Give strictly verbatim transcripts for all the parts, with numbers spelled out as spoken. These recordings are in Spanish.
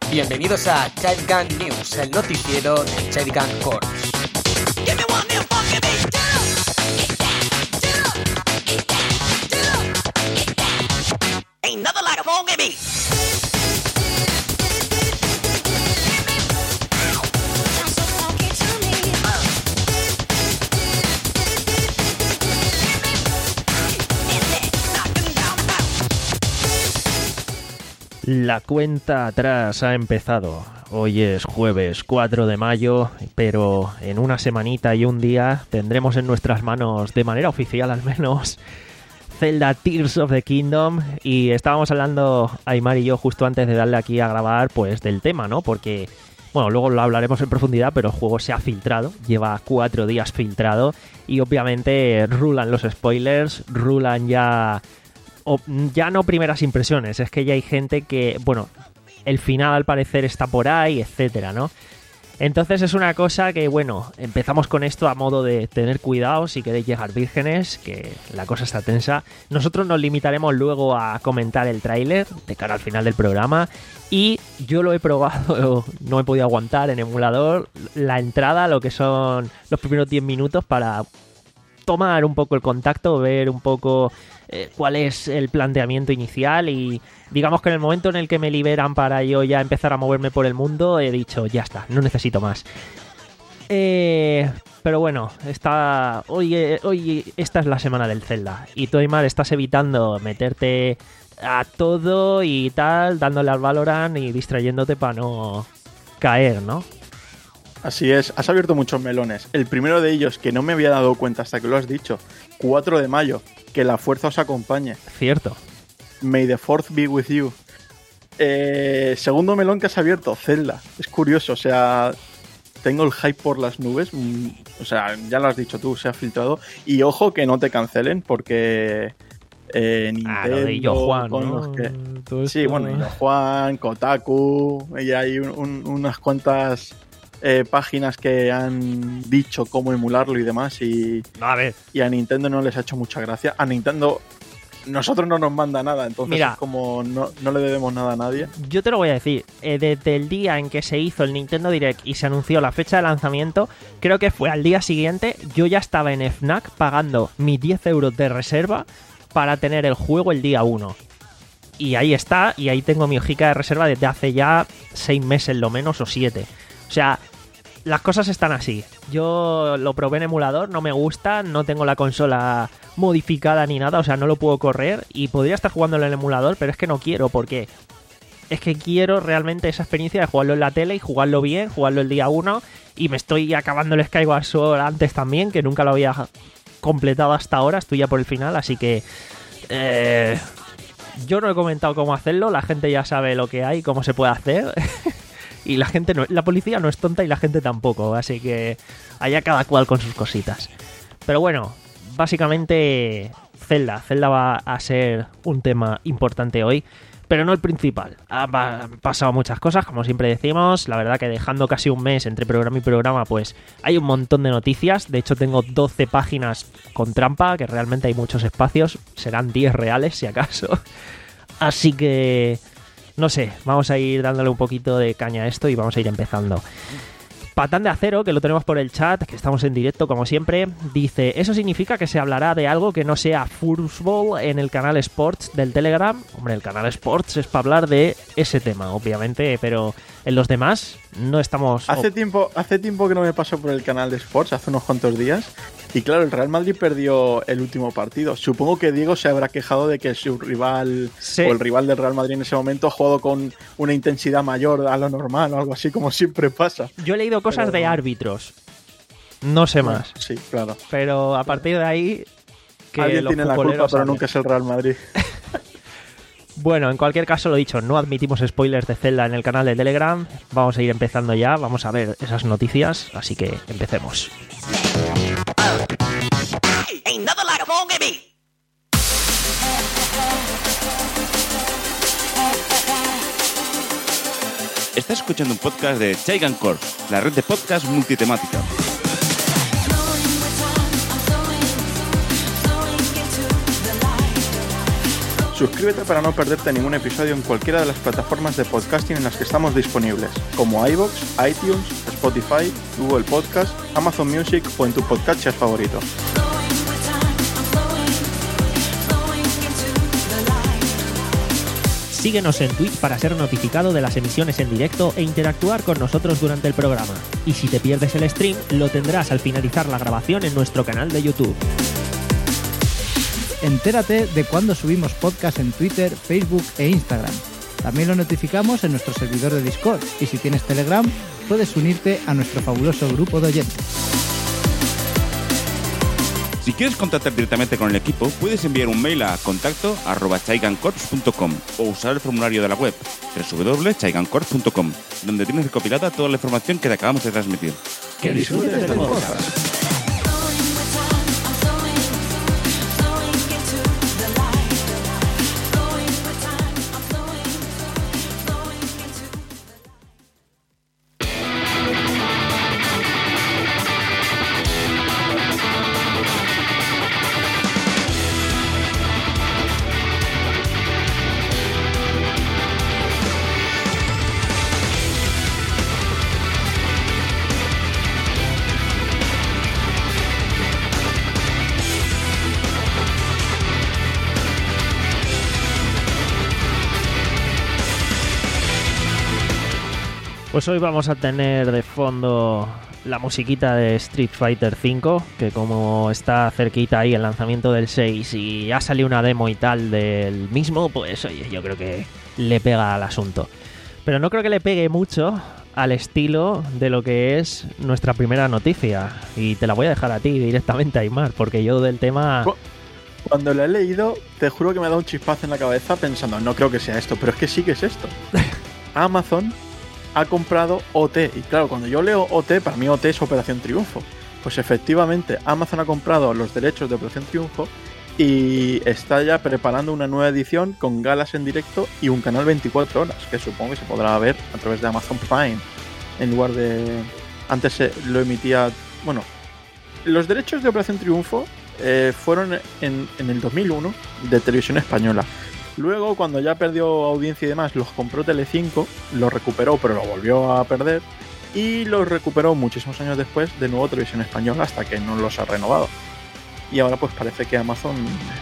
Bienvenidos a Child Gun News, el noticiero de Child Gun Corps. La cuenta atrás ha empezado. Hoy es jueves cuatro de mayo, pero en una semanita y un día tendremos en nuestras manos, de manera oficial al menos, Zelda Tears of the Kingdom. Y estábamos hablando, Aymar y yo, justo antes de darle aquí a grabar, pues del tema, ¿no? Porque, bueno, luego lo hablaremos en profundidad, pero el juego se ha filtrado, lleva cuatro días filtrado y obviamente rulan los spoilers, rulan ya... O ya no primeras impresiones, es que ya hay gente que, bueno, el final al parecer está por ahí, etcétera, ¿no? Entonces es una cosa que, bueno, empezamos con esto a modo de tener cuidado si queréis llegar vírgenes, que la cosa está tensa. Nosotros nos limitaremos luego a comentar el tráiler de cara al final del programa y yo lo he probado, no he podido aguantar en emulador, la entrada, lo que son los primeros diez minutos para tomar un poco el contacto, ver un poco eh, cuál es el planteamiento inicial y digamos que en el momento en el que me liberan para yo ya empezar a moverme por el mundo he dicho ya está, no necesito más. Eh, pero bueno, está, hoy, eh, hoy esta es la semana del Zelda y tú, Aymar, estás evitando meterte a todo y tal, dándole al Valorant y distrayéndote para no caer, ¿no? Así es, has abierto muchos melones. El primero de ellos, que no me había dado cuenta hasta que lo has dicho, cuatro de mayo, que la fuerza os acompañe. Cierto. May the fourth be with you. Eh, segundo melón que has abierto, Zelda. Es curioso, o sea, tengo el hype por las nubes. O sea, ya lo has dicho tú, se ha filtrado. Y ojo que no te cancelen, porque... Eh, Nintendo, ah, lo de Yo Juan, con ¿no? los que... Todo Sí, esto... bueno, Yo Juan, Kotaku, y hay un, un, unas cuantas... Eh, páginas que han dicho cómo emularlo y demás y, a ver. y a Nintendo no les ha hecho mucha gracia. A Nintendo nosotros no nos manda nada, entonces Mira, es como no, no le debemos nada a nadie. Yo te lo voy a decir, eh, desde el día en que se hizo el Nintendo Direct y se anunció la fecha de lanzamiento, creo que fue al día siguiente, yo ya estaba en Fnac pagando mis diez euros de reserva para tener el juego el día uno. Y ahí está, y ahí tengo mi hojica de reserva desde hace ya seis meses lo menos o siete. O sea, las cosas están así. Yo lo probé en emulador, no me gusta, no tengo la consola modificada ni nada, o sea, no lo puedo correr y podría estar jugándolo en el emulador, pero es que no quiero, porque es que quiero realmente esa experiencia de jugarlo en la tele y jugarlo bien, jugarlo el día uno, y me estoy acabando el Skyward Sword antes también, que nunca lo había completado hasta ahora, estoy ya por el final, así que... Eh, yo no he comentado cómo hacerlo, la gente ya sabe lo que hay, cómo se puede hacer... Y la gente no, la policía no es tonta y la gente tampoco, así que allá cada cual con sus cositas. Pero bueno, básicamente Zelda, Zelda va a ser un tema importante hoy, pero no el principal. Han pasado muchas cosas, como siempre decimos, la verdad que dejando casi un mes entre programa y programa, pues hay un montón de noticias. De hecho tengo doce páginas con trampa, que realmente hay muchos espacios, serán diez reales si acaso. Así que... no sé, vamos a ir dándole un poquito de caña a esto y vamos a ir empezando. Patán de Acero, que lo tenemos por el chat, que estamos en directo como siempre, dice: ¿eso significa que se hablará de algo que no sea fútbol en el canal Sports del Telegram? Hombre, el canal Sports es para hablar de ese tema, obviamente, pero en los demás no estamos... Hace tiempo, hace tiempo que no me paso por el canal de Sports, hace unos cuantos días, y claro, el Real Madrid perdió el último partido. Supongo que Diego se habrá quejado de que su rival, sí, o el rival del Real Madrid en ese momento, ha jugado con una intensidad mayor a lo normal o algo así, como siempre pasa. Yo he leído cosas pero... de árbitros, no sé bueno, más. Sí, claro. Pero a partir de ahí... que alguien tiene la culpa, pero saben. Nunca es el Real Madrid. Bueno, en cualquier caso, lo dicho, no admitimos spoilers de Zelda en el canal de Telegram. Vamos a ir empezando ya, vamos a ver esas noticias, así que empecemos. Estás escuchando un podcast de Child Gun Corps, la red de podcast multitemática. Suscríbete para no perderte ningún episodio en cualquiera de las plataformas de podcasting en las que estamos disponibles, como iVoox, iTunes, Spotify, Google Podcast, Amazon Music o en tu podcatcher favorito. Síguenos en Twitch para ser notificado de las emisiones en directo e interactuar con nosotros durante el programa. Y si te pierdes el stream, lo tendrás al finalizar la grabación en nuestro canal de YouTube. Entérate de cuando subimos podcast en Twitter, Facebook e Instagram. También lo notificamos en nuestro servidor de Discord y si tienes Telegram, puedes unirte a nuestro fabuloso grupo de oyentes. Si quieres contactar directamente con el equipo, puedes enviar un mail a contacto arroba chaigancorps punto com o usar el formulario de la web doble u doble u doble u punto chaigancorps punto com, donde tienes recopilada toda la información que te acabamos de transmitir. ¡Que disfrutes del podcast! Pues hoy vamos a tener de fondo la musiquita de Street Fighter cinco, que como está cerquita ahí el lanzamiento del seis y ha salido una demo y tal del mismo, pues oye, yo creo que le pega al asunto. Pero no creo que le pegue mucho al estilo de lo que es nuestra primera noticia. Y te la voy a dejar a ti directamente, Aymar, porque yo del tema... Cuando lo he leído, te juro que me ha dado un chispazo en la cabeza pensando, no creo que sea esto, pero es que sí que es esto. Amazon ha comprado O T. Y claro, cuando yo leo O T, para mí O T es Operación Triunfo. Pues efectivamente, Amazon ha comprado los derechos de Operación Triunfo y está ya preparando una nueva edición con galas en directo y un canal veinticuatro horas, que supongo que se podrá ver a través de Amazon Prime, en lugar de... Antes se lo emitía... Bueno, los derechos de Operación Triunfo eh, fueron en, en el dos mil uno de Televisión Española. Luego, cuando ya perdió audiencia y demás, los compró Telecinco, los recuperó, pero lo volvió a perder, y los recuperó muchísimos años después de nuevo Televisión Española hasta que no los ha renovado. Y ahora pues parece que Amazon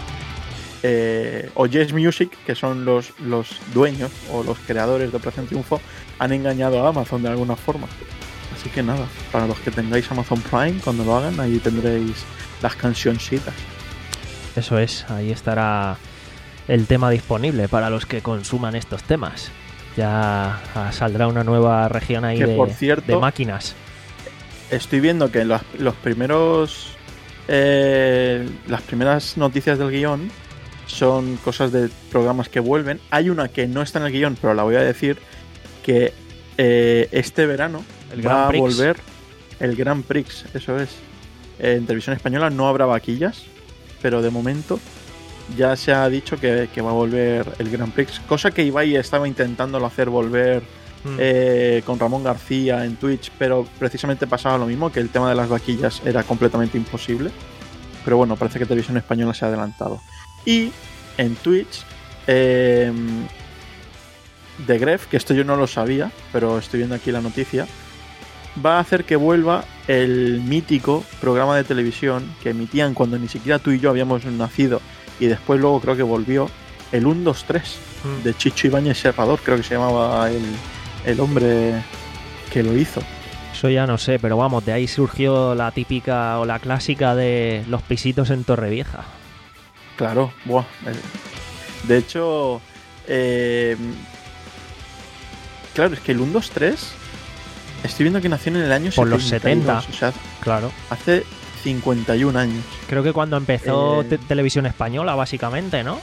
eh, o Yes Music, que son los, los dueños o los creadores de Operación Triunfo, han engañado a Amazon de alguna forma. Así que nada, para los que tengáis Amazon Prime, cuando lo hagan, ahí tendréis las cancioncitas. Eso es, ahí estará el tema disponible para los que consuman estos temas. Ya saldrá una nueva región ahí de, por cierto, de máquinas. Estoy viendo que los, los primeros eh, las primeras noticias del guión son cosas de programas que vuelven. Hay una que no está en el guión, pero la voy a decir, que eh, este verano el va Grand Prix. a volver el Grand Prix, eso es. Eh, en Televisión Española no habrá vaquillas, pero de momento ya se ha dicho que, que va a volver el Grand Prix, cosa que Ibai estaba intentándolo hacer volver mm. eh, con Ramón García en Twitch, pero precisamente pasaba lo mismo, que el tema de las vaquillas era completamente imposible. Pero bueno, parece que Televisión Española se ha adelantado. Y en Twitch, eh, The Gref, que esto yo no lo sabía, pero estoy viendo aquí la noticia, va a hacer que vuelva el mítico programa de televisión que emitían cuando ni siquiera tú y yo habíamos nacido, y después luego creo que volvió, el uno dos tres mm. de Chicho Ibáñez Serrador, creo que se llamaba el, el hombre que lo hizo. Eso ya no sé, pero vamos, de ahí surgió la típica o la clásica de los pisitos en Torrevieja. Claro, buah. De hecho, eh, claro, es que el uno dos tres estoy viendo que nació en el año por setenta y dos, los setenta, o sea, claro. Hace cincuenta y un años. Creo que cuando empezó eh, te- Televisión Española, básicamente, ¿no?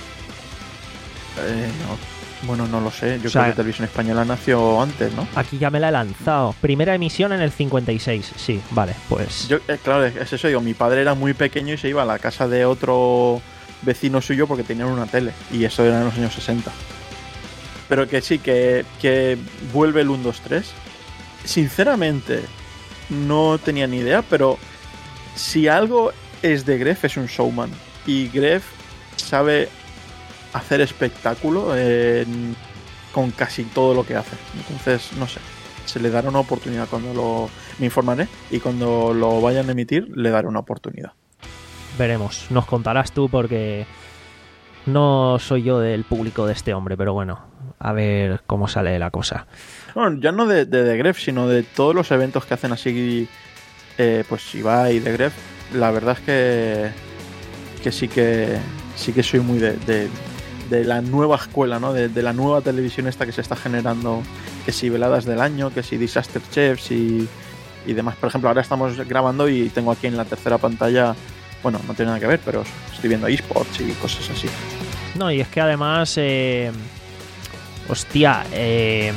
Eh, no. Bueno, no lo sé. Yo o sea, creo que Televisión Española nació antes, ¿no? Aquí ya me la he lanzado. Primera emisión en el cincuenta y seis. Sí, vale, pues... Yo, eh, claro, es eso. Digo, mi padre era muy pequeño y se iba a la casa de otro vecino suyo porque tenían una tele. Y eso era en los años sesenta. Pero que sí, que, que vuelve el uno dos tres. Sinceramente, no tenía ni idea, pero si algo es de Gref, es un showman. Y Gref sabe hacer espectáculo en, con casi todo lo que hace. Entonces, no sé, se le dará una oportunidad cuando lo... Me informaré y cuando lo vayan a emitir le daré una oportunidad. Veremos, nos contarás tú porque no soy yo del público de este hombre, pero bueno, a ver cómo sale la cosa. Bueno, ya no de, de The Gref, sino de todos los eventos que hacen así, eh, pues Ibai y The Gref. La verdad es que, que sí que sí que soy muy de, de, de la nueva escuela, ¿no? De, de la nueva televisión esta que se está generando, que si veladas del año, que si Disaster Chefs y, y demás. Por ejemplo, ahora estamos grabando y tengo aquí en la tercera pantalla, bueno, no tiene nada que ver, pero estoy viendo eSports y cosas así. No, y es que además, eh, hostia, eh,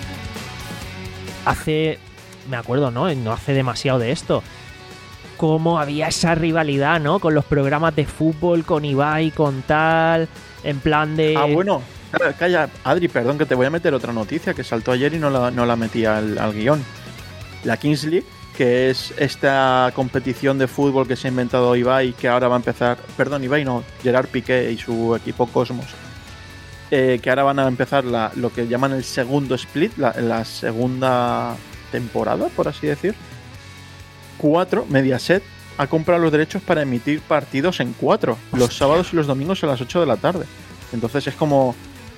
hace, me acuerdo, ¿no? No hace demasiado de esto. Cómo había esa rivalidad, ¿no? Con los programas de fútbol, con Ibai, con tal, en plan de... Ah, bueno, calla, Adri, perdón que te voy a meter otra noticia que saltó ayer y no la, no la metí al, al guión. La Kings League, que es esta competición de fútbol que se ha inventado Ibai, que ahora va a empezar, perdón, Ibai no, Gerard Piqué y su equipo Cosmos, eh, que ahora van a empezar la, lo que llaman el segundo split, la, la segunda temporada, por así decir. Cuatro, Mediaset ha comprado los derechos para emitir partidos en cuatro, los sábados y los domingos a las ocho de la tarde. Entonces es como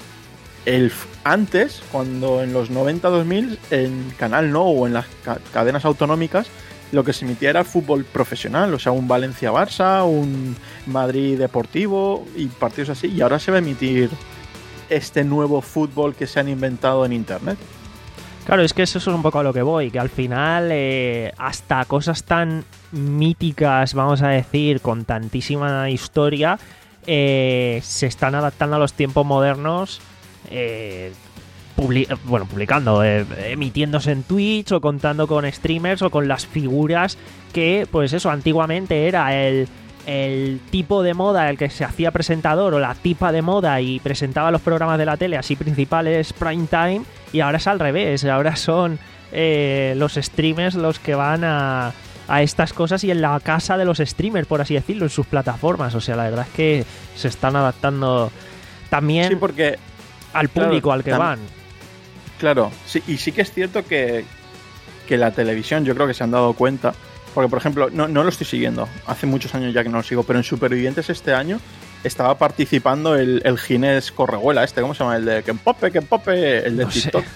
el antes, cuando en los noventa dos mil en Canal No o en las ca- cadenas autonómicas lo que se emitía era fútbol profesional, o sea, un Valencia-Barça, un Madrid Deportivo y partidos así, y ahora se va a emitir este nuevo fútbol que se han inventado en internet. Claro, es que eso es un poco a lo que voy, que al final eh, hasta cosas tan míticas, vamos a decir, con tantísima historia, eh, se están adaptando a los tiempos modernos, eh, publi- bueno, publicando, eh, emitiéndose en Twitch o contando con streamers o con las figuras que, pues eso, antiguamente era el... el tipo de moda el que se hacía presentador o la tipa de moda y presentaba los programas de la tele así principales prime time, y ahora es al revés, ahora son eh, los streamers los que van a, a estas cosas y en la casa de los streamers, por así decirlo, en sus plataformas. O sea, la verdad es que se están adaptando también Sí, porque al público claro, al que tam- van. Claro, sí, y sí que es cierto que, que la televisión, yo creo que se han dado cuenta, porque por ejemplo, no, no lo estoy siguiendo, hace muchos años ya que no lo sigo, pero en Supervivientes este año estaba participando el, el Ginés Correhuela, este, ¿cómo se llama? El de que pope, que pope, el de No sé. TikTok.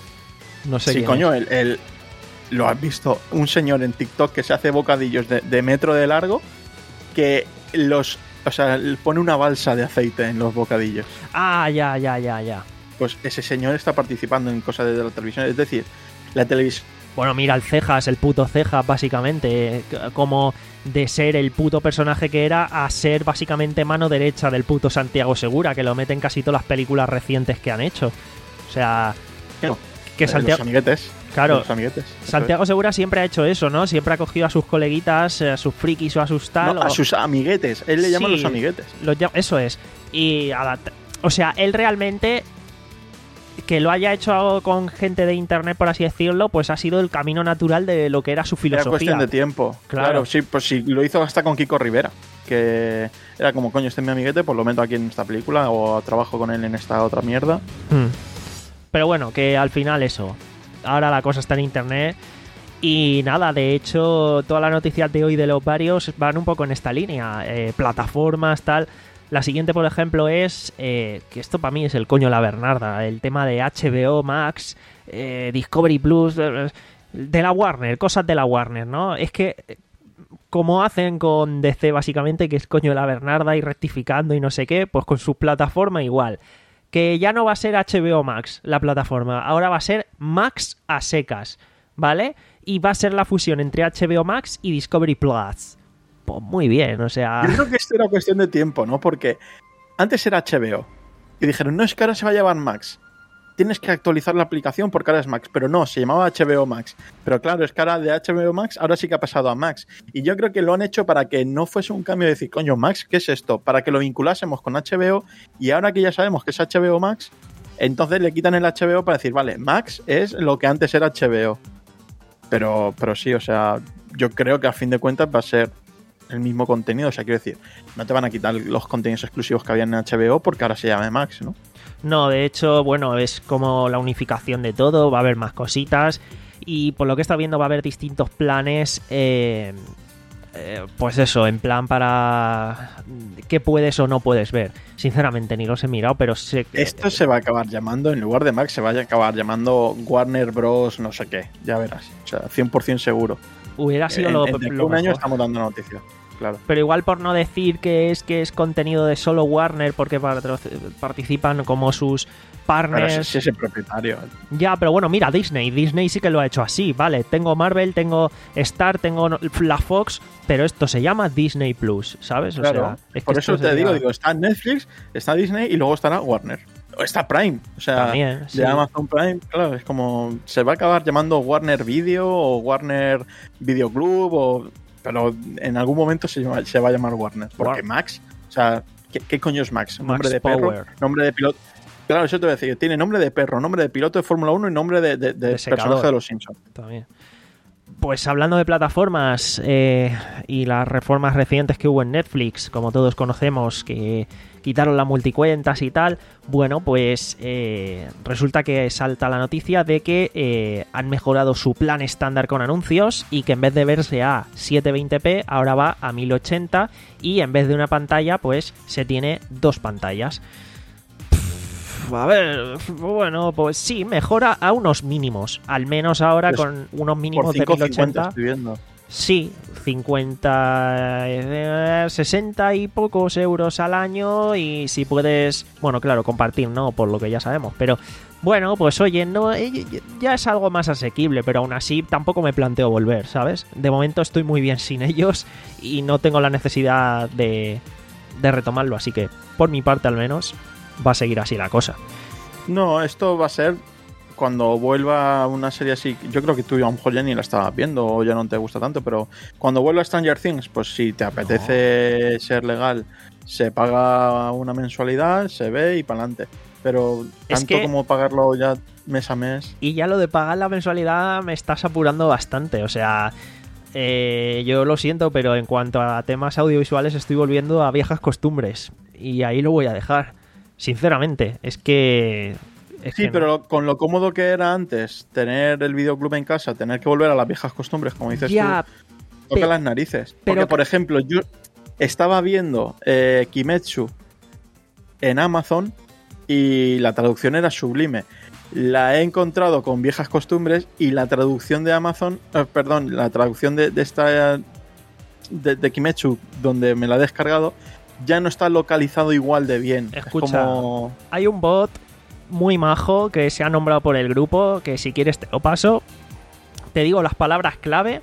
No sé Sí, quién coño, es. el, el- lo has visto, un señor en TikTok que se hace bocadillos de, de metro de largo, que los, o sea, pone una balsa de aceite en los bocadillos. Ah, ya, ya, ya, ya. Pues ese señor está participando en cosas de la televisión, es decir, la televisión. Bueno, mira el Cejas, el puto Cejas, básicamente. Como de ser el puto personaje que era a ser básicamente mano derecha del puto Santiago Segura, que lo mete en casi todas las películas recientes que han hecho. O sea, que Los Santiago... amiguetes. Claro, Los amiguetes. eso Santiago Segura siempre ha hecho eso, ¿no? Siempre ha cogido a sus coleguitas, a sus frikis o a sus es. tal... No, a o- sus amiguetes. Él le llama Sí. los amiguetes. Los llama- eso es. Y adapta- o sea, él realmente, que lo haya hecho con gente de internet, por así decirlo, pues ha sido el camino natural de lo que era su Era filosofía. cuestión de tiempo. Claro. Claro, sí, pues sí, lo hizo hasta con Kiko Rivera. Que era como, coño, este es mi amiguete, pues lo meto aquí en esta película o trabajo con él en esta otra mierda. Hmm. Pero bueno, que al final eso. Ahora la cosa está en internet. Y nada, de hecho, todas las noticias de hoy de los varios van un poco en esta línea. Eh, plataformas, tal. La siguiente, por ejemplo, es eh, que esto para mí es el coño la Bernarda. El tema de H B O Max, eh, Discovery Plus, eh, de la Warner, cosas de la Warner, ¿no? Es que, eh, como hacen con D C básicamente, que es coño la Bernarda y rectificando y no sé qué, pues con su plataforma igual. Que ya no va a ser H B O Max la plataforma, ahora va a ser Max a secas, ¿vale? Y va a ser la fusión entre H B O Max y Discovery Plus. Pues muy bien, o sea... Yo creo que esto era cuestión de tiempo, ¿no? Porque antes era H B O. Y dijeron, no, es que ahora se va a llamar Max. Tienes que actualizar la aplicación porque ahora es Max. Pero no, se llamaba H B O Max. Pero claro, es que ahora de H B O Max, ahora sí que ha pasado a Max. Y yo creo que lo han hecho para que no fuese un cambio de decir, coño, Max, ¿qué es esto? Para que lo vinculásemos con H B O. Y ahora que ya sabemos que es H B O Max, entonces le quitan el H B O para decir, vale, Max es lo que antes era H B O. Pero, pero sí, o sea, yo creo que a fin de cuentas va a ser el mismo contenido. O sea, quiero decir, no te van a quitar los contenidos exclusivos que había en H B O porque ahora se llama Max, ¿no? No, de hecho, bueno, es como la unificación de todo, va a haber más cositas y por lo que he estado viendo va a haber distintos planes, eh, eh, pues eso, en plan para qué puedes o no puedes ver. Sinceramente ni los he mirado, pero sé que... Esto se va a acabar llamando, en lugar de Max, se va a acabar llamando Warner Bros. No sé qué, ya verás. O sea, cien por ciento seguro. Hubiera sido en, lo, en lo un año mejor. estamos dando noticias. Claro. Pero igual por no decir que es que es contenido de solo Warner porque participan como sus partners. Pero si es el propietario. Ya, pero bueno, mira, Disney. Disney sí que lo ha hecho así, vale. Tengo Marvel, tengo Star, tengo la Fox, pero esto se llama Disney Plus, ¿sabes? O Claro. sea, es que por eso esto te sería... digo, digo, está Netflix, está Disney y luego estará Warner. O está Prime. O sea, También, sí. de Amazon Prime, claro, es como se va a acabar llamando Warner Video o Warner Video Club o... Pero en algún momento se, llama, se va a llamar Warner. Porque War- Max, o sea, ¿qué, qué coño es Max? Max Nombre de Power. perro, nombre de piloto. Claro, eso te voy a decir. Tiene nombre de perro, nombre de piloto de Fórmula uno y nombre de, de, de De secador. personaje de los Simpsons. También. Pues hablando de plataformas eh, y las reformas recientes que hubo en Netflix, como todos conocemos, que quitaron las multicuentas y tal, bueno, pues eh, resulta que salta la noticia de que eh, han mejorado su plan estándar con anuncios y que en vez de verse a setecientos veinte p ahora va a mil ochenta y en vez de una pantalla pues se tiene dos pantallas. A ver, bueno, pues sí, mejora a unos mínimos. Al menos ahora Pues con unos mínimos Por de cinco mil ochenta. estoy viendo. Sí, cincuenta, eh, sesenta y pocos euros al año y si puedes, bueno, claro, compartir, ¿no? Por lo que ya sabemos, pero bueno, pues oye, no, eh, ya es algo más asequible, pero aún así tampoco me planteo volver, ¿sabes? De momento estoy muy bien sin ellos y no tengo la necesidad de, de retomarlo, así que por mi parte al menos va a seguir así la cosa. No, esto va a ser cuando vuelva una serie así. Yo creo que tú a lo mejor ya ni la estabas viendo o ya no te gusta tanto, pero cuando vuelva Stranger Things, pues si te apetece no. ser legal, se paga una mensualidad, se ve y para adelante. Pero es tanto que... como pagarlo ya mes a mes. Y ya lo de pagar la mensualidad me estás apurando bastante, o sea... Eh, yo lo siento, pero en cuanto a temas audiovisuales estoy volviendo a viejas costumbres y ahí lo voy a dejar. Sinceramente, es que... Es sí, que pero no. con lo cómodo que era antes tener el videoclub en casa, tener que volver a las viejas costumbres, como dices ya, tú, toca pe- las narices. pero Porque, que- por ejemplo, yo estaba viendo eh, Kimetsu en Amazon y la traducción era sublime. La he encontrado con viejas costumbres y la traducción de Amazon, eh, perdón, la traducción de, de esta de, de Kimetsu, donde me la he descargado, ya no está localizado igual de bien. Escucha, es como... hay un bot muy majo que se ha nombrado por el grupo, que si quieres te lo paso. Te digo las palabras clave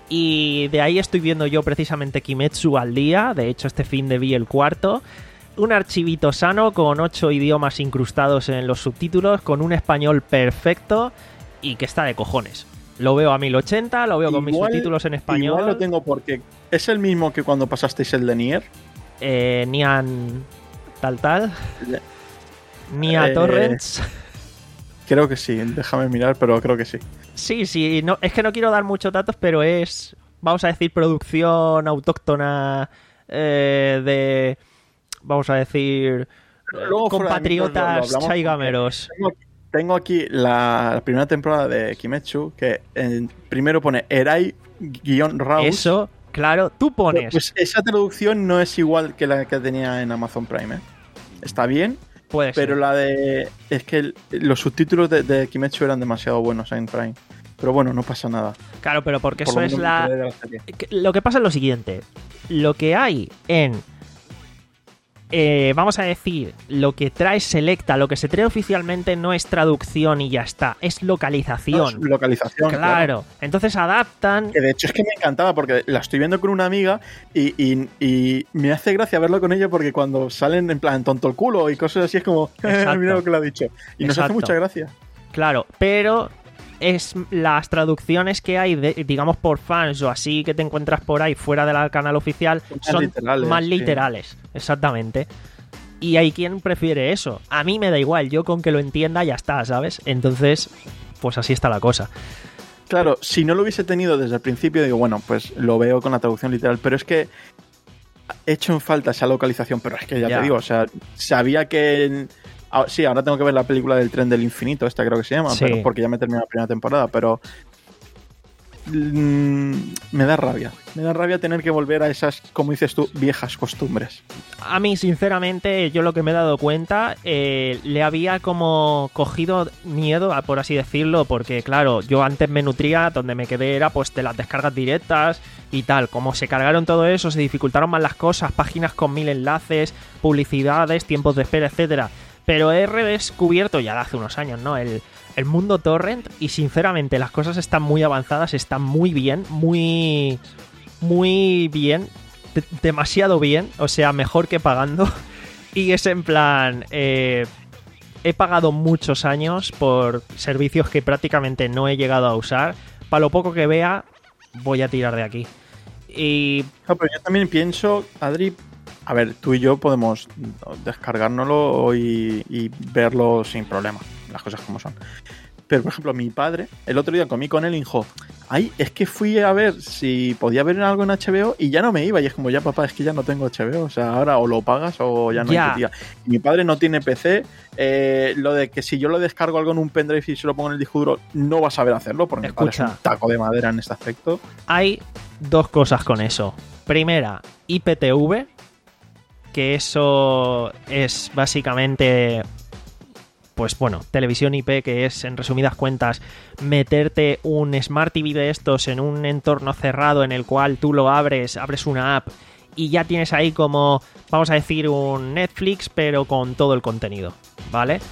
y de ahí estoy viendo yo precisamente Kimetsu al día. De hecho, este fin de vi el cuarto. Un archivito sano con ocho idiomas incrustados en los subtítulos, con un español perfecto y que está de cojones. Lo veo a mil ochenta, lo veo con mis Igual- subtítulos en español. Igual lo tengo porque es el mismo que cuando pasasteis el de Nier. Eh, Nian tal tal. Le- Nia Eh, Torrents. Creo que sí, déjame mirar, pero creo que sí. Sí, sí, no, es que no quiero dar muchos datos, pero es, vamos a decir, producción autóctona eh, de, vamos a decir, Luego fuera de micros lo- lo compatriotas hablamos chaigameros. Tengo aquí, tengo aquí la, la primera temporada de Kimetsu, que en- primero pone Erai-Raus. Eso, claro, tú pones, Pues esa traducción no es igual que la que tenía en Amazon Prime, ¿eh? Está bien, puede pero ser. la de... Es que el- los subtítulos de, de Kimetsu eran demasiado buenos en Prime. Pero bueno, no pasa nada. Claro, pero porque Por eso lo es menos me la... enteré de la serie. que- Lo que pasa es lo siguiente. Lo que hay en... eh, vamos a decir, lo que trae Selecta, lo que se trae oficialmente no es traducción y ya está, es localización. No, es localización, Claro. claro. Entonces adaptan... Que de hecho es que me encantaba porque la estoy viendo con una amiga y, y- y me hace gracia verlo con ella porque cuando salen en plan tonto el culo y cosas así es como, Exacto. mira lo que le ha dicho. Y nos hace Exacto. mucha gracia. Claro, pero es las traducciones que hay, de, digamos, por fans o así que te encuentras por ahí fuera del canal oficial Son más son literales, más sí. literales, exactamente. Y hay quien prefiere eso. A mí me da igual, yo con que lo entienda ya está, ¿sabes? Entonces, pues así está la cosa. Claro, si no lo hubiese tenido desde el principio, digo, bueno, pues lo veo con la traducción literal, pero es que he hecho en falta esa localización, pero es que ya, ya. te digo, o sea, sabía que... Ah, sí, ahora tengo que ver la película del Tren del Infinito, esta creo que se llama, sí. pero, porque ya me terminó la primera temporada, pero mmm, me da rabia. Me da rabia tener que volver a esas, como dices tú, viejas costumbres. A mí, sinceramente, yo lo que me he dado cuenta, eh, le había como cogido miedo, por así decirlo, porque claro, yo antes me nutría, donde me quedé era pues de las descargas directas y tal. Como se cargaron todo eso, se dificultaron más las cosas, páginas con mil enlaces, publicidades, tiempos de espera, etcétera. Pero he redescubierto ya de hace unos años, ¿no? El, el mundo torrent y sinceramente las cosas están muy avanzadas, están muy bien, muy, muy bien, de- demasiado bien, o sea, mejor que pagando. Y es en plan, eh, he pagado muchos años por servicios que prácticamente no he llegado a usar. Para lo poco que vea, voy a tirar de aquí. Y... No, pero yo también pienso, Adri... A ver, tú y yo podemos descargárnoslo y, y verlo sin problema, las cosas como son. Pero, por ejemplo, mi padre, el otro día comí con él y dijo, ay, es que fui a ver si podía ver algo en H B O y ya no me iba. Y es como, ya papá, es que ya no tengo H B O. O sea, ahora o lo pagas o ya no Ya. hay que tía. Mi padre no tiene P C. Eh, lo de que si yo lo descargo algo en un pendrive y se lo pongo en el disco duro, no va a saber hacerlo porque mi padre es un taco de madera en este aspecto. Hay dos cosas con eso. Primera, I P T V, que eso es básicamente, pues bueno, televisión I P, que es, en resumidas cuentas, meterte un Smart T V de estos en un entorno cerrado en el cual tú lo abres, abres una app y ya tienes ahí como, vamos a decir, un Netflix, pero con todo el contenido, ¿vale?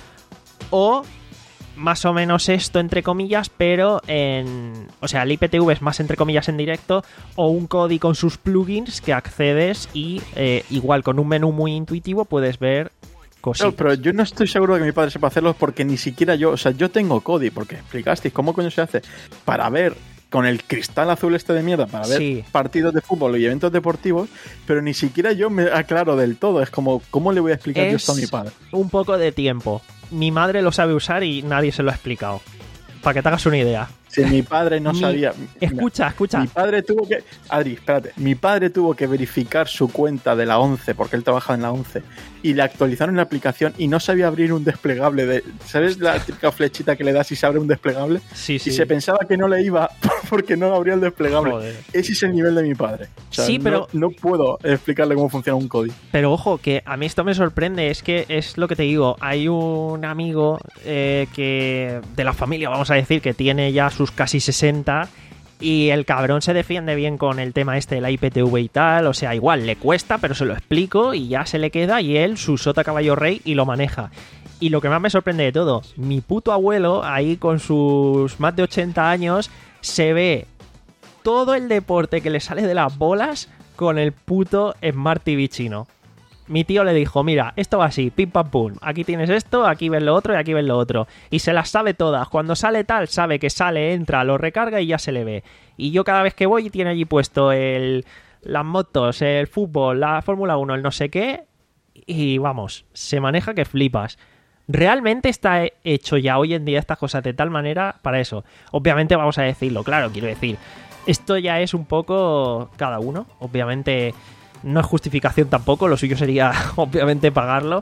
O más o menos esto, entre comillas, pero en... O sea, el I P T V es más entre comillas en directo, o un Kodi con sus plugins que accedes y eh, igual con un menú muy intuitivo puedes ver cositas. No, pero yo no estoy seguro de que mi padre sepa hacerlo porque ni siquiera yo... O sea, yo tengo Kodi, porque explicasteis cómo coño se hace para ver con el cristal azul este de mierda, para ver Sí. partidos de fútbol y eventos deportivos, pero ni siquiera yo me aclaro del todo. Es como, ¿cómo le voy a explicar yo esto a mi padre? Un poco de tiempo. Mi madre lo sabe usar y nadie se lo ha explicado. Para que te hagas una idea. Si mi padre no Mi- sabía... Escucha, Mira, escucha. Mi padre tuvo que... Adri, espérate. Mi padre tuvo que verificar su cuenta de la once, porque él trabajaba en la once, y le actualizaron la aplicación y no sabía abrir un desplegable. De, ¿sabes la típica flechita que le das y se abre un desplegable? Sí, sí. Y se pensaba que no le iba porque no abría el desplegable. Joder. Ese es el nivel de mi padre. O sea, Sí, no- pero- No, puedo explicarle cómo funciona un código. Pero ojo, que a mí esto me sorprende, es que es lo que te digo, hay un amigo eh, que de la familia, vamos a decir, que tiene ya sus casi sesenta y el cabrón se defiende bien con el tema este de la I P T V y tal, o sea, igual le cuesta, pero se lo explico y ya se le queda y él su sota caballo rey y lo maneja. Y lo que más me sorprende de todo, mi puto abuelo ahí con sus más de ochenta años se ve todo el deporte que le sale de las bolas con el puto Smart T V chino. Mi tío le dijo, mira, esto va así, pim pam pum, aquí tienes esto, aquí ves lo otro y aquí ves lo otro. Y se las sabe todas. Cuando sale tal, sabe que sale, entra, lo recarga y ya se le ve. Y yo cada vez que voy tiene allí puesto el, las motos, el fútbol, la Fórmula uno, el no sé qué. Y vamos, se maneja que flipas. Realmente está hecho ya hoy en día estas cosas de tal manera para eso. Obviamente vamos a decirlo, claro, quiero decir, esto ya es un poco cada uno. Obviamente no es justificación tampoco, lo suyo sería obviamente pagarlo.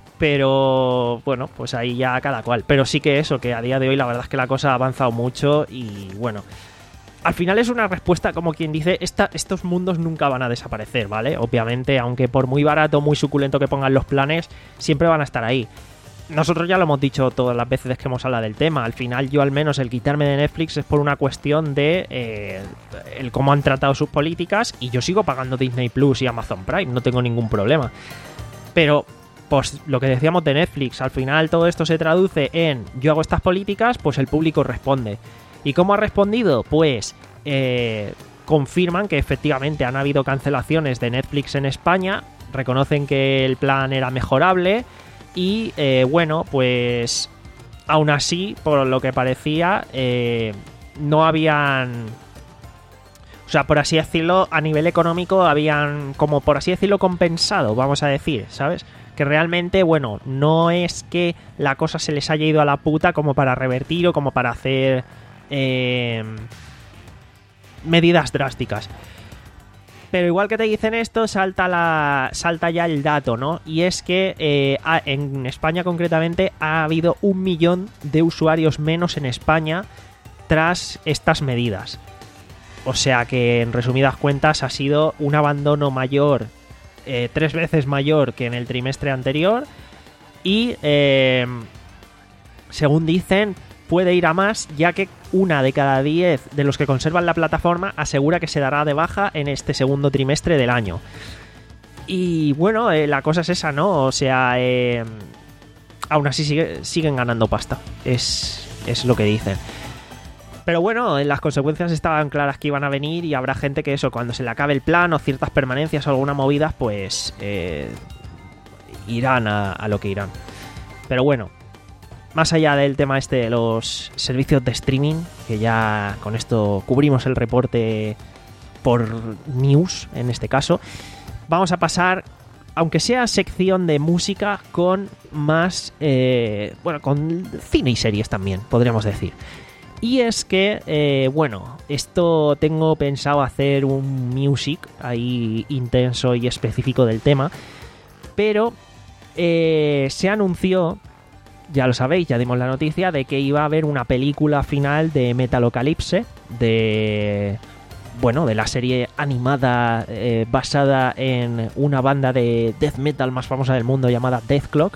Pero bueno, pues ahí ya cada cual. Pero sí que eso, que a día de hoy la verdad es que la cosa ha avanzado mucho y bueno... Al final es una respuesta, como quien dice, esta, estos mundos nunca van a desaparecer, ¿vale? Obviamente, aunque por muy barato, muy suculento que pongan los planes, siempre van a estar ahí. Nosotros ya lo hemos dicho todas las veces que hemos hablado del tema. Al final, yo al menos el quitarme de Netflix es por una cuestión de eh, el cómo han tratado sus políticas y yo sigo pagando Disney Plus y Amazon Prime, no tengo ningún problema. Pero... pues lo que decíamos de Netflix, al final todo esto se traduce en yo hago estas políticas, pues el público responde. ¿Y cómo ha respondido? Pues eh, confirman que efectivamente han habido cancelaciones de Netflix en España, reconocen que el plan era mejorable y eh, bueno, pues aún así, por lo que parecía, eh, no habían... O sea, por así decirlo, a nivel económico habían, como por así decirlo, compensado, vamos a decir, ¿sabes? Que realmente, bueno, no es que la cosa se les haya ido a la puta como para revertir o como para hacer eh, medidas drásticas. Pero igual que te dicen esto, salta la salta ya el dato, ¿no? Y es que eh, en España concretamente ha habido un millón de usuarios menos en España tras estas medidas. O sea que, en resumidas cuentas, ha sido un abandono mayor, eh, tres veces mayor que en el trimestre anterior. Y, eh, según dicen, puede ir a más, ya que una de cada diez de los que conservan la plataforma asegura que se dará de baja en este segundo trimestre del año. Y bueno, eh, la cosa es esa, ¿no? O sea, eh, aún así sigue, siguen ganando pasta. Es, es lo que dicen. Pero bueno, las consecuencias estaban claras que iban a venir y habrá gente que eso, cuando se le acabe el plan o ciertas permanencias o alguna movida, pues eh, irán a, a lo que irán. Pero bueno, más allá del tema este de los servicios de streaming, que ya con esto cubrimos el reporte por news en este caso, vamos a pasar, aunque sea sección de música, con más, eh, bueno, con cine y series también, podríamos decir. Y es que, eh, bueno, esto tengo pensado hacer un music ahí intenso y específico del tema, pero eh, se anunció, ya lo sabéis, ya dimos la noticia de que iba a haber una película final de Metalocalypse, de, bueno, de la serie animada eh, basada en una banda de death metal más famosa del mundo llamada Dethklok.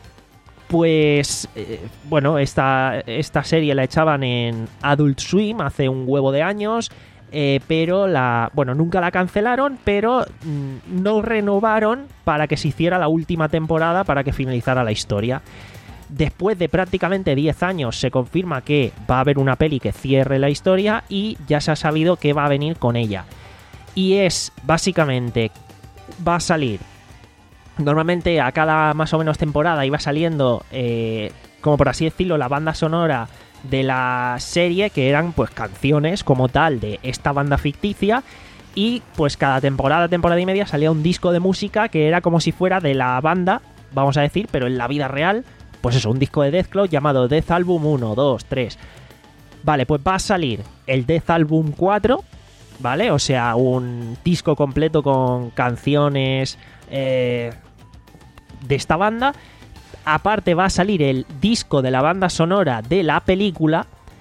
Pues, eh, bueno, esta, esta serie la echaban en Adult Swim hace un huevo de años, eh, pero la, bueno, nunca la cancelaron, pero mm, no renovaron para que se hiciera la última temporada, para que finalizara la historia. Después de prácticamente diez años se confirma que va a haber una peli que cierre la historia y ya se ha sabido qué va a venir con ella. Y es, básicamente, va a salir... Normalmente a cada más o menos temporada iba saliendo, eh, como por así decirlo, la banda sonora de la serie, que eran pues canciones como tal de esta banda ficticia, y pues cada temporada, temporada y media salía un disco de música que era como si fuera de la banda, vamos a decir, pero en la vida real, pues eso, un disco de Dethklok llamado Death Album uno, dos, tres. Vale, pues va a salir el Death Album cuatro, ¿vale? O sea, un disco completo con canciones... Eh, de esta banda. Aparte va a salir el disco de la banda sonora de la película,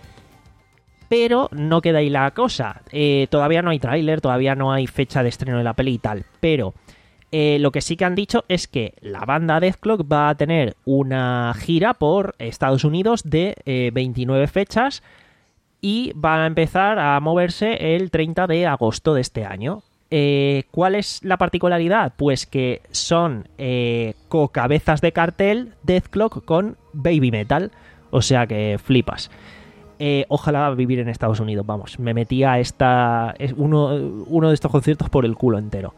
pero no queda ahí la cosa. Eh, todavía no hay tráiler, todavía no hay fecha de estreno de la peli y tal, pero eh, lo que sí que han dicho es que la banda Dethklok va a tener una gira por Estados Unidos de eh, veintinueve fechas y van a empezar a moverse el treinta de agosto de este año. Eh, ¿Cuál es la particularidad? Pues que son eh, co-cabezas de cartel Dethklok con Baby Metal, o sea que flipas. Eh, ojalá vivir en Estados Unidos, vamos, me metí a esta, es uno, uno de estos conciertos por el culo entero.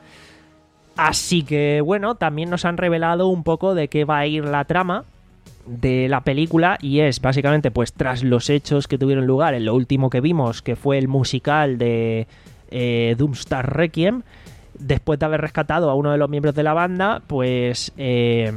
Así que bueno, también nos han revelado un poco de qué va a ir la trama de la película, y es básicamente pues tras los hechos que tuvieron lugar en lo último que vimos, que fue el musical de Eh, Doomstar Requiem. Después de haber rescatado a uno de los miembros de la banda, pues eh,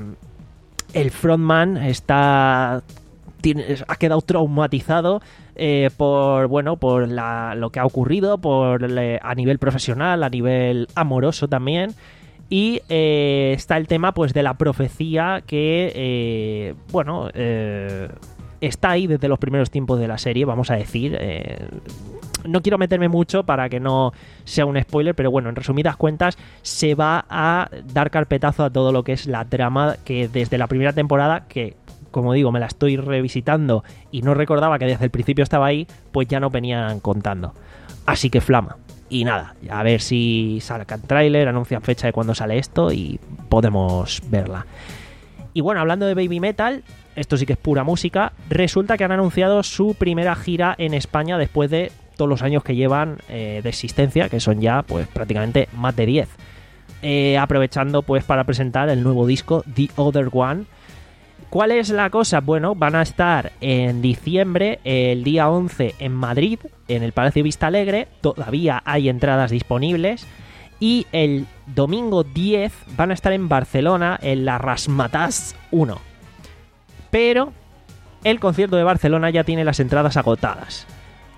el frontman está tiene, ha quedado traumatizado eh, por bueno por la, lo que ha ocurrido, por le, a nivel profesional, a nivel amoroso también. Y eh, está el tema pues de la profecía que eh, bueno eh, está ahí desde los primeros tiempos de la serie, vamos a decir. Eh, no quiero meterme mucho para que no sea un spoiler, pero bueno, en resumidas cuentas, se va a dar carpetazo a todo lo que es la trama que desde la primera temporada, que como digo, me la estoy revisitando y no recordaba que desde el principio estaba ahí, pues ya nos venían contando. Así que flama. Y nada, a ver si sacan tráiler, anuncian fecha de cuándo sale esto y podemos verla. Y bueno, hablando de Baby Metal, esto sí que es pura música, resulta que han anunciado su primera gira en España después de todos los años que llevan eh, de existencia, que son ya pues prácticamente más de diez. Eh, aprovechando pues para presentar el nuevo disco The Other One. ¿Cuál es la cosa? Bueno, van a estar en diciembre, el día once en Madrid, en el Palacio Vista Alegre, todavía hay entradas disponibles, y el domingo diez van a estar en Barcelona, en la Razzmatazz uno. Pero el concierto de Barcelona ya tiene las entradas agotadas.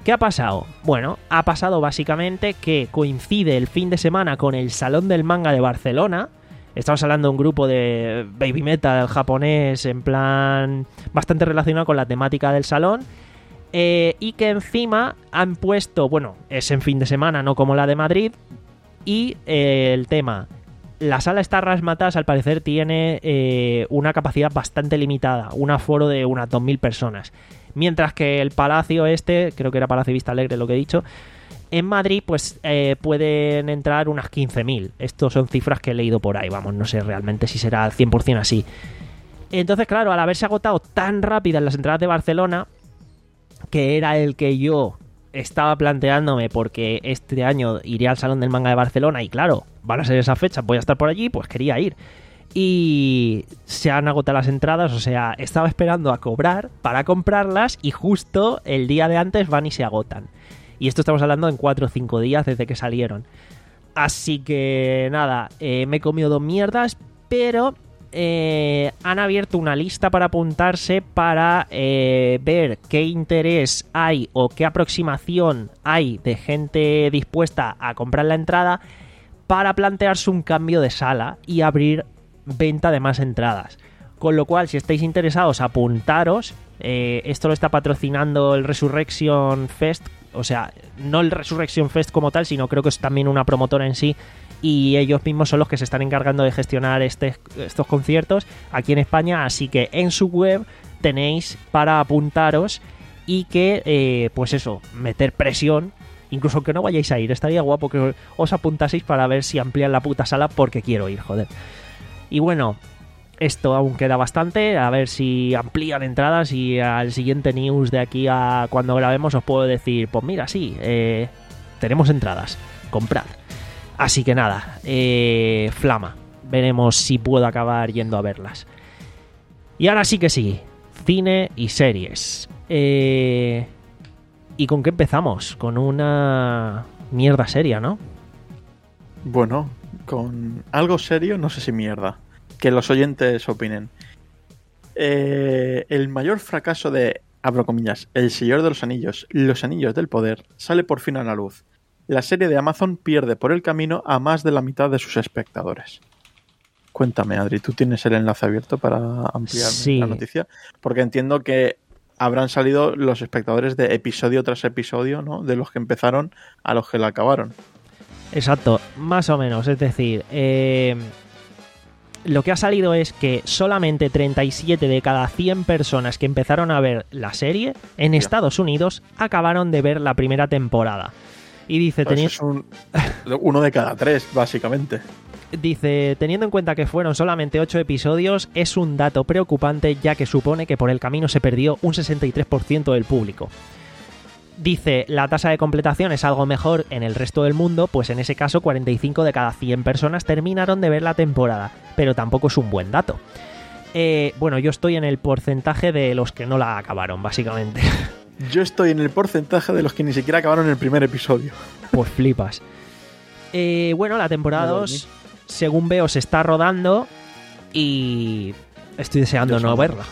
¿Qué ha pasado? Bueno, ha pasado básicamente que coincide el fin de semana con el Salón del Manga de Barcelona. Estamos hablando de un grupo de baby metal japonés en plan bastante relacionado con la temática del salón. Eh, y que encima han puesto, bueno, es en fin de semana, no como la de Madrid. Y eh, el tema, la sala está Razzmatazz, al parecer tiene eh, una capacidad bastante limitada, un aforo de unas dos mil personas. Mientras que el Palacio este, creo que era Palacio Vista Alegre lo que he dicho, en Madrid pues eh, pueden entrar unas quince mil. Estos son cifras que he leído por ahí, vamos, no sé realmente si será al cien por ciento así. Entonces, claro, al haberse agotado tan rápidas las entradas de Barcelona, que era el que yo estaba planteándome porque este año iré al Salón del Manga de Barcelona y claro, van a ser esas fechas, voy a estar por allí, pues quería ir. Y se han agotado las entradas, o sea, estaba esperando a cobrar para comprarlas y justo el día de antes van y se agotan. Y esto estamos hablando en cuatro o cinco días desde que salieron. Así que nada, eh, me he comido dos mierdas, pero eh, han abierto una lista para apuntarse para eh, ver qué interés hay o qué aproximación hay de gente dispuesta a comprar la entrada para plantearse un cambio de sala y abrir venta de más entradas. Con lo cual, si estáis interesados, apuntaros. Eh, esto lo está patrocinando el Resurrection Fest. O sea, no el Resurrection Fest como tal, sino creo que es también una promotora en sí. Y ellos mismos son los que se están encargando de gestionar este, estos conciertos aquí en España. Así que en su web tenéis para apuntaros y que, eh, pues eso, meter presión. Incluso aunque no vayáis a ir, estaría guapo que os apuntaseis para ver si amplían la puta sala porque quiero ir, joder. Y bueno, esto aún queda bastante, a ver si amplían entradas y al siguiente news de aquí a cuando grabemos os puedo decir, pues mira, sí, eh, tenemos entradas, comprad. Así que nada, eh, flama, veremos si puedo acabar yendo a verlas. Y ahora sí que sí, cine y series. Eh, ¿Y con qué empezamos? Con una mierda seria, ¿no? Bueno, con algo serio, no sé si mierda. Que los oyentes opinen. Eh, el mayor fracaso de, abro comillas, El Señor de los Anillos, Los Anillos del Poder, sale por fin a la luz. La serie de Amazon pierde por el camino a más de la mitad de sus espectadores. Cuéntame, Adri, ¿tú tienes el enlace abierto para ampliar sí. la noticia? Porque entiendo que habrán salido los espectadores de episodio tras episodio, ¿no? De los que empezaron a los que la acabaron. Exacto, más o menos, es decir, eh, lo que ha salido es que solamente treinta y siete de cada cien personas que empezaron a ver la serie en Ya. Estados Unidos acabaron de ver la primera temporada. Y dice, Pues teni- es un, uno de cada tres, básicamente. dice, teniendo en cuenta que fueron solamente ocho episodios, es un dato preocupante ya que supone que por el camino se perdió un sesenta y tres por ciento del público. Dice, la tasa de completación es algo mejor en el resto del mundo, pues en ese caso cuarenta y cinco de cada cien personas terminaron de ver la temporada, pero tampoco es un buen dato. Eh, bueno, yo estoy en el porcentaje de los que no la acabaron, básicamente. Yo estoy en el porcentaje de los que ni siquiera acabaron el primer episodio. Pues flipas. Eh, bueno, la temporada Me dormí. dos, según veo, se está rodando y estoy deseando Ya no son- verla.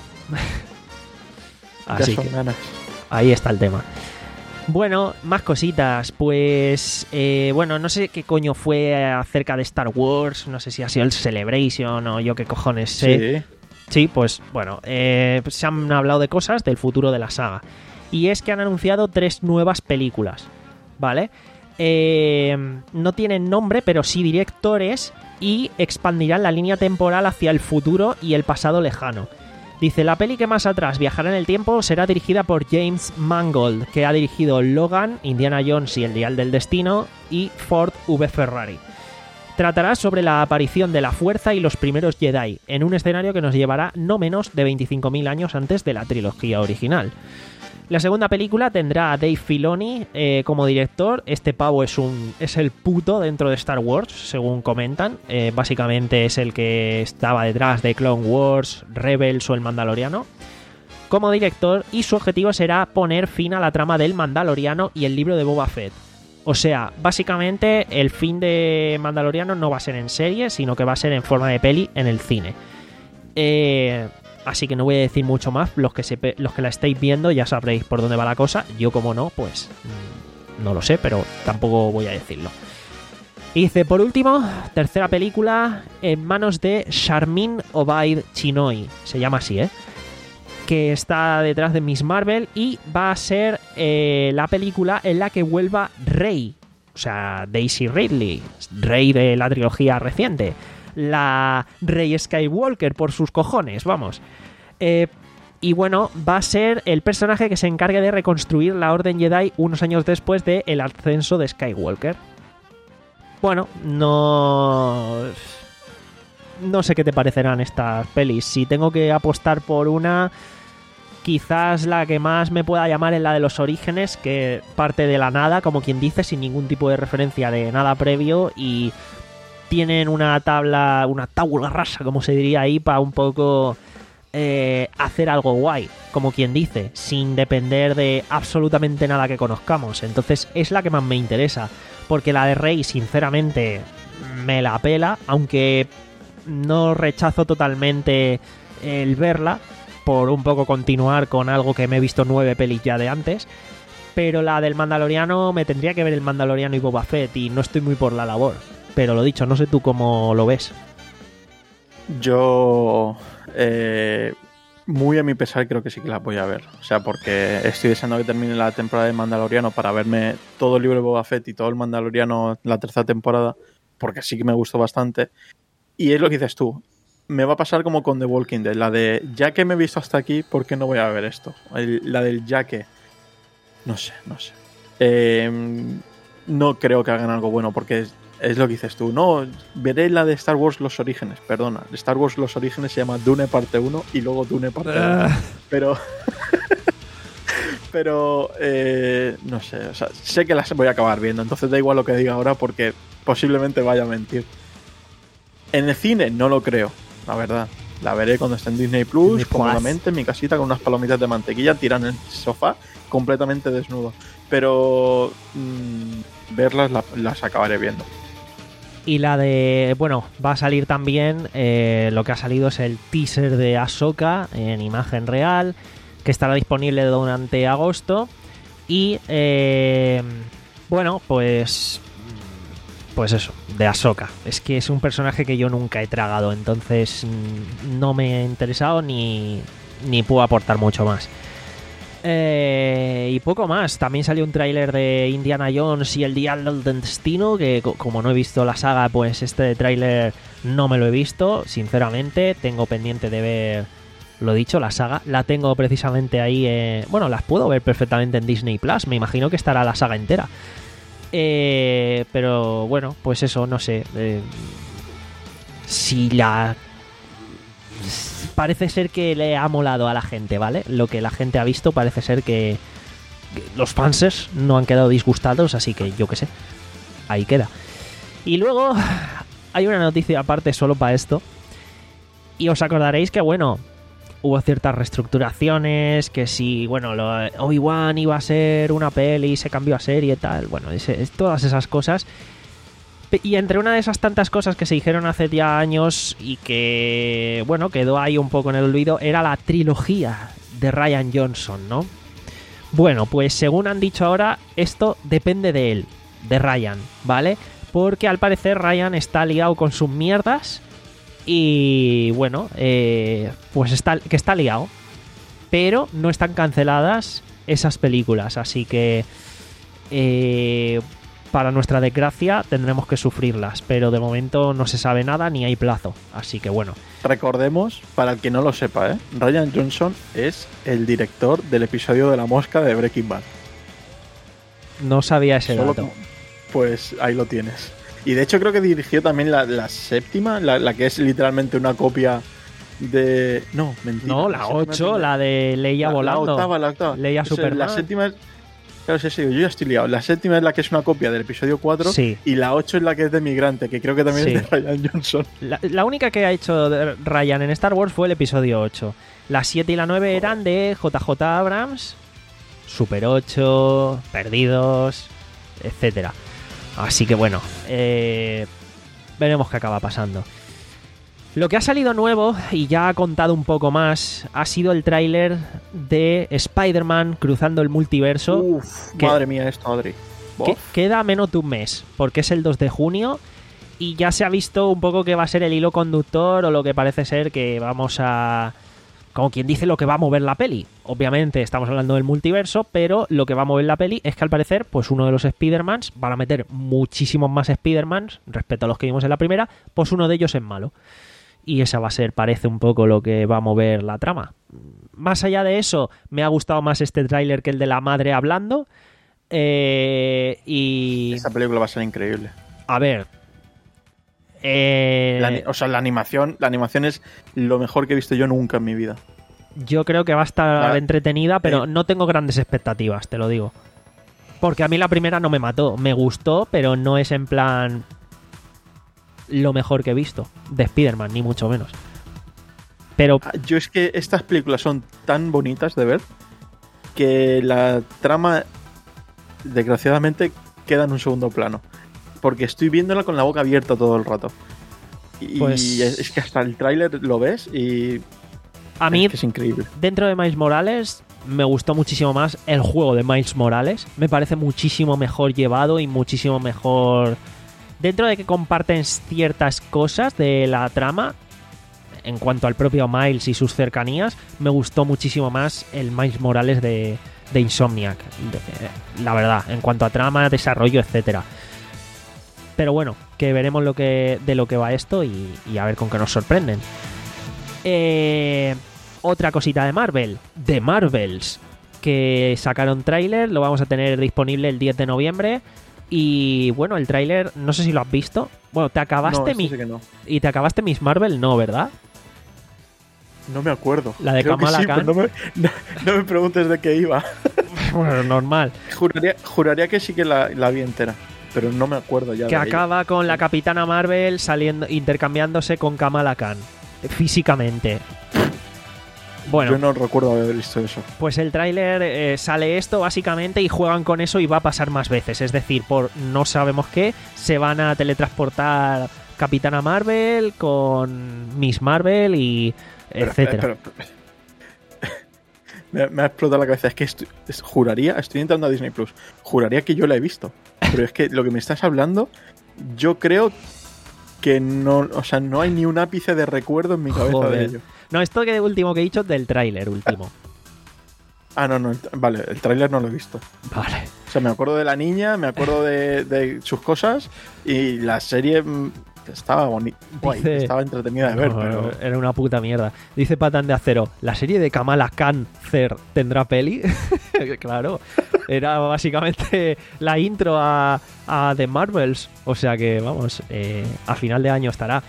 Así ya son que ganas. ahí está el tema. Bueno, más cositas. Pues, eh, bueno, no sé qué coño fue acerca de Star Wars. No sé si ha sido el Celebration o yo qué cojones sé. Sí. Sí, pues bueno, eh, se han hablado de cosas del futuro de la saga. Y es que han anunciado tres nuevas películas, ¿vale? Eh, no tienen nombre, pero sí directores y expandirán la línea temporal hacia el futuro y el pasado lejano. Dice, la peli que más atrás viajará en el tiempo será dirigida por James Mangold, que ha dirigido Logan, Indiana Jones y El Dial del Destino y Ford V Ferrari. Tratará sobre la aparición de la Fuerza y los primeros Jedi, en un escenario que nos llevará no menos de veinticinco mil años antes de la trilogía original. La segunda película tendrá a Dave Filoni eh, como director. Este pavo es un es el puto dentro de Star Wars, según comentan. Eh, básicamente es el que estaba detrás de Clone Wars, Rebels o El Mandaloriano. Como director, y su objetivo será poner fin a la trama del Mandaloriano y el libro de Boba Fett. O sea, básicamente el fin de Mandaloriano no va a ser en serie, sino que va a ser en forma de peli en el cine. Eh, Así que no voy a decir mucho más. Los que, sepe, los que la estáis viendo ya sabréis por dónde va la cosa. Yo, como no, pues no lo sé, pero tampoco voy a decirlo. Y dice, por último, tercera película en manos de Charmin Obaid Chinoy. Se llama así, ¿eh? Que está detrás de Miss Marvel y va a ser eh, la película en la que vuelva Rey. O sea, Daisy Ridley, Rey de la trilogía reciente. La Rey Skywalker por sus cojones, vamos. Eh, y bueno, va a ser el personaje que se encargue de reconstruir la Orden Jedi unos años después del ascenso de Skywalker. Bueno, no... No sé qué te parecerán estas pelis. Si tengo que apostar por una, quizás la que más me pueda llamar es la de los orígenes, que parte de la nada, como quien dice, sin ningún tipo de referencia de nada previo, y tienen una tabla, una tabula rasa, como se diría ahí, para un poco eh, hacer algo guay, como quien dice, sin depender de absolutamente nada que conozcamos. Entonces es la que más me interesa, porque la de Rey, sinceramente, me la pela, aunque no rechazo totalmente el verla, por un poco continuar con algo que me he visto nueve pelis ya de antes. Pero la del Mandaloriano, me tendría que ver el Mandaloriano y Boba Fett, y no estoy muy por la labor. Pero lo dicho, no sé tú cómo lo ves. Yo, eh, muy a mi pesar, creo que sí que la voy a ver. O sea, porque estoy deseando que termine la temporada de Mandaloriano para verme todo el libro de Boba Fett y todo el Mandaloriano la tercera temporada, porque sí que me gustó bastante. Y es lo que dices tú. Me va a pasar como con The Walking Dead. La de, ya que me he visto hasta aquí, ¿por qué no voy a ver esto? El, la del ya que... No sé, no sé. Eh, no creo que hagan algo bueno, porque... Es, Es lo que dices tú. No, veré la de Star Wars Los Orígenes. Perdona. Star Wars Los Orígenes se llama Dune parte uno y luego Dune parte dos. Uh. Pero... pero... Eh, no sé. O sea, sé que las voy a acabar viendo. Entonces da igual lo que diga ahora porque posiblemente vaya a mentir. En el cine no lo creo. La verdad. La veré cuando esté en Disney Plus, Disney cómodamente, en mi casita con unas palomitas de mantequilla, tirada en el sofá, completamente desnudo. Pero... Mmm, verlas la, las acabaré viendo. Y la de... Bueno, va a salir también... Eh, lo que ha salido es el teaser de Ahsoka en imagen real, que estará disponible durante agosto. Y... Eh, bueno, pues... Pues eso, de Ahsoka. Es que es un personaje que yo nunca he tragado, entonces no me ha interesado ni, ni puedo aportar mucho más. Eh, y poco más. También salió un tráiler de Indiana Jones y el Diablo del Destino, que como no he visto la saga, pues este tráiler no me lo he visto, sinceramente. Tengo pendiente de ver, lo dicho, la saga. La tengo precisamente ahí, eh, bueno, las puedo ver perfectamente en Disney Plus. Me imagino que estará la saga entera. Eh, pero bueno, pues eso, no sé. Eh, si la... Parece ser que le ha molado a la gente, ¿vale? Lo que la gente ha visto parece ser que los fanses no han quedado disgustados, así que yo qué sé. Ahí queda. Y luego hay una noticia aparte solo para esto. Y os acordaréis que, bueno, hubo ciertas reestructuraciones, que si, bueno, lo, Obi-Wan iba a ser una peli y se cambió a serie y tal. Bueno, es, es, todas esas cosas. Y entre una de esas tantas cosas que se dijeron hace ya años y que, bueno, quedó ahí un poco en el olvido, era la trilogía de Rian Johnson, ¿no? Bueno, pues según han dicho ahora, esto depende de él, de Rian, ¿vale? Porque al parecer Rian está liado con sus mierdas y, bueno, eh, pues está, que está liado. Pero no están canceladas esas películas, así que... Eh... Para nuestra desgracia tendremos que sufrirlas, pero de momento no se sabe nada ni hay plazo, así que bueno. Recordemos, para el que no lo sepa, ¿eh? Rian Johnson es el director del episodio de La Mosca de Breaking Bad. No sabía ese Solo dato. Como, pues ahí lo tienes. Y de hecho creo que dirigió también la, la séptima, la, la que es literalmente una copia de... No, mentira. No, la ocho, la de Leia la, volando. La octava, la octava. Leia Superman. La séptima es... Claro, sí, sí, yo ya estoy liado. La séptima es la que es una copia del episodio cuatro, sí. Y la ocho es la que es de Migrante, que creo que también sí. Es de Rian Johnson. La, la única que ha hecho Rian en Star Wars fue el episodio ocho. Las siete y la nueve eran de J J Abrams, Super ocho, Perdidos, etcétera. Así que bueno, eh, veremos qué acaba pasando. Lo que ha salido nuevo, y ya ha contado un poco más, ha sido el tráiler de Spider-Man cruzando el multiverso. Uf, que, madre mía esto, Adri. que queda menos de un mes, porque es el dos de junio, y ya se ha visto un poco que va a ser el hilo conductor, o lo que parece ser que vamos a... Como quien dice, lo que va a mover la peli. Obviamente estamos hablando del multiverso, pero lo que va a mover la peli es que al parecer, pues uno de los Spider-Mans, van a meter muchísimos más Spider-Mans respecto a los que vimos en la primera, pues uno de ellos es malo. Y esa va a ser, parece un poco lo que va a mover la trama. Más allá de eso, me ha gustado más este tráiler que el de la madre hablando. Eh, y... Esta película va a ser increíble. A ver... Eh... La, o sea, la animación, la animación es lo mejor que he visto yo nunca en mi vida. Yo creo que va a estar vale. entretenida, pero eh. no tengo grandes expectativas, te lo digo. Porque a mí la primera no me mató. Me gustó, pero no es en plan... lo mejor que he visto de Spider-Man, ni mucho menos. Pero yo es que estas películas son tan bonitas de ver que la trama desgraciadamente queda en un segundo plano, porque estoy viéndola con la boca abierta todo el rato y pues, es que hasta el tráiler lo ves y a mí es, que es increíble. Dentro de Miles Morales me gustó muchísimo más el juego de Miles Morales. Me parece muchísimo mejor llevado y muchísimo mejor... Dentro de que comparten ciertas cosas de la trama, en cuanto al propio Miles y sus cercanías, me gustó muchísimo más el Miles Morales de, de Insomniac. De, la verdad, en cuanto a trama, desarrollo, etcétera. Pero bueno, que veremos lo que, de lo que va esto y, y a ver con qué nos sorprenden. Eh, otra cosita de Marvel, de Marvels, que sacaron tráiler, lo vamos a tener disponible el diez de noviembre. Y bueno, el tráiler, no sé si lo has visto. Bueno, te acabaste no, mi... sí que no. Y te acabaste Miss Marvel, no, ¿verdad? No me acuerdo. La de Creo Kamala que sí, Khan. pero no me, no, no me preguntes de qué iba. Bueno, normal. Juraría, juraría que sí que la, la vi entera, pero no me acuerdo ya. Que de acaba ella. con la Capitana Marvel saliendo, intercambiándose con Kamala Khan. Físicamente. Bueno, yo no recuerdo haber visto eso. Pues el tráiler eh, sale esto básicamente y juegan con eso y va a pasar más veces. Es decir, por no sabemos qué, se van a teletransportar Capitana Marvel con Miss Marvel y Pero, etcétera. pero, pero, pero. me, me ha explotado la cabeza. Es que estoy, es, juraría, estoy entrando a Disney Plus, juraría que yo la he visto. Pero es que lo que me estás hablando, yo creo que no, o sea, no hay ni un ápice de recuerdo en mi cabeza Joder. de ello. No, esto que último que he dicho es del tráiler último. Ah, no, no, el, vale, el tráiler no lo he visto. Vale. O sea, me acuerdo de la niña, me acuerdo de, de sus cosas y la serie mm, estaba bonita, Dice- estaba entretenida de ver, No, pero Era una puta mierda. Dice Patán de Acero, ¿la serie de Kamala Khan Cer tendrá peli? Claro, era básicamente la intro a, a The Marvels. O sea que, vamos, eh, a final de año estará.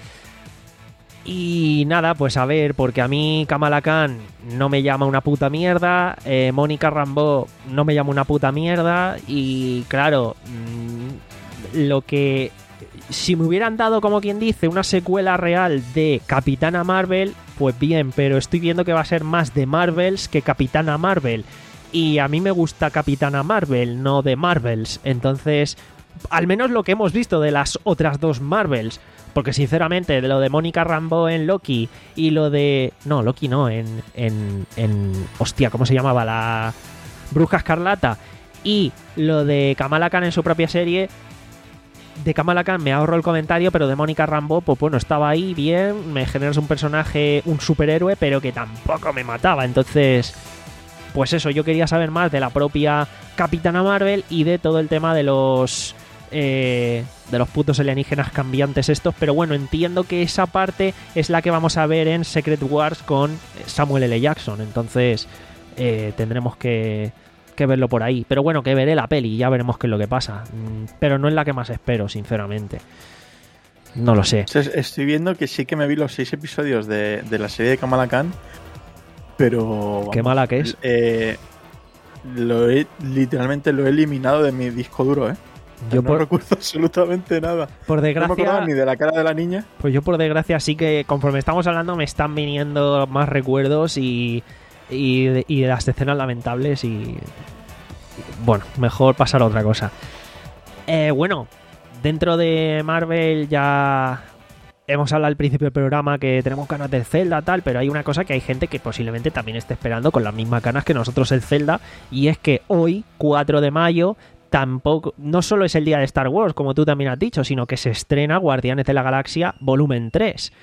Y nada, pues a ver, porque a mí Kamala Khan no me llama una puta mierda, eh, Mónica Rambeau no me llama una puta mierda, y claro, mmm, lo que... Si me hubieran dado, como quien dice, una secuela real de Capitana Marvel, pues bien, pero estoy viendo que va a ser más de Marvels que Capitana Marvel. Y a mí me gusta Capitana Marvel, no de Marvels. Entonces, al menos lo que hemos visto de las otras dos Marvels. Porque sinceramente, de lo de Mónica Rambeau en Loki y lo de... No, Loki no, en... en, en hostia, ¿cómo se llamaba? La Bruja Escarlata. Y lo de Kamala Khan en su propia serie... De Kamala Khan me ahorro el comentario, pero de Mónica Rambeau, pues bueno, estaba ahí bien, me generas un personaje, un superhéroe, pero que tampoco me mataba. Entonces, pues eso, yo quería saber más de la propia Capitana Marvel y de todo el tema de los... Eh, de los putos alienígenas cambiantes estos, pero bueno, entiendo que esa parte es la que vamos a ver en Secret Wars con Samuel L. Jackson, entonces eh, tendremos que, que verlo por ahí, pero bueno, que veré la peli y ya veremos qué es lo que pasa, mm, pero no es la que más espero, sinceramente, no lo sé. estoy viendo que sí que me vi los seis episodios de, de la serie de Kamala Khan, pero... Vamos, Qué mala que es. Eh, lo he, literalmente lo he eliminado de mi disco duro, ¿eh? Yo no por, recuerdo absolutamente nada. por No me desgracia, acordaba ni de la cara de la niña. pues yo por desgracia sí que conforme estamos hablando me están viniendo más recuerdos y, y, de, y de las escenas lamentables y bueno, mejor pasar a otra cosa. Eh, bueno, dentro de Marvel ya hemos hablado al principio del programa que tenemos ganas del Zelda, tal, pero hay una cosa que hay gente que posiblemente también esté esperando con las mismas ganas que nosotros el Zelda, y es que hoy, cuatro de mayo, tampoco, no solo es el día de Star Wars, como tú también has dicho, sino que se estrena Guardianes de la Galaxia Volumen tres.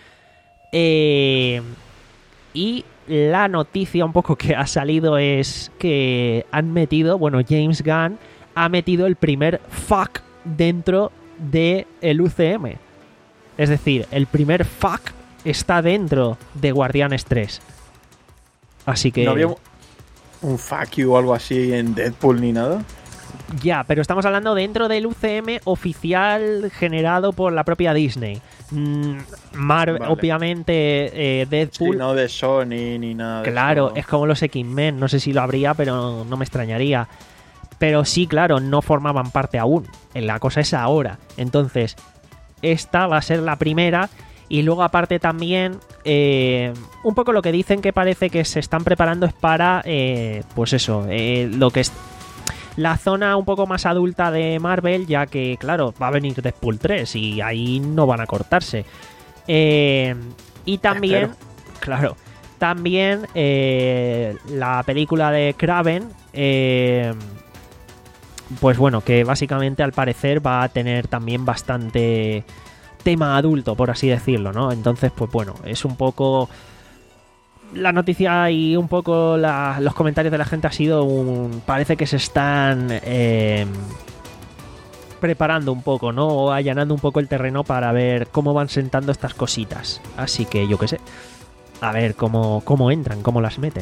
Eh, y la noticia un poco que ha salido es que han metido, bueno, James Gunn ha metido el primer fuck dentro del U C M. Es decir, el primer fuck está dentro de Guardianes tres. Así que... ¿No había un fuck you o algo así en Deadpool ni nada? Ya, pero estamos hablando dentro del U C M oficial generado por la propia Disney. Mm, Marvel, Vale. obviamente, eh, Deadpool... Sí, no de Sony ni nada de Claro, eso. es como los X-Men. No sé si lo habría, pero no me extrañaría. Pero sí, claro, no formaban parte aún. La cosa es ahora. Entonces, esta va a ser la primera. Y luego, aparte, también, eh, un poco lo que dicen que parece que se están preparando es para, eh, pues eso, eh, lo que es la zona un poco más adulta de Marvel, ya que, claro, va a venir Deadpool tres y ahí no van a cortarse. Eh, y también, Espero. claro, también eh, la película de Kraven, eh, pues bueno, que básicamente al parecer va a tener también bastante tema adulto, por así decirlo, ¿no? Entonces, pues bueno, es un poco... La noticia y un poco la, los comentarios de la gente ha sido un... Parece que se están eh, preparando un poco, ¿no? O allanando un poco el terreno para ver cómo van sentando estas cositas. Así que yo qué sé. A ver cómo, cómo entran, cómo las meten.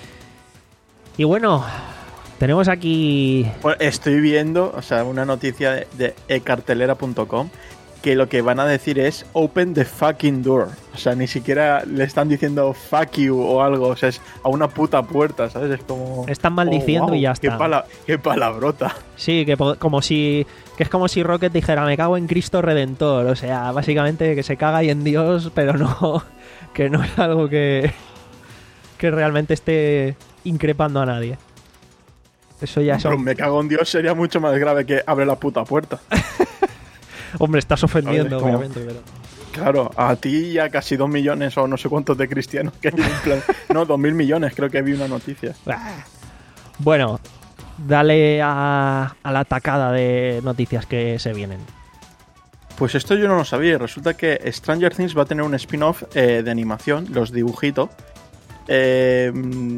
Y bueno, tenemos aquí... Bueno, estoy viendo, o sea, una noticia de, de ecartelera punto com que lo que van a decir es open the fucking door. O sea, ni siquiera le están diciendo fuck you o algo. O sea, es a una puta puerta, ¿sabes? Es como... Están maldiciendo oh, wow, y ya qué está. pala- qué palabrota. Sí, que po- como si que es como si Rocket dijera me cago en Cristo Redentor, o sea, básicamente que se caga ahí en Dios, pero no que no es algo que que realmente esté increpando a nadie. Eso ya Pero son... me cago en Dios sería mucho más grave que abre la puta puerta. Hombre, estás ofendiendo, Joder, obviamente, pero Claro, a ti y a casi dos millones o no sé cuántos de cristianos que hay en plan... No, dos mil millones, creo que vi una noticia. Bah. Bueno, dale a, a la tacada de noticias que se vienen. Pues esto yo no lo sabía. Resulta que Stranger Things va a tener un spin-off eh, de animación, los dibujitos. Eh,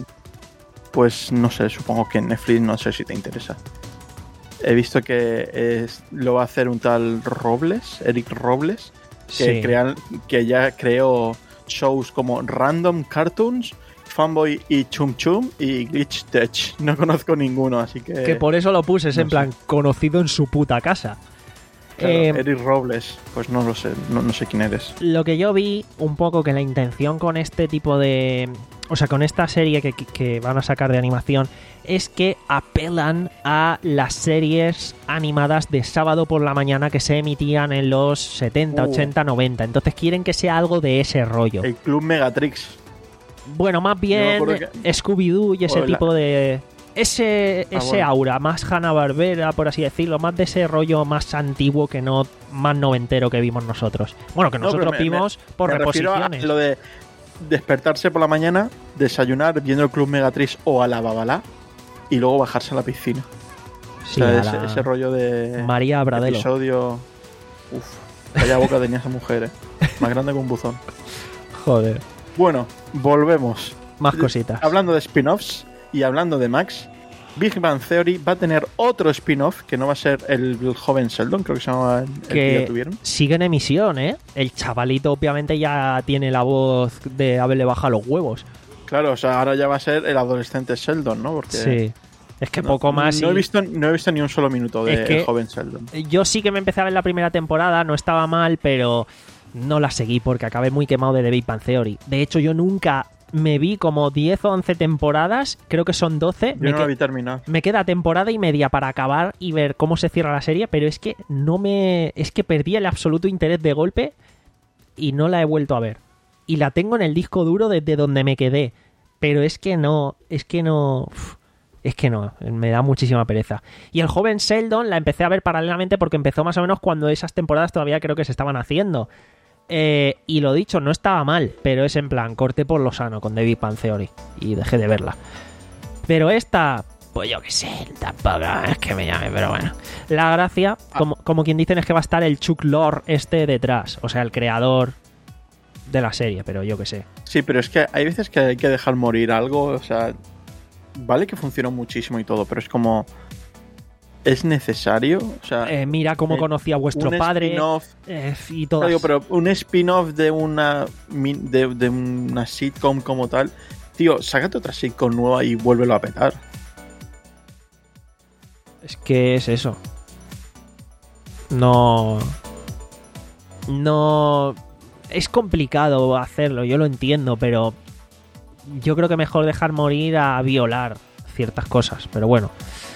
pues no sé, supongo que en Netflix, no sé si te interesa. He visto que es, lo va a hacer un tal Robles, Eric Robles, que, Sí. crean, que ya creó shows como Random Cartoons, Fanboy y Chum Chum y Glitch Tech. No conozco ninguno, así que... Que por eso lo puse, es no en sé. plan conocido en su puta casa. Claro, Eh, Eric Robles, pues no lo sé, no, no sé quién eres. Lo que yo vi, un poco que la intención con este tipo de... O sea, con esta serie que, que van a sacar de animación, es que apelan a las series animadas de sábado por la mañana que se emitían en los setenta, Uh. ochenta, noventa. Entonces quieren que sea algo de ese rollo. El Club Megatrix. Bueno, más bien acuerdo Scooby-Doo y ese O la- tipo de... Ese, Ah, ese bueno. aura, más Hanna-Barbera, por así decirlo, más de ese rollo más antiguo que no más noventero que vimos nosotros. Bueno, que No, nosotros pero me- vimos por Me refiero a reposiciones. lo de despertarse por la mañana, desayunar viendo el Club Megatrix o a la Babalá y luego bajarse a la piscina. Sí, o sea, a ese, la ese rollo de María Bradelo. episodio... Uf, vaya boca tenía esa mujer, ¿eh? Más grande que un buzón. Joder, Bueno, volvemos. más cositas. Hablando de spin-offs y hablando de Max, Big Bang Theory va a tener otro spin-off que no va a ser el, el joven Sheldon, creo que se llama el, el que ya Que tuvieron. sigue en emisión, ¿eh? El chavalito obviamente ya tiene la voz de haberle bajado los huevos. Claro, o sea, ahora ya va a ser el adolescente Sheldon, ¿no? Porque Sí. Es que no- poco más. No, he y- visto, no he visto ni un solo minuto de Es que- el joven Sheldon. Yo sí que me empecé a ver la primera temporada, no estaba mal, pero no la seguí porque acabé muy quemado de The Big Bang Theory. De hecho, yo nunca me vi como diez o once temporadas, creo que son doce. Yo Me, no que- la vi terminar. me queda temporada y media para acabar y ver cómo se cierra la serie, pero es que no me. Es que perdí el absoluto interés de golpe y no la he vuelto a ver. Y la tengo en el disco duro desde donde me quedé. Pero es que no. Es que no. uf, Es que no, me da muchísima pereza. Y el joven Sheldon la empecé a ver paralelamente porque empezó más o menos cuando esas temporadas todavía creo que se estaban haciendo. Eh, y lo dicho, no estaba mal, pero es en plan, corté por lo sano con The Big Bang Theory y dejé de verla. Pero esta, pues yo qué sé, tampoco es que me llame, pero bueno. La gracia, ah. como, como quien dicen, es que va a estar el Chuck Lorre este detrás, o sea, el creador de la serie, pero yo qué sé. Sí, pero es que hay veces que hay que dejar morir algo, o sea, vale que funcionó muchísimo y todo, pero es como... ¿Es necesario? O sea, eh, mira cómo eh, conocí a vuestro padre eh, y todo. Digo, pero un spin-off de una de, de una sitcom como tal, tío, sácate otra sitcom nueva y vuélvelo a petar. Es que es eso. No... No... Es complicado hacerlo, yo lo entiendo, pero yo creo que mejor dejar morir a violar ciertas cosas, pero bueno.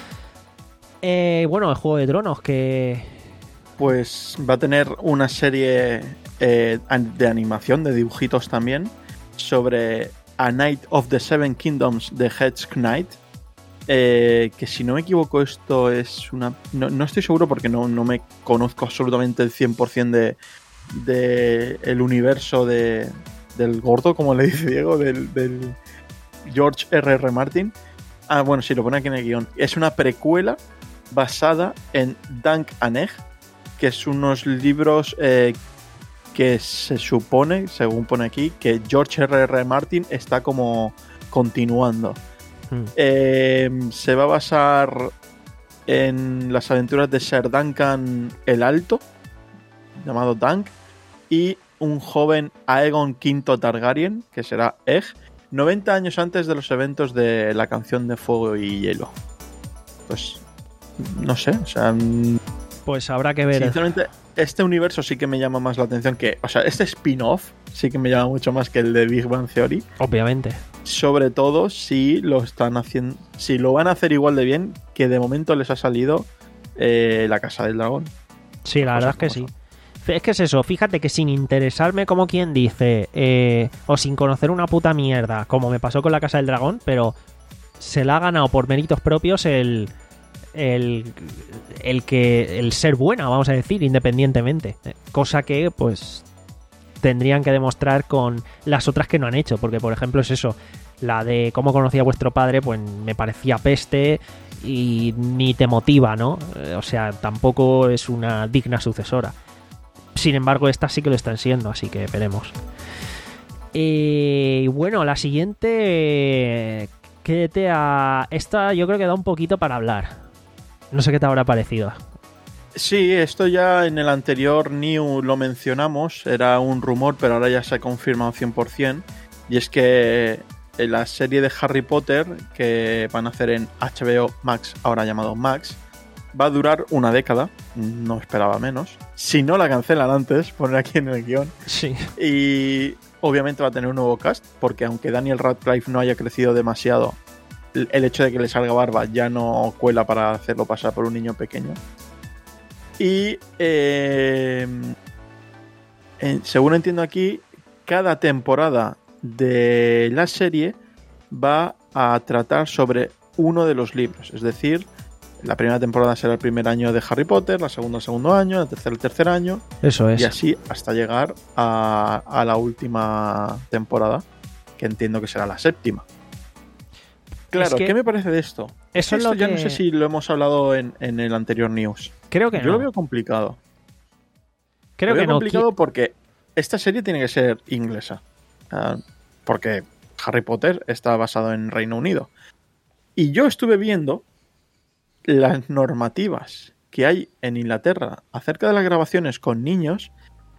Eh, bueno, el Juego de Tronos, que... Pues va a tener una serie eh, de animación, de dibujitos también, sobre A Knight of the Seven Kingdoms de Hedge Knight, eh, que si no me equivoco esto es una... No, no estoy seguro porque no, no me conozco absolutamente el cien por ciento de, de el universo de, del gordo, como le dice Diego, del, del George R R. Martin. Ah, bueno, sí, lo pone aquí en el guión. Es una precuela basada en Dunk and Egg, que es unos libros eh, que se supone, según pone aquí, que George R R. Martin está como continuando. Hmm. Eh, se va a basar en las aventuras de Ser Duncan el Alto, llamado Dunk, y un joven Aegon quinto Targaryen, que será Egg, noventa años antes de los eventos de la canción de Fuego y Hielo. Pues no sé, o sea... Pues habrá que ver. Sinceramente, este universo sí que me llama más la atención que... O sea, este spin-off sí que me llama mucho más que el de Big Bang Theory. Obviamente. Sobre todo si lo están haciendo... Si lo van a hacer igual de bien, que de momento les ha salido eh, La Casa del Dragón. Sí, la verdad es que sí. Es que es eso, fíjate que sin interesarme, como quien dice, eh, o sin conocer una puta mierda, como me pasó con La Casa del Dragón, pero se la ha ganado por méritos propios el... El, el que el ser buena, vamos a decir, independientemente, cosa que pues tendrían que demostrar con las otras que no han hecho, porque por ejemplo es eso, la de cómo conocí a vuestro padre, pues me parecía peste y ni te motiva, ¿no? O sea, tampoco es una digna sucesora. Sin embargo, esta sí que lo están siendo, así que veremos. Y bueno, la siguiente, que te ha... esta yo creo que da un poquito para hablar. No sé qué te habrá parecido. Sí, esto ya en el anterior New lo mencionamos, era un rumor, pero ahora ya se ha confirmado cien por ciento. Y es que la serie de Harry Potter que van a hacer en H B O Max, ahora llamado Max, va a durar una década, no esperaba menos. Si no la cancelan antes, poner aquí en el guión. Sí. Y obviamente va a tener un nuevo cast, porque aunque Daniel Radcliffe no haya crecido demasiado, el hecho de que le salga barba ya no cuela para hacerlo pasar por un niño pequeño. Y eh, eh, según entiendo aquí, cada temporada de la serie va a tratar sobre uno de los libros. Es decir, la primera temporada será el primer año de Harry Potter, la segunda el segundo año, la tercera el tercer año. Eso es. Y así hasta llegar a, a la última temporada, que entiendo que será la séptima. Claro, es que ¿qué me parece de esto? Eso es esto lo ya que... no sé si lo hemos hablado en, en el anterior news. Creo que Yo no. lo veo complicado. Creo lo veo que no. complicado porque esta serie tiene que ser inglesa. Uh, porque Harry Potter está basado en Reino Unido. Y yo estuve viendo las normativas que hay en Inglaterra acerca de las grabaciones con niños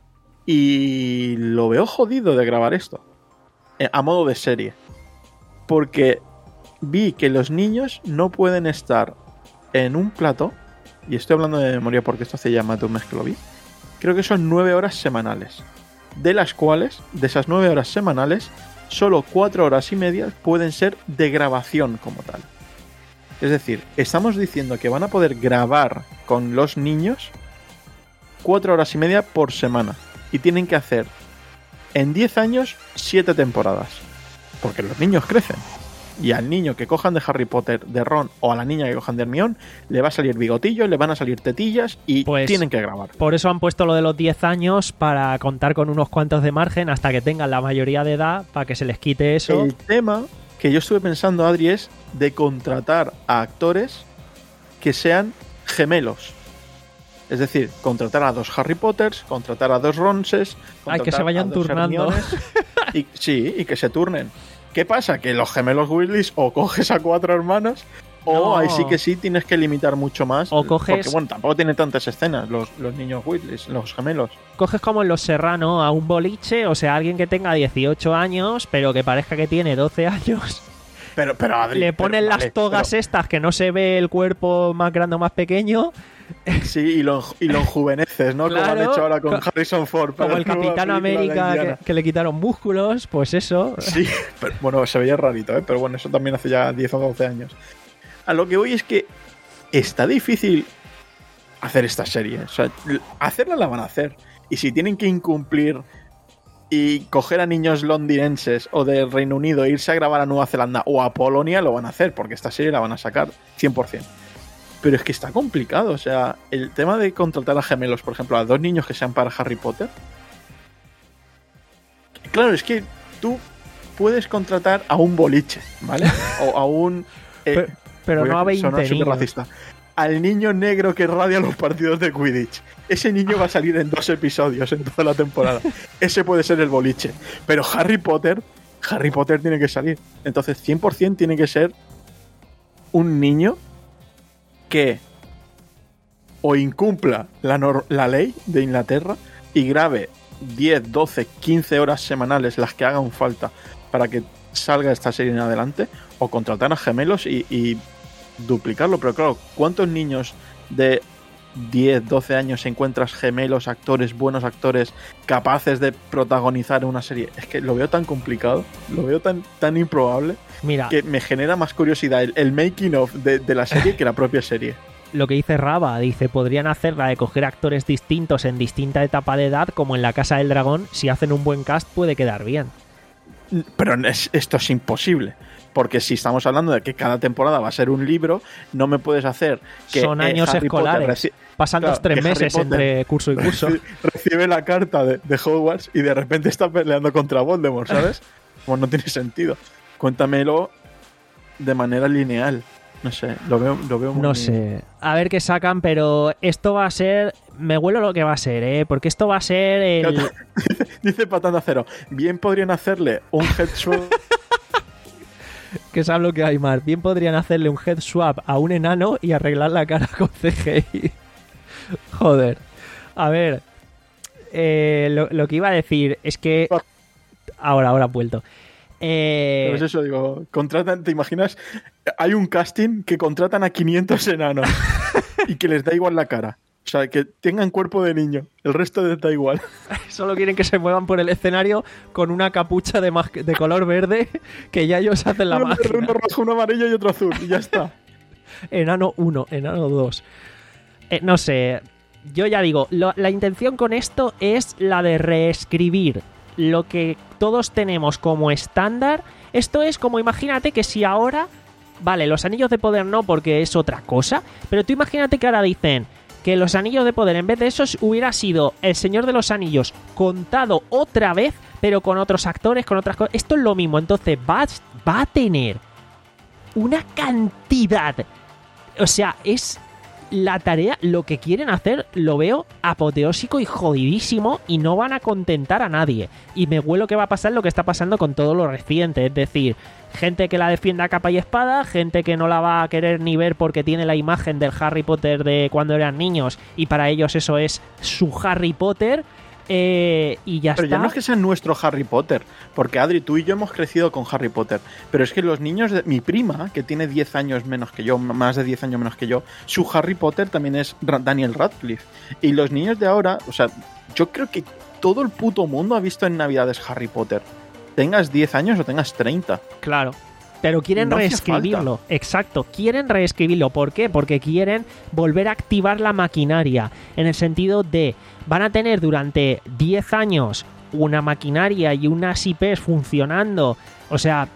y lo veo jodido de grabar esto. Eh, a modo de serie. Porque vi que los niños no pueden estar en un plató, y estoy hablando de memoria porque esto hace ya más de un mes que lo vi, creo que son nueve horas semanales, de las cuales, de esas nueve horas semanales, solo cuatro horas y media pueden ser de grabación como tal. Es decir, estamos diciendo que van a poder grabar con los niños cuatro horas y media por semana, y tienen que hacer en diez años siete temporadas, porque los niños crecen. Y al niño que cojan de Harry Potter, de Ron, o a la niña que cojan de Hermione, le va a salir bigotillo, le van a salir tetillas y Pues, tienen que grabar. Por eso han puesto lo de los diez años, para contar con unos cuantos de margen hasta que tengan la mayoría de edad, para que se les quite eso. El tema que yo estuve pensando, Adri, es de contratar a actores que sean gemelos. Es decir, contratar a dos Harry Potters, contratar a dos Ronses, Ay, que se vayan a dos turnando. Hermiones, y, sí, y que se turnen. ¿Qué pasa? Que los gemelos Weasleys o coges a cuatro hermanos o No. ahí sí que sí tienes que limitar mucho más. O coges- Porque bueno, tampoco tiene tantas escenas los, los niños Weasleys, los gemelos. Coges como en Los Serrano a un boliche, o sea, alguien que tenga dieciocho años, pero que parezca que tiene doce años. Pero, pero Adri, Le ponen pero, las vale, togas pero- estas que no se ve el cuerpo más grande o más pequeño, Sí, y lo, y lo enjuveneces, ¿no? Como Claro, han hecho ahora con co- Harrison Ford. para como el la nueva Capitán película de América Indiana. que, que le quitaron músculos, pues eso. Sí, pero, bueno, se veía rarito, ¿eh? Pero bueno, eso también hace ya diez o doce años. A lo que voy es que está difícil hacer esta serie. O sea, hacerla la van a hacer. Y si tienen que incumplir y coger a niños londinenses o del Reino Unido e irse a grabar a Nueva Zelanda o a Polonia, lo van a hacer, porque esta serie la van a sacar cien por ciento. Pero es que está complicado. O sea, el tema de contratar a gemelos, por ejemplo, a dos niños que sean para Harry Potter. Claro, es que tú puedes contratar a un boliche, ¿vale? O a un... eh, Pero, pero voy no a veinte sonar niños. superracista. Al niño negro que radia los partidos de Quidditch. Ese niño va a salir en dos episodios en toda la temporada. Ese puede ser el boliche. Pero Harry Potter, Harry Potter tiene que salir. Entonces, cien por ciento tiene que ser un niño que o incumpla la, nor- la ley de Inglaterra y grabe diez, doce, quince horas semanales, las que hagan falta para que salga esta serie en adelante, o contratar a gemelos y, y duplicarlo. Pero claro, ¿cuántos niños de diez, doce años encuentras gemelos, actores, buenos actores, capaces de protagonizar una serie? Es que lo veo tan complicado, lo veo tan, tan improbable, Mira, que me genera más curiosidad el, el making of de, de la serie que la propia serie. lo que dice Raba, dice, podrían hacerla de coger actores distintos en distinta etapa de edad, como en La Casa del Dragón. Si hacen un buen cast puede quedar bien. Pero es- esto es imposible. Porque si estamos hablando de que cada temporada va a ser un libro, no me puedes hacer que Son eh, años Harry Potter escolares. reci- Pasan claro, los tres que Harry meses Potter entre curso y curso. reci- recibe la carta de, de Hogwarts y de repente está peleando contra Voldemort, ¿sabes? Pues no tiene sentido. Cuéntamelo de manera lineal. No sé, lo veo, lo veo muy... No sé. A ver qué sacan, pero esto va a ser... Me huelo lo que va a ser, ¿eh? Porque esto va a ser el... Dice Patanda Cero, bien podrían hacerle un head swap. que sabes lo que hay más. Bien podrían hacerle un head swap a un enano y arreglar la cara con C G I. Joder. A ver. eh, lo, lo que iba a decir es que... Ahora, ahora he vuelto. Eh, Pues eso, digo, contratan, ¿te imaginas? Hay un casting que contratan a quinientos enanos y que les da igual la cara. O sea, que tengan cuerpo de niño. El resto les da igual. Solo quieren que se muevan por el escenario con una capucha de, mas- de color verde, que ya ellos hacen la uno, magia. uno rojo, uno amarillo y otro azul. Y ya está. Enano uno, enano dos. Eh, no sé, yo ya digo, lo- la intención con esto es la de reescribir lo que todos tenemos como estándar. Esto es como, imagínate que si ahora, vale, los anillos de poder no, porque es otra cosa, pero tú imagínate que ahora dicen que los anillos de poder, en vez de eso, hubiera sido El Señor de los Anillos contado otra vez, pero con otros actores, con otras cosas. Esto es lo mismo, entonces va, va a tener una cantidad, o sea, es la tarea, lo que quieren hacer, lo veo apoteósico y jodidísimo, y no van a contentar a nadie. Y me huelo que va a pasar lo que está pasando con todo lo reciente, es decir, gente que la defienda a capa y espada, gente que no la va a querer ni ver porque tiene la imagen del Harry Potter de cuando eran niños y para ellos eso es su Harry Potter. Eh, y ya Pero está. ya no es que sea nuestro Harry Potter. Porque Adri, tú y yo hemos crecido con Harry Potter. Pero es que los niños de mi prima, que tiene diez años menos que yo, más de diez años menos que yo, su Harry Potter también es Ra- Daniel Radcliffe. Y los niños de ahora, o sea, yo creo que todo el puto mundo ha visto en Navidades Harry Potter. Tengas diez años o tengas treinta. Claro. Pero quieren No hacía reescribirlo. Exacto. Quieren reescribirlo. ¿Por qué? Porque quieren volver a activar la maquinaria. En el sentido de, van a tener durante diez años una maquinaria y unas I Pes funcionando. O sea,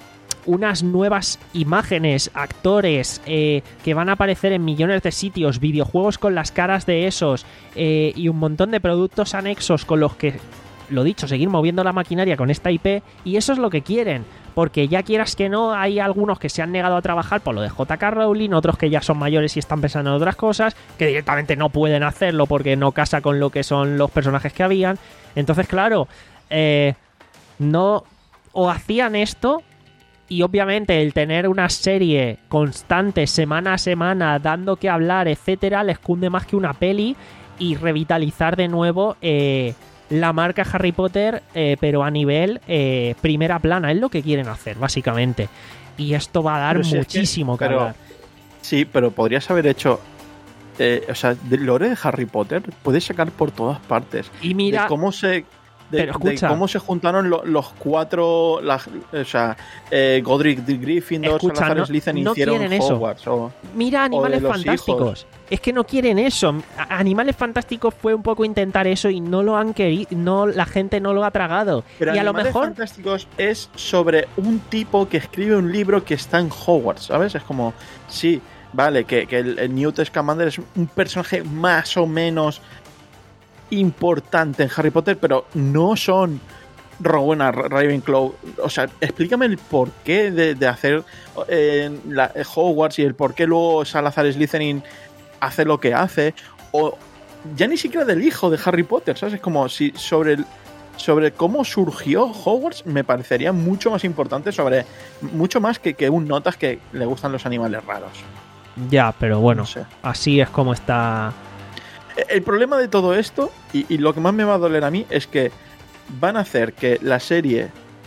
unas nuevas imágenes, actores eh, que van a aparecer en millones de sitios, videojuegos con las caras de esos eh, y un montón de productos anexos con los que, lo dicho, seguir moviendo la maquinaria con esta I P, y eso es lo que quieren. Porque ya quieras que no, hay algunos que se han negado a trabajar por lo de J K Rowling, otros que ya son mayores y están pensando en otras cosas, que directamente no pueden hacerlo porque no casa con lo que son los personajes que habían. Entonces, claro, eh, no o hacían esto, y obviamente el tener una serie constante, semana a semana, dando que hablar, etcétera, les cunde más que una peli, y revitalizar de nuevo eh, la marca Harry Potter, eh, pero a nivel eh, primera plana. Es lo que quieren hacer, básicamente. Y esto va a dar si muchísimo es que, que pero, hablar. Sí, pero podrías haber hecho... Eh, o sea, de lore de Harry Potter puedes sacar por todas partes. Y mira... De cómo se... De, Pero escucha, de cómo se juntaron lo, los cuatro, las, o sea, eh, Godric de Gryffindor, escucha, Salazar no, Slytherin no hicieron quieren eso. Hogwarts. O, Mira Animales o de los Fantásticos. hijos. Es que no quieren eso. A- Animales Fantásticos fue un poco intentar eso y no lo han querido, no, la gente no lo ha tragado. Pero y a lo Animales mejor Fantásticos es sobre un tipo que escribe un libro que está en Hogwarts, ¿sabes? Es como, sí, vale, que, que el, el Newt Scamander es un personaje más o menos importante en Harry Potter, pero no son Rowena Ravenclaw. O sea, explícame el porqué de, de hacer eh, la, Hogwarts y el por qué luego Salazar Slytherin hace lo que hace, o ya ni siquiera del hijo de Harry Potter, ¿sabes? Es como si sobre el, sobre cómo surgió Hogwarts me parecería mucho más importante, sobre mucho más que, que un notas que le gustan los animales raros. ya, pero bueno, No sé. así es como está. El problema de todo esto, y, y lo que más me va a doler a mí, es que van a hacer que la serie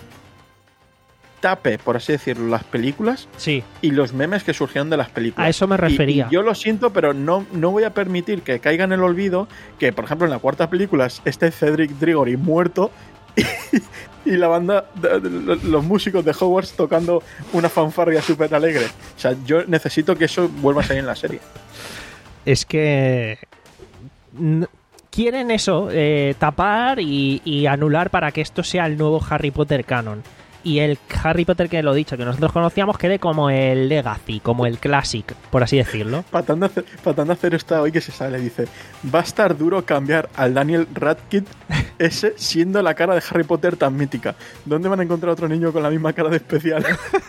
tape, por así decirlo, las películas Sí, y los memes que surgieron de las películas. a eso me Y- refería. Y, yo lo siento, pero no, no voy a permitir que caiga en el olvido que, por ejemplo, en la cuarta película esté Cedric Diggory muerto y, y la banda, de- de- los músicos de Hogwarts tocando una fanfarria súper alegre. O sea, yo necesito que eso vuelva a salir en la serie. Es que n- quieren eso, eh, tapar y, y anular para que esto sea el nuevo Harry Potter canon. Y el Harry Potter, que lo he dicho, que nosotros conocíamos, quede como el Legacy, como el Classic, por así decirlo. Patando hacer, patando hacer está hoy que se sale, dice, va a estar duro cambiar al Daniel Radcliffe ese siendo la cara de Harry Potter tan mítica. ¿Dónde van a encontrar otro niño con la misma cara de especial?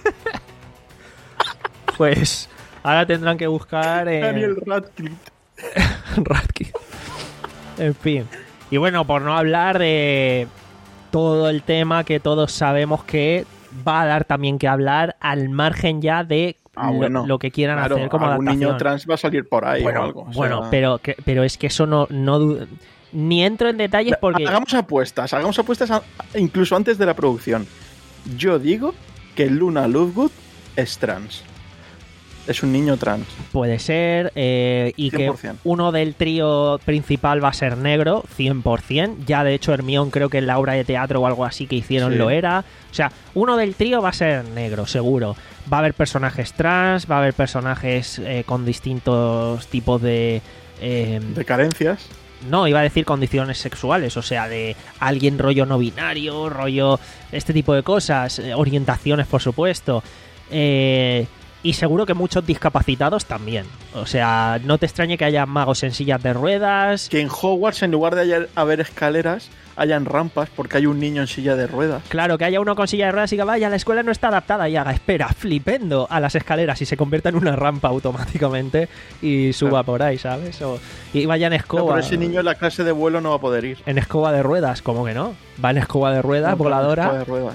Pues ahora tendrán que buscar... eh, Daniel Radcliffe. Radcliffe. En fin. Y bueno, por no hablar de todo el tema que todos sabemos que va a dar también que hablar, al margen ya de Ah, lo, bueno, lo que quieran claro, hacer como algún adaptación. niño trans va a salir por ahí bueno, o algo. o bueno, sea, pero, que- pero es que eso no, no du- ni entro en detalles porque... Hagamos apuestas, hagamos apuestas a- incluso antes de la producción. Yo digo que Luna Lovegood es trans. Es un niño trans. Puede ser, eh, y cien por cien. que uno del trío principal va a ser negro, cien por cien. Ya de hecho Hermione creo que en la obra de teatro o algo así que hicieron Sí. lo era. O sea, uno del trío va a ser negro, seguro. Va a haber personajes trans, va a haber personajes eh, con distintos tipos de... eh, De carencias. no, iba a decir condiciones sexuales, o sea, de alguien rollo no binario, rollo este tipo de cosas, eh, orientaciones por supuesto. Eh... Y seguro que muchos discapacitados también. O sea, no te extrañe que haya magos en sillas de ruedas. Que en Hogwarts, en lugar de haber, haber escaleras, hayan rampas porque hay un niño en silla de ruedas. Claro, que haya uno con silla de ruedas y que vaya, la escuela no está adaptada y haga, espera, flipendo a las escaleras y se convierta en una rampa automáticamente y suba Claro. por ahí, ¿sabes? O, y vaya en No, escoba. pero ese niño en la clase de vuelo no va a poder ir. En escoba de ruedas, ¿cómo que no? Va en escoba de ruedas, No, voladora. escoba de ruedas.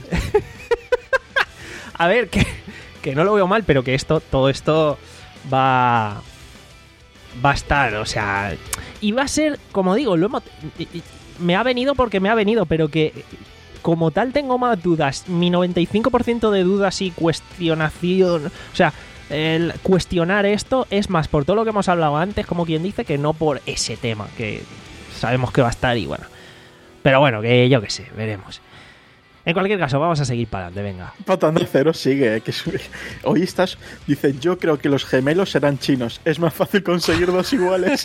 A ver, que, que no lo veo mal, pero que esto, todo esto va, va a estar, o sea, y va a ser, como digo, lo hemos, me ha venido porque me ha venido, pero que como tal tengo más dudas, mi noventa y cinco por ciento de dudas y cuestionación, o sea, el cuestionar esto es más por todo lo que hemos hablado antes, como quien dice, que no por ese tema, que sabemos que va a estar y bueno. Pero bueno, que yo qué sé, veremos. En cualquier caso, vamos a seguir para adelante, venga. Patando cero sigue. eh, Que es- hoy estás. Dice: yo creo que los gemelos serán chinos. Es más fácil conseguir dos iguales.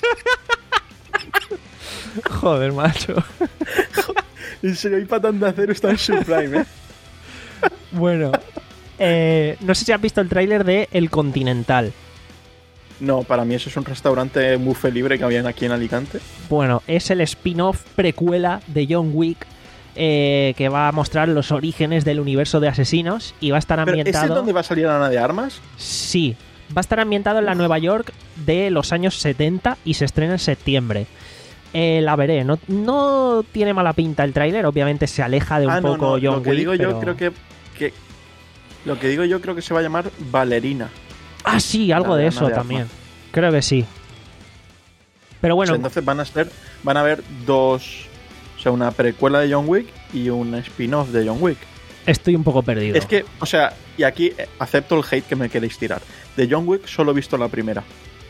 Joder, macho. En serio, hoy Patando cero está en su prime, ¿eh? Bueno, Eh, no sé si has visto el tráiler de El Continental. No, para mí eso es un restaurante buffet libre que había aquí en Alicante. Bueno, es el spin-off precuela de John Wick, eh, que va a mostrar los orígenes del universo de asesinos y va a estar ¿Pero ambientado... ese es donde va a salir Ana de Armas? Sí, va a estar ambientado en la Nueva York de los años setenta y se estrena en septiembre. Eh, la veré, no, no tiene mala pinta el tráiler, obviamente se aleja de un ah, no, poco no. John Lo que Wick, digo pero... yo creo que, que... Lo que digo yo creo que se va a llamar Valerina. Ah, sí, algo La de de Ana eso de también. Armas. Creo que sí. Pero O bueno, sea, entonces van a ser, van a haber dos, o sea, una precuela de John Wick y un spin-off de John Wick. estoy un poco perdido. Es que, o sea, y aquí acepto el hate que me queréis tirar. De John Wick solo he visto la primera.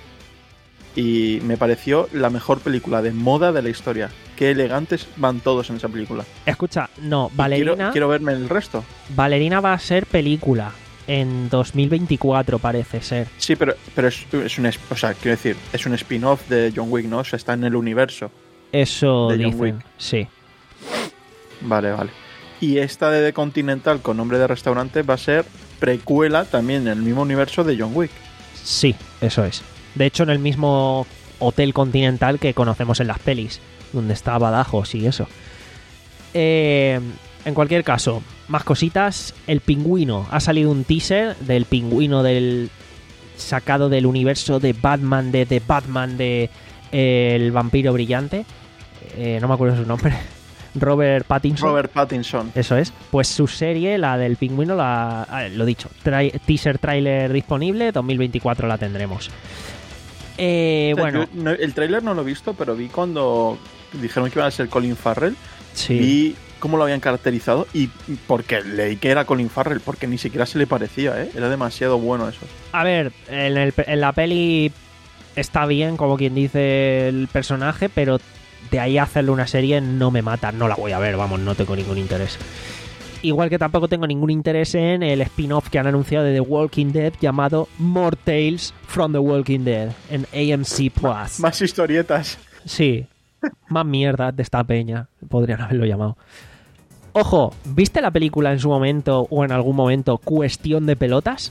Y me pareció la mejor película de moda de la historia. Qué elegantes van todos en esa película. Escucha, no, Y Valerina, Quiero, quiero verme el resto. Valerina va a ser película en dos mil veinticuatro, parece ser. Sí, pero, pero es, es un, es- o sea, quiero decir, es un spin-off de John Wick, ¿no? O sea, está en el universo. Eso De John dicen, Wick. sí. Vale, vale. Y esta de The Continental con nombre de restaurante va a ser precuela también en el mismo universo de John Wick. Sí, eso es. De hecho, en el mismo hotel continental que conocemos en las pelis, donde está Badajoz y eso. Eh, en cualquier caso, más cositas. El pingüino. Ha salido un teaser del pingüino del sacado del universo de Batman, de The Batman, de eh, El vampiro brillante. Eh, no me acuerdo su nombre. Robert Pattinson. Robert Pattinson. Eso es. Pues su serie, la del pingüino, la, ah, lo dicho, trai- teaser trailer disponible, dos mil veinticuatro la tendremos. Eh, O sea, bueno, yo no- el tráiler no lo he visto, pero vi cuando dijeron que iba a ser Colin Farrell. sí. Vi cómo lo habían caracterizado y porque leí que era Colin Farrell, porque ni siquiera se le parecía, ¿eh? Era demasiado bueno eso. A ver, en, el- en la peli está bien, como quien dice, el personaje, pero de ahí a hacerle una serie no me mata, no la voy a ver, vamos, no tengo ningún interés. Igual que tampoco tengo ningún interés en el spin-off que han anunciado de The Walking Dead llamado More Tales from The Walking Dead en A M C Plus. Más historietas. Sí, más mierda de esta peña, podrían haberlo llamado. Ojo, ¿viste la película en su momento o en algún momento Cuestión de Pelotas?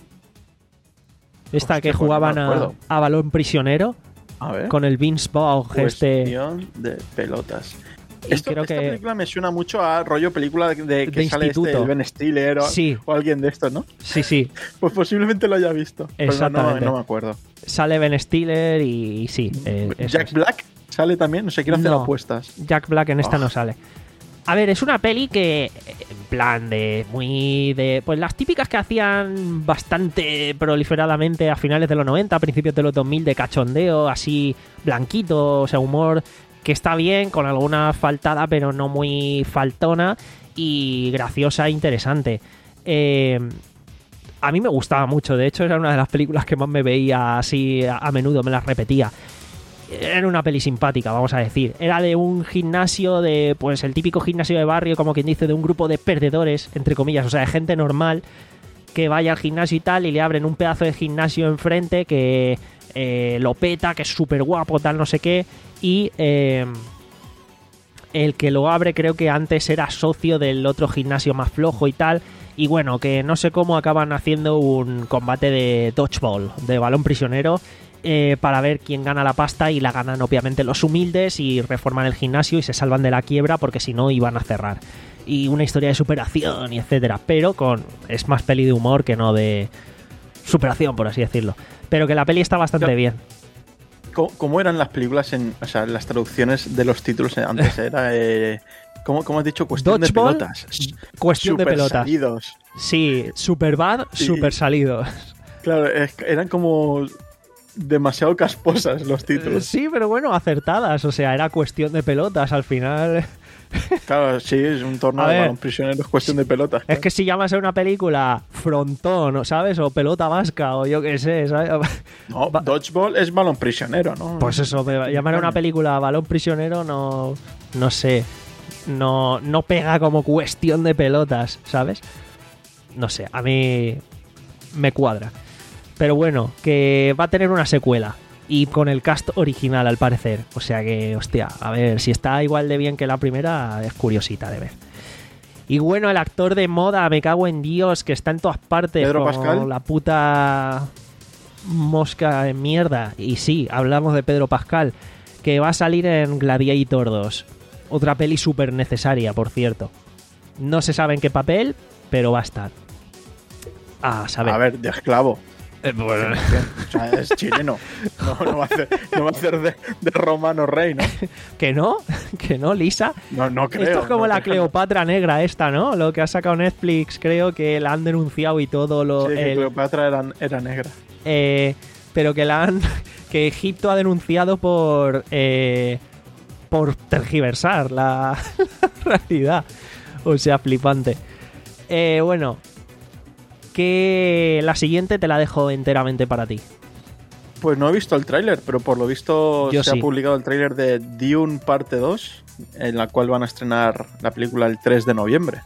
Esta Hostia, que pues no me jugaban a, acuerdo. a balón prisionero A ver. con el Vince Vaughn, este... Cuestión de pelotas. Y Esto, creo esta que- película me suena mucho a rollo película de, de que De sale instituto. este el Ben Stiller o, Sí. o alguien de estos, ¿no? Sí, sí, Pues posiblemente lo haya visto. Pero no, no, Exactamente. no me acuerdo. sale Ben Stiller y, y sí. eh, eso Jack es. Black sale también, no sé, quiero hacer No. apuestas. Jack Black en esta Oh. no sale. A ver, es una peli que, en plan de muy de... Pues las típicas que hacían bastante proliferadamente a finales de los noventa, a principios de los dos mil, de cachondeo, así blanquito, o sea, humor que está bien, con alguna faltada, pero no muy faltona, y graciosa e interesante. Eh, a mí me gustaba mucho, de hecho era una de las películas que más me veía así a, a menudo, me las repetía. Era una peli simpática, vamos a decir. Era de un gimnasio, de pues el típico gimnasio de barrio, como quien dice, de un grupo de perdedores, entre comillas, o sea, de gente normal que vaya al gimnasio y tal, y le abren un pedazo de gimnasio enfrente que eh, lo peta, que es súper guapo, tal, no sé qué, y eh, el que lo abre creo que antes era socio del otro gimnasio más flojo y tal, y bueno, que no sé cómo acaban haciendo un combate de dodgeball, de balón prisionero, eh, para ver quién gana la pasta, y la ganan obviamente los humildes y reforman el gimnasio y se salvan de la quiebra porque si no iban a cerrar. Y una historia de superación y etcétera, pero con es más peli de humor que no de superación, por así decirlo. Pero que la peli está bastante Yo- bien. ¿Cómo, cómo eran las películas en, o sea, las traducciones de los títulos antes? Era, eh, ¿cómo, cómo has dicho? Cuestión de Dodgeball, pelotas. Cuestión de Super pelotas. salidos. Sí, super bad, Sí. super salido. Claro, es que eran como demasiado casposas los títulos. Sí, pero bueno, acertadas. O sea, era cuestión de pelotas al final. Claro, sí, es un torneo A de ver. balón prisionero, es cuestión de pelotas. Es que si llamas a una película Frontón, ¿sabes? O Pelota Vasca, o yo qué sé, ¿sabes? No, Va- Dodgeball es balón prisionero, ¿no? Pues eso, me- llamar a una película Balón Prisionero no, no sé, no, no pega como cuestión de pelotas, ¿sabes? No sé, a mí me cuadra. Pero bueno, que va a tener una secuela y con el cast original al parecer. O sea que, hostia, a ver, si está igual de bien que la primera, es curiosita de ver. Y bueno, el actor de moda, me cago en Dios, que está en todas partes. Pedro como Pascal. La puta mosca de mierda. Y sí, hablamos de Pedro Pascal, que va a salir en Gladiator dos. Otra peli súper necesaria, por cierto. No se sabe en qué papel, pero va a estar. Ah, saber. A ver, de esclavo. Eh, bueno. O sea, es chileno. No, no va a hacer, no va a hacer de, de romano rey, ¿no? ¿Que no? ¿Que no, Lisa? No, no creo. Esto es como no la creo. Cleopatra negra esta, ¿no? Lo que ha sacado Netflix, creo que la han denunciado y todo. Lo, Sí, que el- Cleopatra era, era negra. eh, pero que la han... que Egipto ha denunciado por... eh, por tergiversar la, la realidad. O sea, flipante. Eh, bueno... que la siguiente te la dejo enteramente para ti. Pues no he visto el tráiler, pero por lo visto Yo se sí. ha publicado el tráiler de Dune parte dos, en la cual van a estrenar la película el tres de noviembre.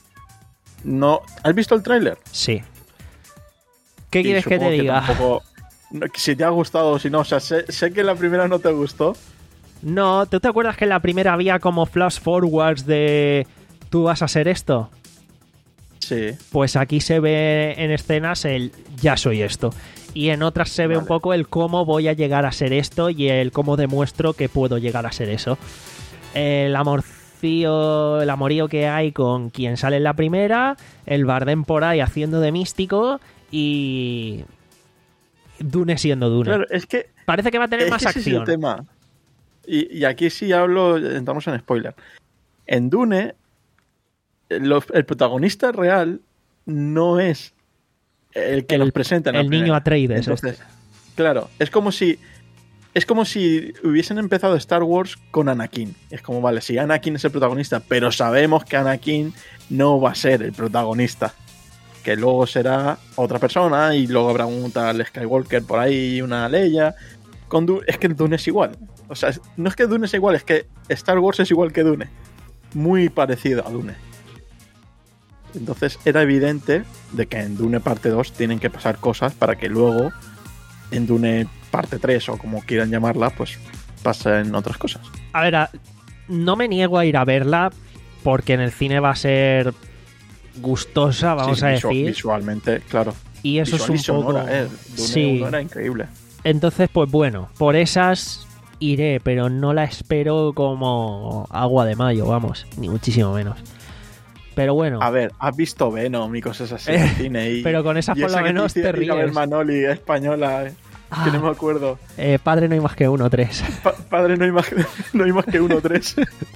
No, ¿has visto el tráiler? Sí. ¿Qué Y quieres que te supongo diga? tampoco- no, si te ha gustado o si no, o sea, sé, sé que la primera no te gustó. No, ¿tú te acuerdas que en la primera había como flash forwards de tú vas a ser esto? Sí. Pues aquí se ve en escenas el ya soy esto. Y en otras se ve Vale. un poco el cómo voy a llegar a ser esto y el cómo demuestro que puedo llegar a ser eso. El amorcío, el amorío que hay con quien sale en la primera, el Bardem por ahí haciendo de místico y Dune siendo Dune. Claro, es que Parece que va a tener Es más que ese es el acción. tema. Y, y aquí sí hablo, entramos en spoiler. En Dune, lo- el protagonista real no es el que El- nos presenta en la el niño primera. Atreides, Entonces, claro, es como si es como si hubiesen empezado Star Wars con Anakin. Es como, vale, sí, Anakin es el protagonista, pero sabemos que Anakin no va a ser el protagonista. Que luego será otra persona y luego habrá un tal Skywalker por ahí, una Leia. Con Dune, es que Dune es igual. O sea, es- no es que Dune es igual, es que Star Wars es igual que Dune. Muy parecido a Dune. Entonces era evidente de que en Dune parte dos tienen que pasar cosas para que luego en Dune parte tres o como quieran llamarla, pues pasen otras cosas. A ver, a- no me niego a ir a verla porque en el cine va a ser gustosa, vamos Sí, a visu- decir. Visualmente, claro. Y eso Visual y es un poco... sonora, eh. Dune Sí. uno era increíble. Entonces, pues bueno, por esas iré, pero no la espero como agua de mayo, vamos, ni muchísimo menos. Pero bueno, A ver, has visto Venom y cosas así en Eh, el cine. Y, pero con esas y por lo esa que menos hiciste te ir a ver ríes. Manoli española, eh, Ah, que no me acuerdo. eh, padre no hay más que uno, tres. Pa- padre, no hay más, no hay más que uno o tres.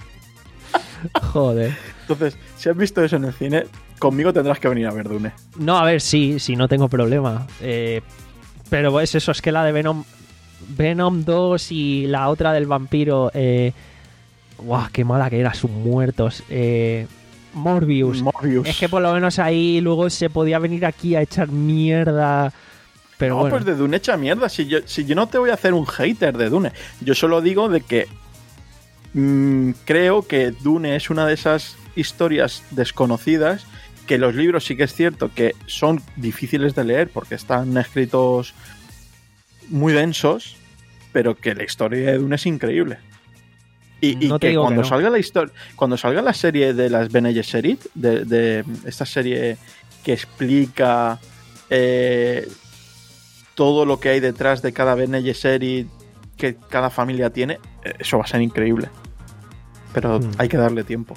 Joder. Entonces, si has visto eso en el cine, conmigo tendrás que venir a ver Dune. No, a ver, sí, sí, no tengo problema. Eh, pero es eso, es que la de Venom Venom dos y la otra del vampiro... Eh, guau, qué mala que era, sus muertos. Eh, Morbius. Morbius. Es que por lo menos ahí luego se podía venir aquí a echar mierda. Pero no, bueno, pues de Dune echa mierda. Si yo, si yo no te voy a hacer un hater de Dune, yo solo digo de que mm, creo que Dune es una de esas historias desconocidas que los libros sí que es cierto que son difíciles de leer porque están escritos muy densos, pero que la historia de Dune es increíble. Y, y No te que digo cuando que no. salga la historia, cuando salga la serie de las Bene Gesserit, de, de esta serie que explica eh, todo lo que hay detrás de cada Bene Gesserit que cada familia tiene, eh, eso va a ser increíble. Pero Hmm. hay que darle tiempo.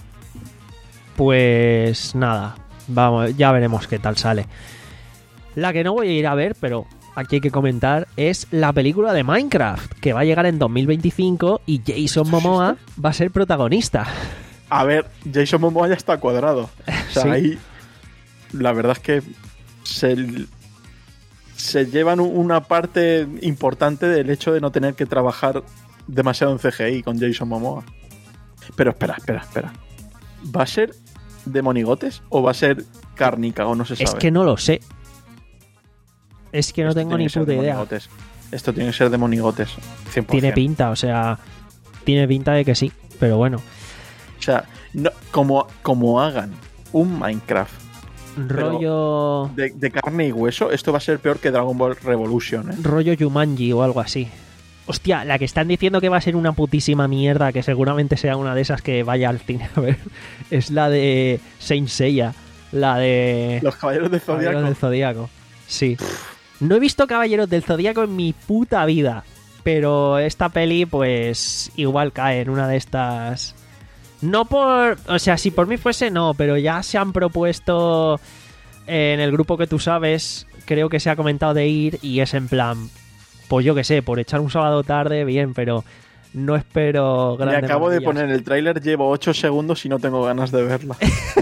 pues nada. Vamos, ya veremos qué tal sale. La que no voy a ir a ver, pero aquí hay que comentar, es la película de Minecraft, que va a llegar en dos mil veinticinco y Jason Momoa va a ser protagonista. A ver, Jason Momoa ya está cuadrado. O sea, Sí. ahí la verdad es que se, se llevan una parte importante del hecho de no tener que trabajar demasiado en C G I con Jason Momoa. Pero espera, espera, espera. ¿Va a ser de monigotes o va a ser cárnica o no se sabe? Es que no lo sé. Es que no Esto tengo tiene ni que ser puta de idea. monigotes. Esto tiene que ser de monigotes. cien por ciento. Tiene pinta, o sea, tiene pinta de que sí, pero bueno. O sea, no, como, como hagan un Minecraft Rollo... de, de carne y hueso, esto va a ser peor que Dragon Ball Revolution, ¿eh? rollo Jumanji o algo así. Hostia, la que están diciendo que va a ser una putísima mierda, que seguramente sea una de esas que vaya al cine a ver, es la de Saint Seiya, la de... Los Caballeros del Zodíaco. Caballeros del Zodíaco. Sí. No he visto Caballeros del Zodíaco en mi puta vida, pero esta peli, pues, igual cae en una de estas... No por... O sea, si por mí fuese, no, pero ya se han propuesto en el grupo que tú sabes, creo que se ha comentado de ir y es en plan... Pues yo que sé, por echar un sábado tarde, bien, pero no espero grandes Me acabo de maravillas. poner el tráiler, llevo ocho segundos y no tengo ganas de verla.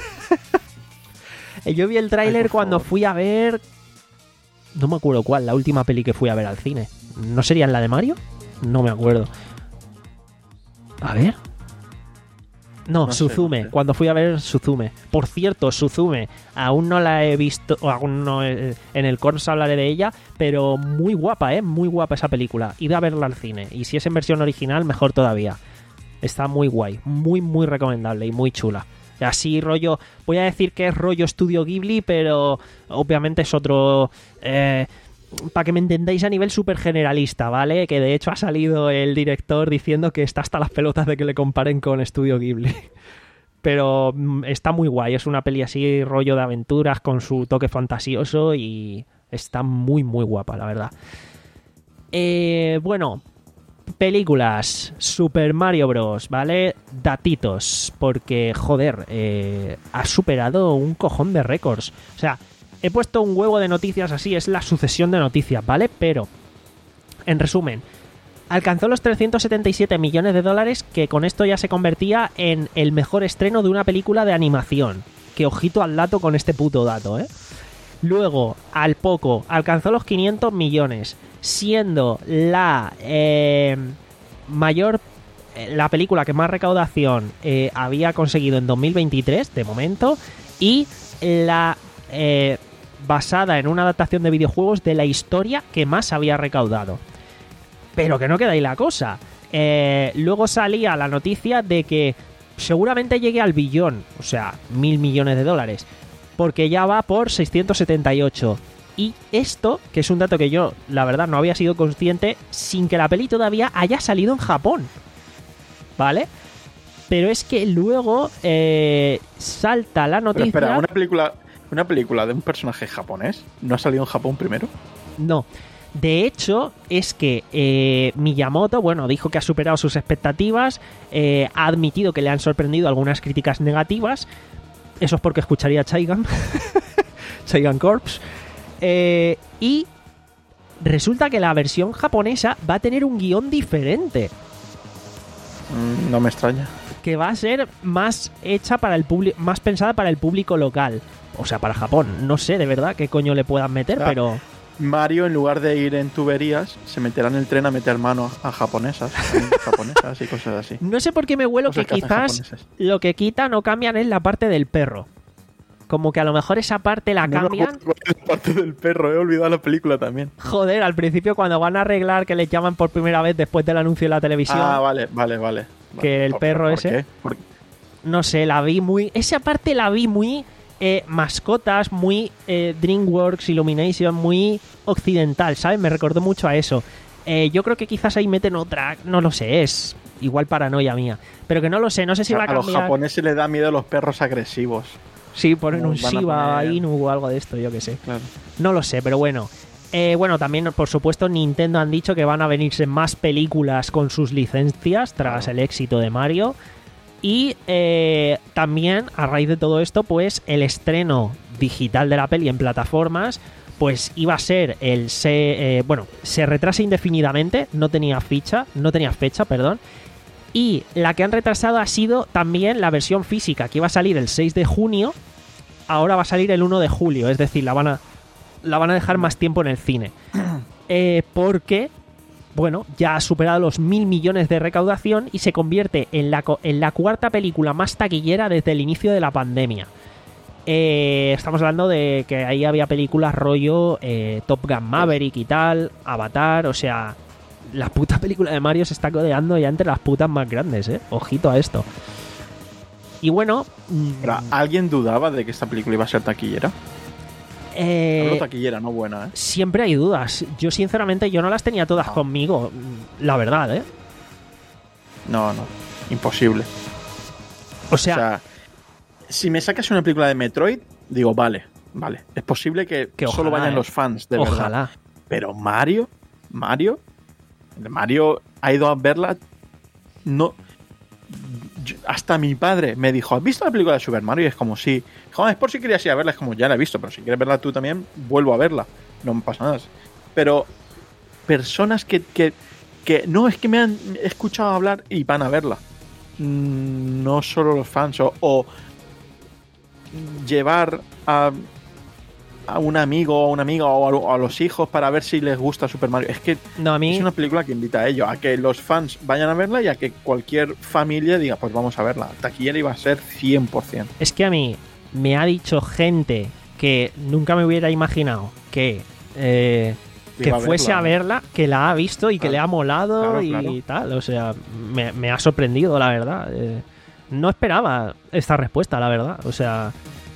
Yo vi el tráiler Ay, por cuando favor. fui a ver... No me acuerdo cuál, la última peli que fui a ver al cine. ¿No sería en la de Mario? No me acuerdo. A ver... No, No sé, Suzume, no sé. cuando fui a ver Suzume. Por cierto, Suzume, aún no la he visto, o aún no he- en el Corps hablaré de ella, pero muy guapa, ¿eh? Muy guapa esa película. Id a verla al cine. Y si es en versión original, mejor todavía. Está muy guay, muy, muy recomendable y muy chula. Así rollo, voy a decir que es rollo Estudio Ghibli, pero obviamente es otro... Eh, para que me entendáis a nivel súper generalista, ¿vale? Que de hecho ha salido el director diciendo que está hasta las pelotas de que le comparen con Estudio Ghibli. Pero mm, está muy guay, es una peli así rollo de aventuras con su toque fantasioso y está muy muy guapa, la verdad. Eh, bueno, películas, Super Mario Bros, ¿vale? Datitos, porque joder, eh, ha superado un cojón de récords. O sea, he puesto un huevo de noticias así, es la sucesión de noticias, ¿vale? Pero, en resumen, alcanzó los trescientos setenta y siete millones de dólares, que con esto ya se convertía en el mejor estreno de una película de animación. Que ojito al dato con este puto dato, ¿eh? Luego, al poco, alcanzó los quinientos millones, siendo la eh, mayor, eh, la película que más recaudación eh, había conseguido en dos mil veintitrés, de momento, y la... Eh, basada en una adaptación de videojuegos de la historia que más había recaudado. Pero que no queda ahí la cosa. Eh, luego salía la noticia de que seguramente llegue al billón, o sea, mil millones de dólares, porque ya va por seiscientos setenta y ocho. Y esto, que es un dato que yo, la verdad, no había sido consciente, sin que la peli todavía haya salido en Japón. ¿Vale? Pero es que luego eh, salta la Pero noticia... espera, una película, una película de un personaje japonés, ¿no ha salido en Japón primero? No. De hecho, es que eh, Miyamoto, bueno, dijo que ha superado sus expectativas, eh, ha admitido que le han sorprendido algunas críticas negativas. Eso es porque escucharía Chaigan, Chaigan Corps. Eh, y resulta que la versión japonesa va a tener un guión diferente, Mm, no me extraña. que va a ser más hecha para el público, más pensada para el público local. O sea, para Japón. No sé de verdad qué coño le puedan meter, Ah. pero... Mario, en lugar de ir en tuberías, se meterá en el tren a meter mano a japonesas, a japonesas y cosas así. No sé por qué me huelo Cosas que que hacen quizás japoneses. lo que quitan o cambian es la parte del perro. Como que a lo mejor esa parte la No me cambian. acuerdo cuál es la parte del perro, he olvidado la película también. Joder, al principio cuando van a arreglar que les llaman por primera vez después del anuncio en la televisión. Ah, vale, vale, vale. Que el ¿Por- perro por ese- qué? ¿Por- No sé, la vi muy... Esa parte la vi muy eh, mascotas, muy eh, DreamWorks, Illumination, muy occidental, ¿sabes? Me recordó mucho a eso. Eh, yo creo que quizás ahí meten otra... No lo sé, es igual paranoia mía. Pero que no lo sé, no sé si va a a los cambiar... japoneses les da miedo los perros agresivos. Sí, ponen No, un van a Shiba poner- Inu o algo de esto, yo que sé. Claro. No lo sé, pero bueno. Eh, bueno, también, por supuesto, Nintendo han dicho que van a venirse más películas con sus licencias tras el éxito de Mario. Y eh, también, a raíz de todo esto, pues el estreno digital de la peli en plataformas, pues iba a ser el... Se, eh, bueno, se retrasa indefinidamente, no tenía ficha, no tenía fecha, perdón. Y la que han retrasado ha sido también la versión física, que iba a salir el seis de junio, ahora va a salir el uno de julio, es decir, la van a, la van a dejar más tiempo en el cine. Eh, porque, bueno, ya ha superado los mil millones de recaudación y se convierte en la, co- en la cuarta película más taquillera desde el inicio de la pandemia. Eh, estamos hablando de que ahí había películas rollo eh, Top Gun Maverick y tal, Avatar, o sea... La puta película de Mario se está codeando ya entre las putas más grandes, ¿eh? Ojito a esto. Y bueno... mm, Pero, ¿alguien dudaba de que esta película iba a ser taquillera? Eh, Hablo taquillera, no buena, ¿eh? Siempre hay dudas. Yo, sinceramente, yo no las tenía todas No. conmigo, la verdad, ¿eh? No, no. Imposible. O O sea, sea, si me sacas una película de Metroid, digo, vale, vale. Es posible que, que solo ojalá, vayan ¿eh? los fans, de ojalá. verdad. Pero Mario, Mario, Mario ha ido a verla. No. Yo- hasta mi padre me dijo, ¿has visto la película de Super Mario? Y es como, sí. Joder, es por si querías ir a verla. Es como, ya la he visto, pero si quieres verla tú también, vuelvo a verla. No me pasa nada. Pero personas que, que, que no, es que me han escuchado hablar y van a verla. Mm, No solo los fans. O, o llevar a, a un amigo o una amiga o a, lo- a los hijos para ver si les gusta Super Mario. Es que No, a mí... es una película que invita a ello, a que los fans vayan a verla y a que cualquier familia diga, pues vamos a verla. Taquillera iba a ser cien por ciento. Es que a mí me ha dicho gente que nunca me hubiera imaginado que, eh, que Iba a fuese verla, a ¿no? verla, que la ha visto y que Claro. le ha molado Claro, y claro. tal. O sea, me, me ha sorprendido, la verdad. Eh, no esperaba esta respuesta, la verdad. O sea,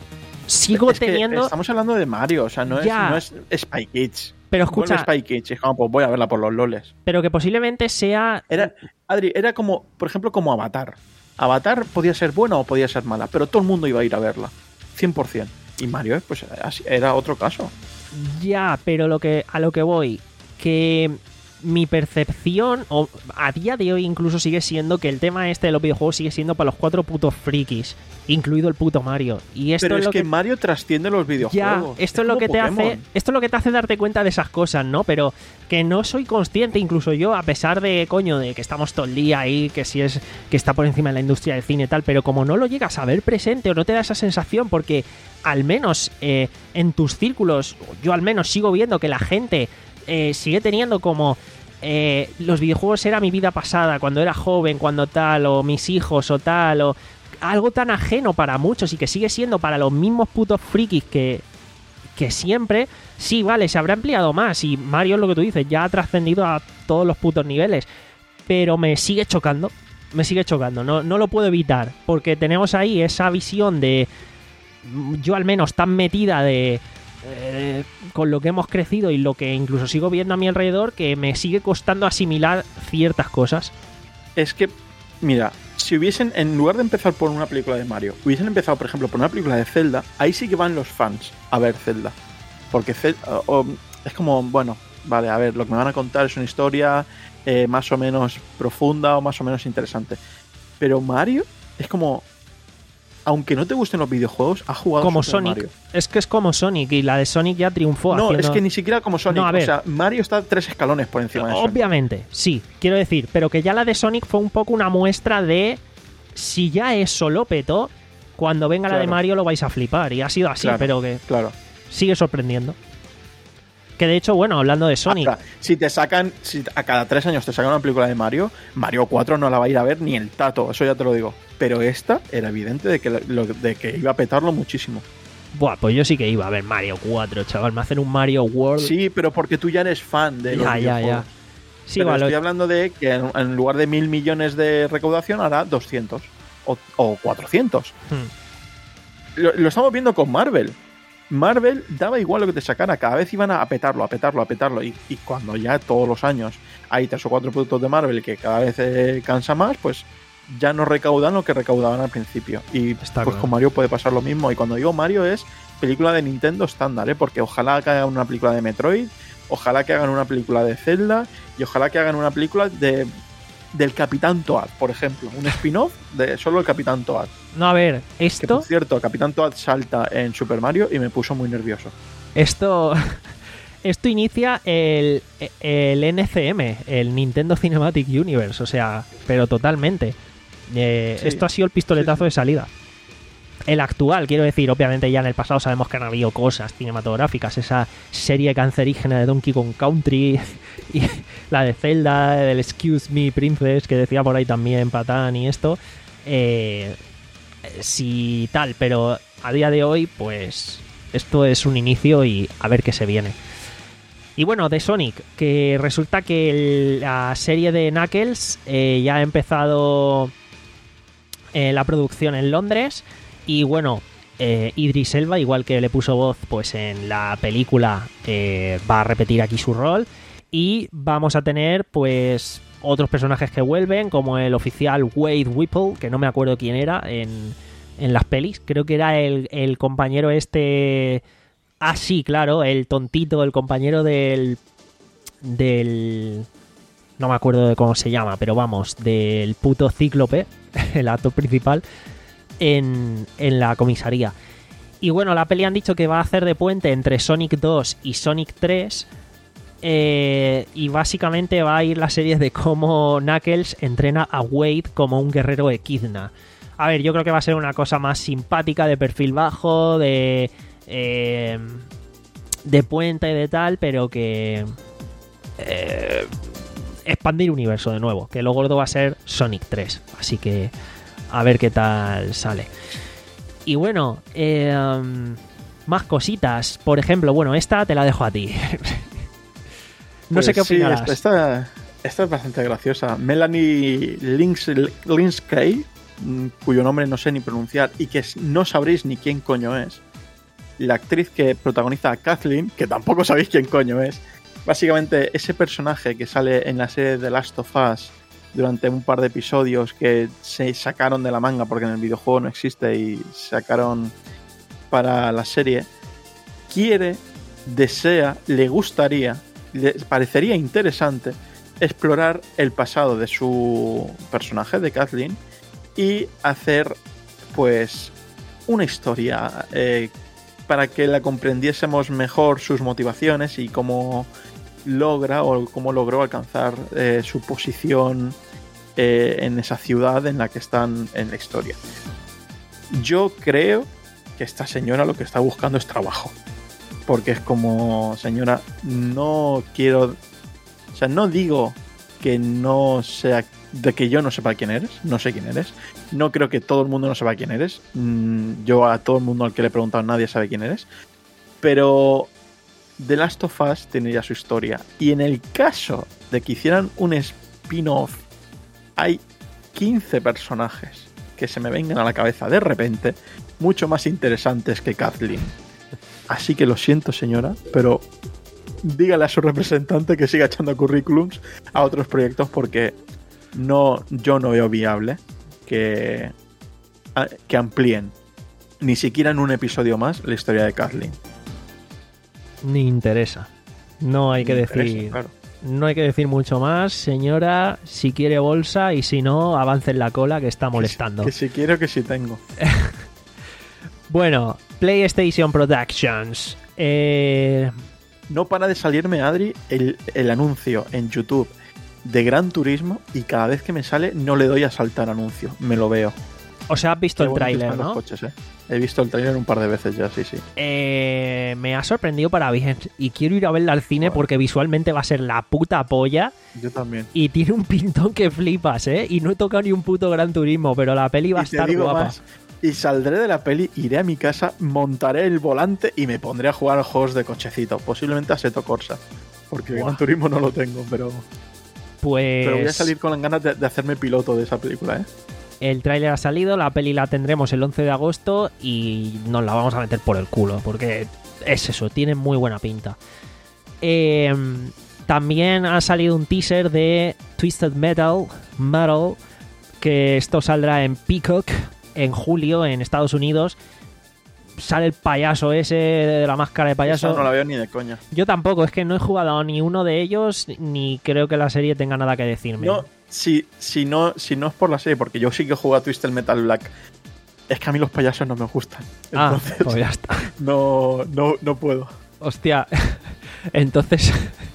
sigo Es que teniendo... estamos hablando de Mario, o sea, no es, Ya. no es Spy Kids. Pero Vuelve escucha, Spy Kids, es como, pues voy a verla por los loles. pero que posiblemente sea... Era, Adri, era como, por ejemplo, como Avatar. Avatar podía ser buena o podía ser mala, pero todo el mundo iba a ir a verla. cien por ciento. Y Mario, pues así- era otro caso. Ya, pero lo que a lo que voy, que mi percepción, o a día de hoy incluso sigue siendo que el tema este de los videojuegos sigue siendo para los cuatro putos frikis, incluido el puto Mario. Y esto Pero es es lo que, que... Mario trasciende los Ya, videojuegos. esto es, lo como que te Pokémon. hace, esto es lo que te hace darte cuenta de esas cosas, ¿no? Pero que no soy consciente, incluso yo, a pesar de, coño, de que estamos todo el día ahí, que si es que está por encima de la industria del cine y tal, pero como no lo llegas a ver presente o no te da esa sensación, porque al menos eh, en tus círculos, yo al menos sigo viendo que la gente eh, sigue teniendo como... eh, los videojuegos era mi vida pasada, cuando era joven, cuando tal, o mis hijos o tal, o algo tan ajeno para muchos y que sigue siendo para los mismos putos frikis que, que siempre. Sí, vale, se habrá ampliado más y Mario es lo que tú dices, ya ha trascendido a todos los putos niveles, pero me sigue chocando, me sigue chocando, no, no lo puedo evitar, porque tenemos ahí esa visión de, yo al menos tan metida de... Eh, con lo que hemos crecido y lo que incluso sigo viendo a mi alrededor, que me sigue costando asimilar ciertas cosas. Es que, mira, si hubiesen, en lugar de empezar por una película de Mario, hubiesen empezado, por ejemplo, por una película de Zelda, ahí sí que van los fans a ver Zelda. Porque Zelda, o- o- es como, bueno, vale, a ver, lo que me van a contar es una historia eh, más o menos profunda o más o menos interesante. Pero Mario es como, aunque no te gusten los videojuegos, has jugado Como Super Sonic. Mario. Es que es como Sonic y la de Sonic ya triunfó. No, haciendo... es que ni siquiera como Sonic. No, a ver. O sea, Mario está tres escalones por encima de Sonic. Obviamente, sí, quiero decir, pero que ya la de Sonic fue un poco una muestra de si ya es solo peto, cuando venga la de Claro. Mario lo vais a flipar. Y ha sido así, Claro. pero que Claro. sigue sorprendiendo. Que de hecho, bueno, hablando de Sonic, Ahora, si te sacan, si a cada tres años te sacan una película de Mario, Mario cuatro no la va a ir a ver ni el tato, eso ya te lo digo. Pero esta era evidente de que, lo- de que iba a petarlo muchísimo. buah, pues yo sí que iba a ver Mario cuatro, chaval. Me hacen un Mario World. Sí, pero porque tú ya eres fan de los ya, ya, ya. videojuegos. Sí, Pero vale. estoy hablando de que en, en lugar de mil millones de recaudación hará doscientos o, o cuatrocientos. Hmm. Lo, lo estamos viendo con Marvel. Marvel daba igual lo que te sacara, cada vez iban a petarlo, a petarlo, a petarlo. Y, y cuando ya todos los años hay tres o cuatro productos de Marvel que cada vez eh, cansa más, pues ya no recaudan lo que recaudaban al principio. Y Está pues claro. con Mario puede pasar lo mismo. Y cuando digo Mario es película de Nintendo estándar, ¿eh? Porque ojalá que hagan una película de Metroid, ojalá que hagan una película de Zelda y ojalá que hagan una película de del Capitán Toad, por ejemplo. Un spin-off de solo el Capitán Toad. No, a ver, Que esto, por cierto, Capitán Toad salta en Super Mario y me puso muy nervioso. esto, esto inicia el, el N C M, el Nintendo Cinematic Universe, o sea, pero totalmente. Eh, Sí. Esto ha sido el pistoletazo Sí, sí. de salida. El actual, quiero decir, obviamente ya en el pasado sabemos que han habido cosas cinematográficas, esa serie cancerígena de Donkey Kong Country y la de Zelda, el Excuse Me Princess que decía por ahí también Patán y esto, eh, sí tal, pero a día de hoy pues esto es un inicio y a ver qué se viene. Y bueno, de Sonic, que resulta que el- la serie de Knuckles eh, ya ha empezado eh, la producción en Londres. Y bueno, Eh, Idris Elba, igual que le puso voz pues en la película, eh, va a repetir aquí su rol. Y vamos a tener pues otros personajes que vuelven, como el oficial Wade Whipple, que no me acuerdo quién era en, en las pelis. Creo que era el, el compañero este... Ah, sí, claro, el tontito, el compañero del... del... no me acuerdo de cómo se llama, pero vamos, del puto Cíclope, el actor principal, en, en la comisaría. Y bueno, la peli han dicho que va a hacer de puente entre Sonic dos y Sonic tres, eh, y básicamente va a ir la serie de cómo Knuckles entrena a Wade como un guerrero Equidna. A ver, yo creo que va a ser una cosa más simpática, de perfil bajo, de... Eh, de puente y de tal, pero que... Eh, expandir universo de nuevo, que lo gordo va a ser Sonic tres, así que a ver qué tal sale. Y bueno, eh, um, más cositas, por ejemplo, bueno, esta te la dejo a ti. No pues sé qué sí, opinarás. Esta, esta, esta es bastante graciosa. Melanie Lins, Linsky, cuyo nombre no sé ni pronunciar y que no sabréis ni quién coño es, la actriz que protagoniza a Kathleen, que tampoco sabéis quién coño es. Básicamente, ese personaje que sale en la serie The Last of Us durante un par de episodios que se sacaron de la manga porque en el videojuego no existe y sacaron para la serie, quiere, desea, le gustaría, le parecería interesante explorar el pasado de su personaje, de Kathleen, y hacer, pues, una historia eh, para que la comprendiésemos mejor, sus motivaciones y cómo logra o cómo logró alcanzar eh, su posición eh, en esa ciudad en la que están en la historia. Yo creo que esta señora lo que está buscando es trabajo, porque es como, señora, no quiero, o sea, no digo que no sea, de que yo no sepa quién eres, no sé quién eres, no creo que todo el mundo no sepa quién eres, yo a todo el mundo al que le he preguntado nadie sabe quién eres, pero The Last of Us tiene ya su historia, y en el caso de que hicieran un spin-off, hay quince personajes que se me vengan a la cabeza de repente, mucho más interesantes que Kathleen. Así que lo siento, señora, pero dígale a su representante que siga echando currículums a otros proyectos, porque no, yo no veo viable que, que amplíen ni siquiera en un episodio más la historia de Kathleen. Ni interesa. No hay que Ni decir. interesa, claro. No hay que decir mucho más, señora. Si quiere bolsa, y si no, avance en la cola, que está molestando. Que si, que si quiero, que si tengo. Bueno, PlayStation Productions. Eh... No para de salirme, Adri, el, el anuncio en YouTube de Gran Turismo, y cada vez que me sale no le doy a saltar anuncio, me lo veo. O sea, has visto Qué el bonito tráiler, están los ¿no? coches, ¿eh? He visto el tráiler un par de veces ya, sí, sí. Eh, me ha sorprendido para bien. Y quiero ir a verla al cine, Bueno, porque visualmente va a ser la puta polla. Yo también. Y tiene un pintón que flipas, ¿eh? Y no he tocado ni un puto Gran Turismo, pero la peli va a Y te estar digo guapa. más, y saldré de la peli, iré a mi casa, montaré el volante y me pondré a jugar a juegos de cochecito, posiblemente a Assetto Corsa, porque Buah. Gran Turismo no lo tengo, pero, Pues pero voy a salir con las ganas de, de hacerme piloto de esa película, ¿eh? el tráiler ha salido, la peli la tendremos el once de agosto y nos la vamos a meter por el culo, porque es eso, tiene muy buena pinta. Eh, también ha salido un teaser de Twisted Metal, Metal, que esto saldrá en Peacock en julio en Estados Unidos. Sale el payaso ese de la máscara de payaso. Esa no la veo ni de coña. Yo tampoco, es que no he jugado a ni uno de ellos, ni creo que la serie tenga nada que decirme. No, si, si, no, si no es por la serie, porque yo sí que juego a Twisted Metal Black, es que a mí los payasos no me gustan. Ah, Entonces, pues ya está. no, no, no puedo. Hostia, entonces...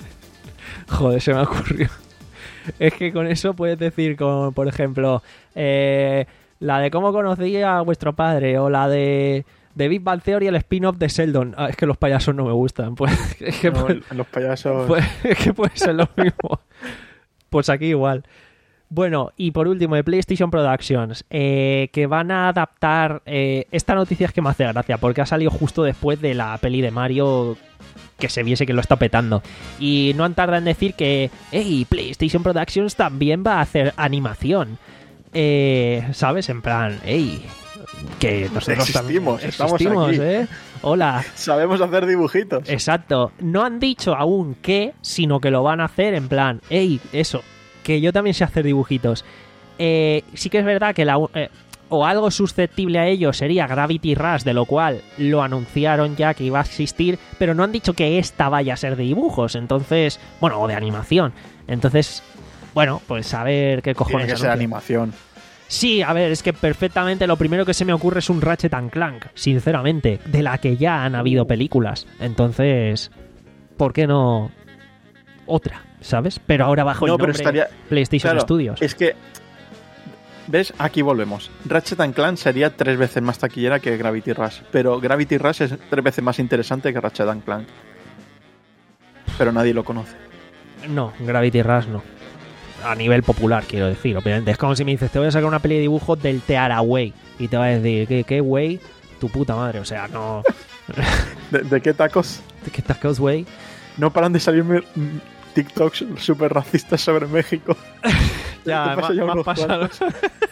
Joder, se me ocurrió. Es que con eso puedes decir, como, por ejemplo, eh, la de cómo conocí a vuestro padre, o la de... de Big Bang Theory, el spin-off de Sheldon. Ah, es que los payasos no me gustan. Pues es que, No, pues, los payasos... pues, es que puede ser lo mismo. Pues aquí igual. Bueno, y por último, de PlayStation Productions, eh, que van a adaptar... Eh, esta noticia es que me hace gracia, porque ha salido justo después de la peli de Mario, que se viese que lo está petando. Y no han tardado en decir que, hey, PlayStation Productions también va a hacer animación. Eh, ¿Sabes? En plan, hey, Que nosotros Existimos, también estamos existimos, aquí. ¿eh? Hola. Sabemos hacer dibujitos. Exacto. No han dicho aún qué, sino que lo van a hacer en plan, ey, eso, que yo también sé hacer dibujitos. Eh, sí que es verdad que la... Eh, o algo susceptible a ello sería Gravity Rush, de lo cual lo anunciaron ya que iba a existir, pero no han dicho que esta vaya a ser de dibujos, entonces, bueno, o de animación. Entonces, bueno, pues a ver qué cojones. Tiene que ser anuncian. animación. Sí, a ver, es que perfectamente lo primero que se me ocurre es un Ratchet and Clank, sinceramente, de la que ya han habido películas. Entonces, ¿por qué no otra, sabes? Pero ahora bajo No, el pero nombre estaría- PlayStation Claro, Studios. Es que, ¿ves? Aquí volvemos. Ratchet and Clank sería tres veces más taquillera que Gravity Rush, pero Gravity Rush es tres veces más interesante que Ratchet and Clank. Pero nadie lo conoce. No, Gravity Rush no. A nivel popular, quiero decir, obviamente. Es como si me dices, te voy a sacar una peli de dibujos del Tearaway. Y te va a decir, ¿qué, qué way? Tu puta madre, o sea, no... ¿De, de qué tacos? ¿Qué tacos, güey? No paran de salirme mm, TikToks súper racistas sobre México. Ya, Te paso me- ya me has unos pasado. cuantos.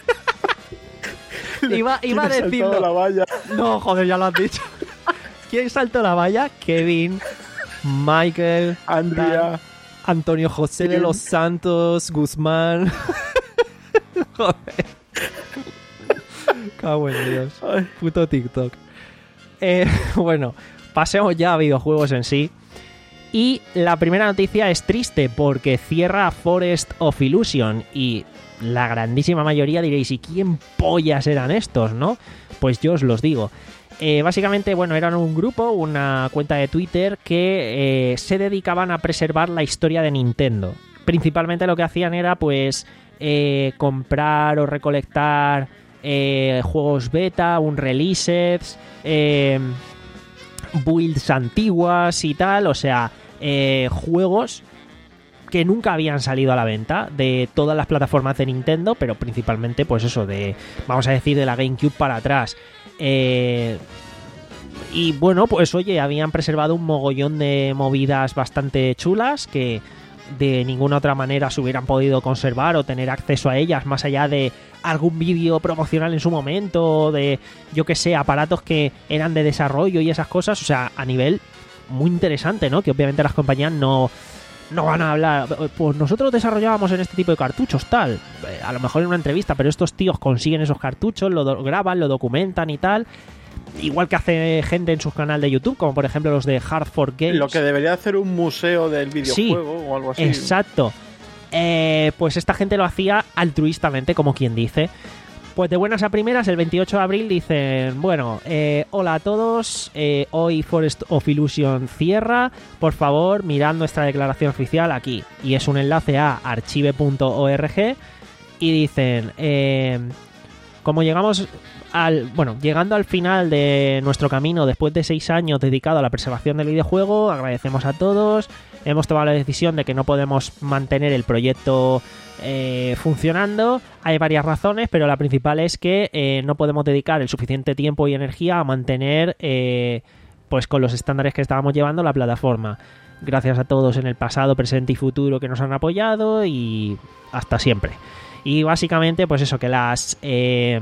iba, ¿Quién iba a ha saltado decirlo. la valla? No, joder, ya lo has dicho. ¿Quién saltó la valla? Kevin, Michael, Andrea. Antonio José de Kim. los Santos, Guzmán. Joder. Cago en Dios. Ay, Puto TikTok. Eh, bueno, pasemos ya a videojuegos en sí. Y la primera noticia es triste porque cierra Forest of Illusion y la grandísima mayoría diréis, ¿y quién pollas eran estos, no? Pues yo os los digo. Eh, básicamente, bueno, eran un grupo, una cuenta de Twitter que eh, se dedicaban a preservar la historia de Nintendo. Principalmente lo que hacían era, pues, eh, comprar o recolectar eh, juegos beta, un releases, eh, builds antiguas y tal, o sea, eh, juegos que nunca habían salido a la venta de todas las plataformas de Nintendo, pero principalmente, pues eso, de, vamos a decir, de la GameCube para atrás. Eh, y bueno, pues oye, habían preservado un mogollón de movidas bastante chulas que de ninguna otra manera se hubieran podido conservar o tener acceso a ellas, más allá de algún vídeo promocional en su momento, de, yo que sé, aparatos que eran de desarrollo y esas cosas, o sea, a nivel muy interesante, ¿no? Que obviamente las compañías no, no van a hablar, pues nosotros desarrollábamos en este tipo de cartuchos, tal, a lo mejor en una entrevista, pero estos tíos consiguen esos cartuchos, lo do- graban, lo documentan y tal, igual que hace gente en su canal de YouTube, como por ejemplo los de Hard for Games. lo que debería hacer un museo del videojuego o algo así. Exacto. Eh, pues esta gente lo hacía altruistamente, como quien dice. Pues de buenas a primeras, el veintiocho de abril dicen, bueno, eh, hola a todos, eh, hoy Forest of Illusion cierra, por favor mirad nuestra declaración oficial aquí. Y es un enlace a archive punto org y dicen, eh, como llegamos al, bueno, llegando al final de nuestro camino después de seis años dedicado a la preservación del videojuego, agradecemos a todos, hemos tomado la decisión de que no podemos mantener el proyecto eh, funcionando. Hay varias razones, pero la principal es que eh, no podemos dedicar el suficiente tiempo y energía a mantener, eh, pues con los estándares que estábamos llevando, la plataforma. Gracias a todos en el pasado, presente y futuro que nos han apoyado y hasta siempre. Y básicamente, pues eso, que las... Eh,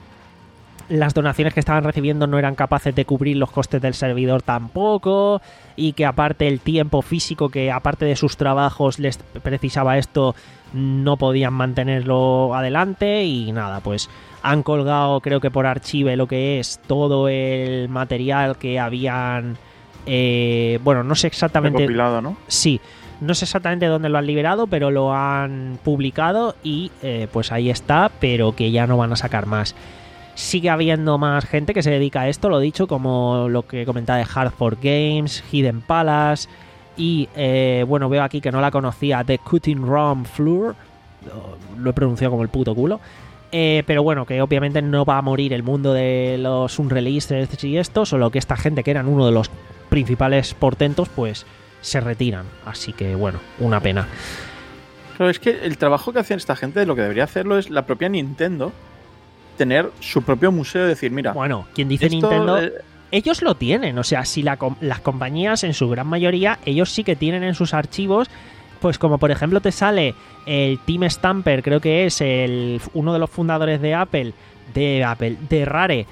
las donaciones que estaban recibiendo no eran capaces de cubrir los costes del servidor tampoco, y que aparte el tiempo físico que aparte de sus trabajos les precisaba esto, no podían mantenerlo adelante. Y nada, pues han colgado, creo que por Archive, lo que es todo el material que habían, eh, bueno, no sé exactamente, Recopilado, ¿no? sí, no sé exactamente dónde lo han liberado, pero lo han publicado y eh, pues ahí está, pero que ya no van a sacar más. Sigue habiendo más gente que se dedica a esto, lo dicho, como lo que comentaba de Hard for Games, Hidden Palace y, eh, bueno, veo aquí que no la conocía, The Cutting Room Floor, lo he pronunciado como el puto culo, eh, pero bueno, que obviamente no va a morir el mundo de los unreleased y esto, solo que esta gente que eran uno de los principales portentos, pues se retiran, así que bueno, una pena. Claro, es que el trabajo que hacen esta gente, lo que debería hacerlo es la propia Nintendo, tener su propio museo y decir, mira, Bueno, quien dice esto, Nintendo, eh, ellos lo tienen, o sea, si la, com- las compañías en su gran mayoría, ellos sí que tienen en sus archivos, pues como por ejemplo te sale el Tim Stamper, creo que es el uno de los fundadores de Apple, de Apple, de Rare,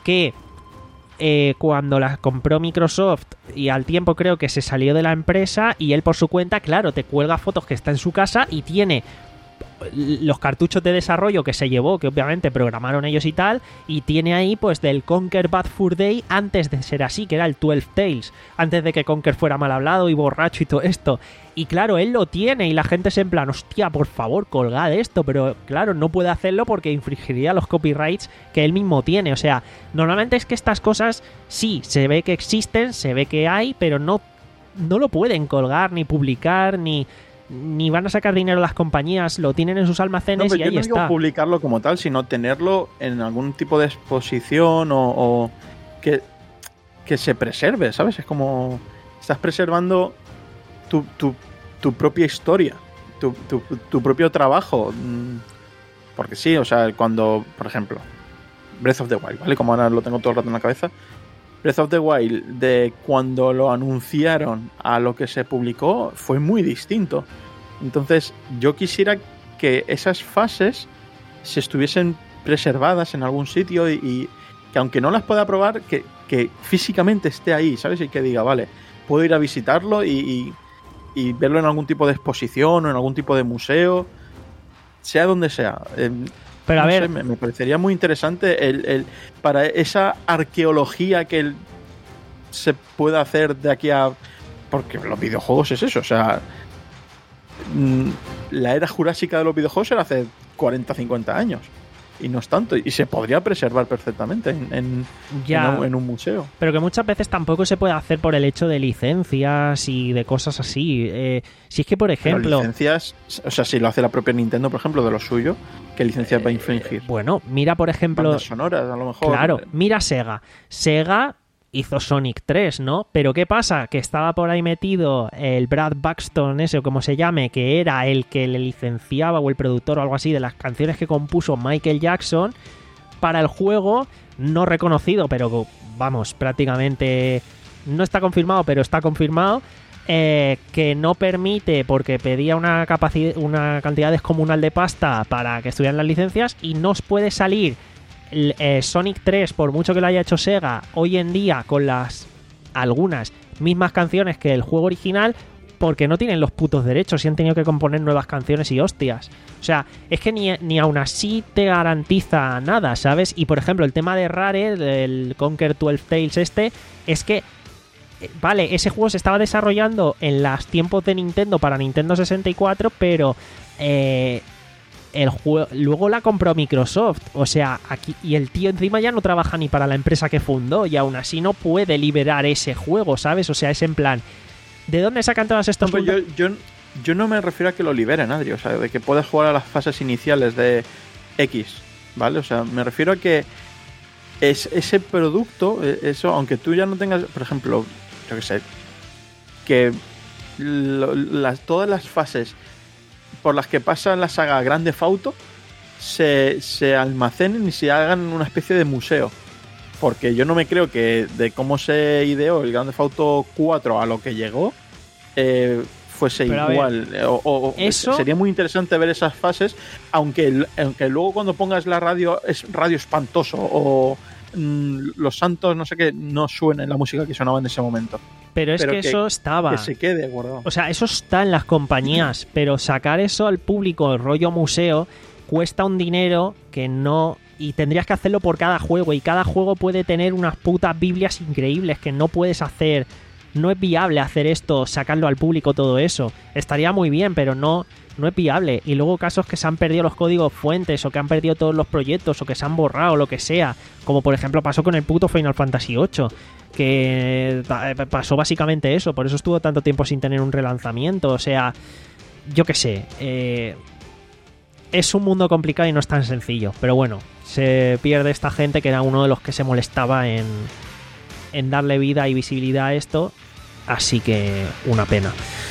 que eh, cuando la compró Microsoft y al tiempo creo que se salió de la empresa y él por su cuenta, claro, te cuelga fotos que está en su casa y tiene los cartuchos de desarrollo que se llevó, que obviamente programaron ellos y tal, y tiene ahí pues del Conker Bad Fur Day antes de ser así, que era el twelve Tales, antes de que Conker fuera mal hablado y borracho y todo esto. Y claro, él lo tiene y la gente es en plan, hostia, por favor, colgad esto, pero claro, no puede hacerlo porque infringiría los copyrights que él mismo tiene. O sea, normalmente es que estas cosas sí, se ve que existen, se ve que hay, pero no, no lo pueden colgar, ni publicar, ni... ni van a sacar dinero las compañías, lo tienen en sus almacenes no, y ahí yo no está. digo publicarlo como tal, sino tenerlo en algún tipo de exposición o, o que, que se preserve, ¿sabes? Es como estás preservando tu, tu, tu propia historia, tu, tu, tu propio trabajo. Porque sí, o sea, cuando, por ejemplo, Breath of the Wild, ¿vale? Como ahora lo tengo todo el rato en la cabeza. Breath of the Wild, de cuando lo anunciaron a lo que se publicó, fue muy distinto. Entonces, yo quisiera que esas fases se estuviesen preservadas en algún sitio y, y que aunque no las pueda probar, que, que físicamente esté ahí, ¿sabes? Y que diga, vale, puedo ir a visitarlo y, y, y verlo en algún tipo de exposición o en algún tipo de museo, sea donde sea. Eh, Pero a no ver, sé, me, me parecería muy interesante el, el para esa arqueología que el, se pueda hacer de aquí a... Porque los videojuegos es eso, o sea... Mmm, la era jurásica de los videojuegos era hace cuarenta, cincuenta años. Y no es tanto. Y se podría preservar perfectamente en, en, ya, en, un, en un museo. Pero que muchas veces tampoco se puede hacer por el hecho de licencias y de cosas así. Eh, si es que, por ejemplo... Pero licencias... O sea, si lo hace la propia Nintendo, por ejemplo, de lo suyo, ¿qué licencias va a infringir? Eh, bueno, mira, por ejemplo... Bandas sonoras, a lo mejor. Claro, mira Sega. Sega hizo Sonic tres, ¿no? Pero ¿qué pasa? Que estaba por ahí metido el Brad Buxton, ese o como se llame, que era el que le licenciaba o el productor o algo así de las canciones que compuso Michael Jackson para el juego no reconocido, pero vamos, prácticamente no está confirmado, pero está confirmado, eh, que no permite, porque pedía una capacidad, una cantidad descomunal de pasta para que estuvieran las licencias y no puede salir el, eh, Sonic tres, por mucho que lo haya hecho Sega, hoy en día con las algunas mismas canciones que el juego original, porque no tienen los putos derechos y han tenido que componer nuevas canciones y hostias. O sea, es que ni, ni aún así te garantiza nada, ¿sabes? Y por ejemplo, el tema de Rare, del Conker twelve Tales este, es que vale, ese juego se estaba desarrollando en los tiempos de Nintendo para Nintendo sesenta y cuatro, pero eh, el juego luego la compró Microsoft. O sea, aquí y el tío encima ya no trabaja ni para la empresa que fundó y aún así no puede liberar ese juego, ¿sabes? O sea, es en plan, ¿de dónde sacan todas estas no, yo, yo, yo no me refiero a que lo liberen, Adri, o sea, de que puedas jugar a las fases iniciales de X, ¿vale? O sea, me refiero a que es ese producto, eso, aunque tú ya no tengas, por ejemplo, yo qué sé, que lo, las, todas las fases por las que pasa la saga Grand Theft Auto se, se almacenen y se hagan una especie de museo. Porque yo no me creo que de cómo se ideó el Grand Theft Auto cuatro a lo que llegó eh, fuese Pero igual. O, o, ¿eso? Sería muy interesante ver esas fases, aunque, aunque luego cuando pongas la radio es radio espantoso o mmm, Los Santos, no sé qué, no suene la música que sonaba en ese momento. Pero es pero que, que eso estaba. Que se quede guardado. O sea, eso está en las compañías, pero sacar eso al público, el rollo museo, cuesta un dinero que no... Y tendrías que hacerlo por cada juego, y cada juego puede tener unas putas biblias increíbles que no puedes hacer. No es viable hacer esto, sacarlo al público, todo eso. Estaría muy bien, pero no, no es viable. Y luego casos que se han perdido los códigos fuentes, o que han perdido todos los proyectos, o que se han borrado, lo que sea. Como por ejemplo pasó con el puto Final Fantasy ocho, que pasó básicamente eso. Por eso estuvo tanto tiempo sin tener un relanzamiento. O sea, yo qué sé. Eh... Es un mundo complicado y no es tan sencillo. Pero bueno, se pierde esta gente que era uno de los que se molestaba en, en darle vida y visibilidad a esto. Así que una pena.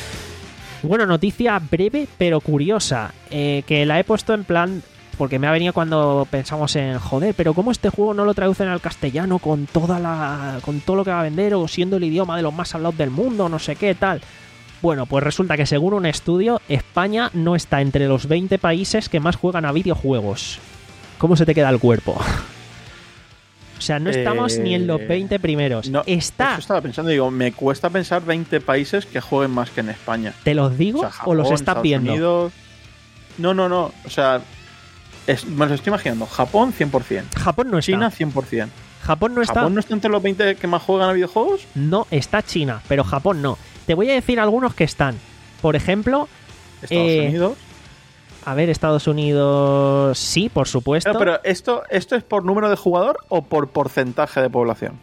Bueno, noticia breve pero curiosa. Eh, que la he puesto en plan... Porque me ha venido cuando pensamos en... Joder, pero ¿cómo este juego no lo traducen al castellano con toda la con todo lo que va a vender? O siendo el idioma de los más hablados del mundo, no sé qué, tal... Bueno, pues resulta que según un estudio, España no está entre los veinte países que más juegan a videojuegos. ¿Cómo se te queda el cuerpo? O sea, no estamos Eh, ni en los veinte primeros. No, Está, eso estaba pensando, digo, me cuesta pensar veinte países que jueguen más que en España. ¿te los digo O sea, o Japón, los estás Estados viendo? Unidos. No, no, no. O sea, es- me los estoy imaginando. Japón, cien por ciento. Japón no está. China, cien por ciento. Japón no está. ¿Japón no está entre los veinte que más juegan a videojuegos? No está China, pero Japón no. Te voy a decir algunos que están. Por ejemplo, Estados Eh, Unidos. a ver, Estados Unidos, sí, por supuesto. Pero, pero ¿esto, ¿esto es por número de jugador o por porcentaje de población?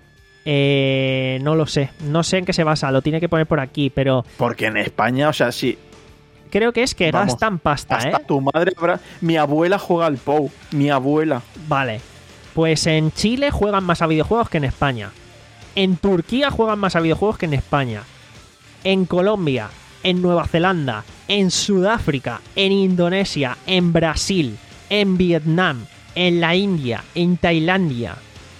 Eh, no lo sé. No sé en qué se basa. Lo tiene que poner por aquí, pero Porque en España, o sea, sí. creo que es que Vamos, gastan pasta, Hasta ¿eh? tu madre habrá. Mi abuela juega al P O U. Mi abuela. Vale. Pues en Chile juegan más a videojuegos que en España. En Turquía juegan más a videojuegos que en España. En Colombia, en Nueva Zelanda, en Sudáfrica, en Indonesia, en Brasil, en Vietnam, en la India, en Tailandia.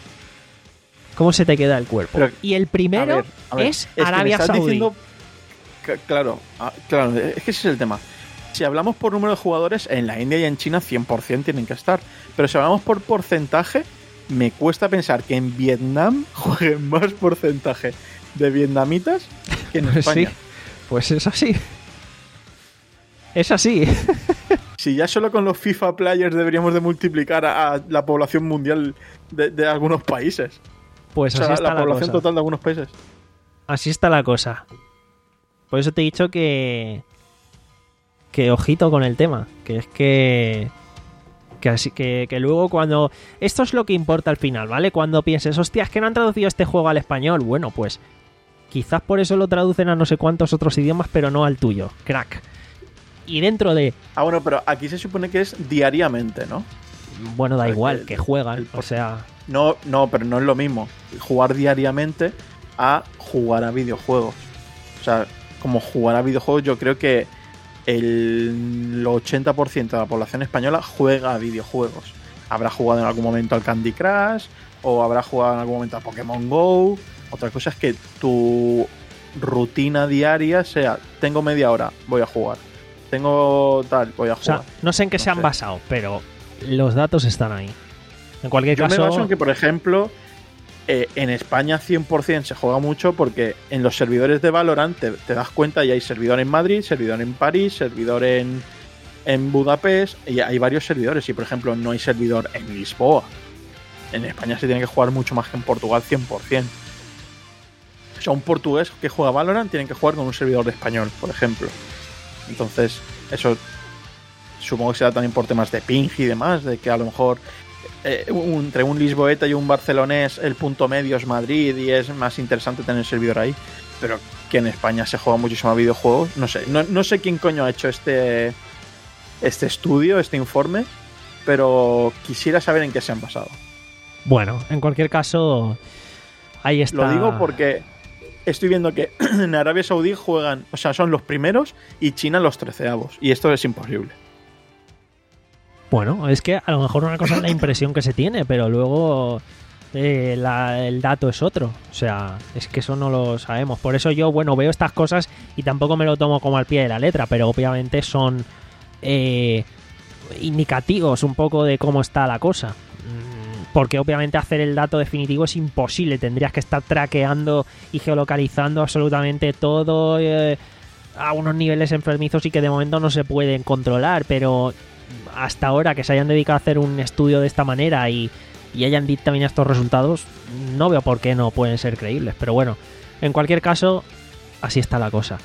¿Cómo se te queda el cuerpo? Pero, y el primero A ver, a ver, es que me Arabia estás Saudí. diciendo que- claro, ah, claro, es que ese es el tema. Si hablamos por número de jugadores, en la India y en China cien por ciento tienen que estar. Pero si hablamos por porcentaje, me cuesta pensar que en Vietnam jueguen más porcentaje de vietnamitas que en Pues España. sí, pues es así. Es así. Si ya solo con los FIFA players deberíamos de multiplicar a, a la población mundial de, de algunos países. Pues O sea, así está la la población cosa. total de algunos países. Así está la cosa. Por eso te he dicho que. Que ojito con el tema. Que es que. Que, así, que, que luego cuando. Esto es lo que importa al final, ¿vale? Cuando pienses, hostia, es que no han traducido este juego al español. Bueno, pues. Quizás por eso lo traducen a no sé cuántos otros idiomas, pero no al tuyo. Crack. Y dentro de. Ah, bueno, pero aquí se supone que es diariamente, ¿no? Bueno, da El- igual, el- que juegan. el- O sea. No, no, pero no es lo mismo jugar diariamente a jugar a videojuegos. O sea, como jugar a videojuegos, yo creo que el ochenta por ciento de la población española juega a videojuegos. Habrá jugado en algún momento al Candy Crush o habrá jugado en algún momento a Pokémon Go. Otra cosa es que tu rutina diaria sea, tengo media hora, voy a jugar. Tengo tal, voy a O sea, jugar. no sé en qué No se han sé. basado, pero los datos están ahí. En cualquier Yo caso. me baso en que, por ejemplo, eh, en España cien por ciento se juega mucho porque en los servidores de Valorant te, te das cuenta y hay servidor en Madrid, servidor en París, servidor en, en Budapest y hay varios servidores. Y, por ejemplo, no hay servidor en Lisboa. En España se tiene que jugar mucho más que en Portugal cien por ciento. O sea, un portugués que juega Valorant tiene que jugar con un servidor de español, por ejemplo. Entonces, eso supongo que será también por temas de ping y demás, de que a lo mejor eh, un- entre un lisboeta y un barcelonés el punto medio es Madrid y es más interesante tener el servidor ahí. Pero que en España se juega muchísimo a videojuegos, no sé. No, no sé quién coño ha hecho este, este estudio, este informe, pero quisiera saber en qué se han basado. Bueno, en cualquier caso, ahí está. Lo digo porque estoy viendo que en Arabia Saudí juegan, o sea, son los primeros y China los treceavos. Y esto es imposible. Bueno, es que a lo mejor una cosa es la impresión que se tiene, pero luego eh, la- el dato es otro. O sea, es que eso no lo sabemos. Por eso yo, bueno, veo estas cosas y tampoco me lo tomo como al pie de la letra, pero obviamente son eh, indicativos un poco de cómo está la cosa. Mm, Porque obviamente hacer el dato definitivo es imposible. Tendrías que estar traqueando y geolocalizando absolutamente todo eh, a unos niveles enfermizos y que de momento no se pueden controlar, pero hasta ahora que se hayan dedicado a hacer un estudio de esta manera y, y hayan dictaminado estos resultados, no veo por qué no pueden ser creíbles. Pero bueno, en cualquier caso, así está la cosa.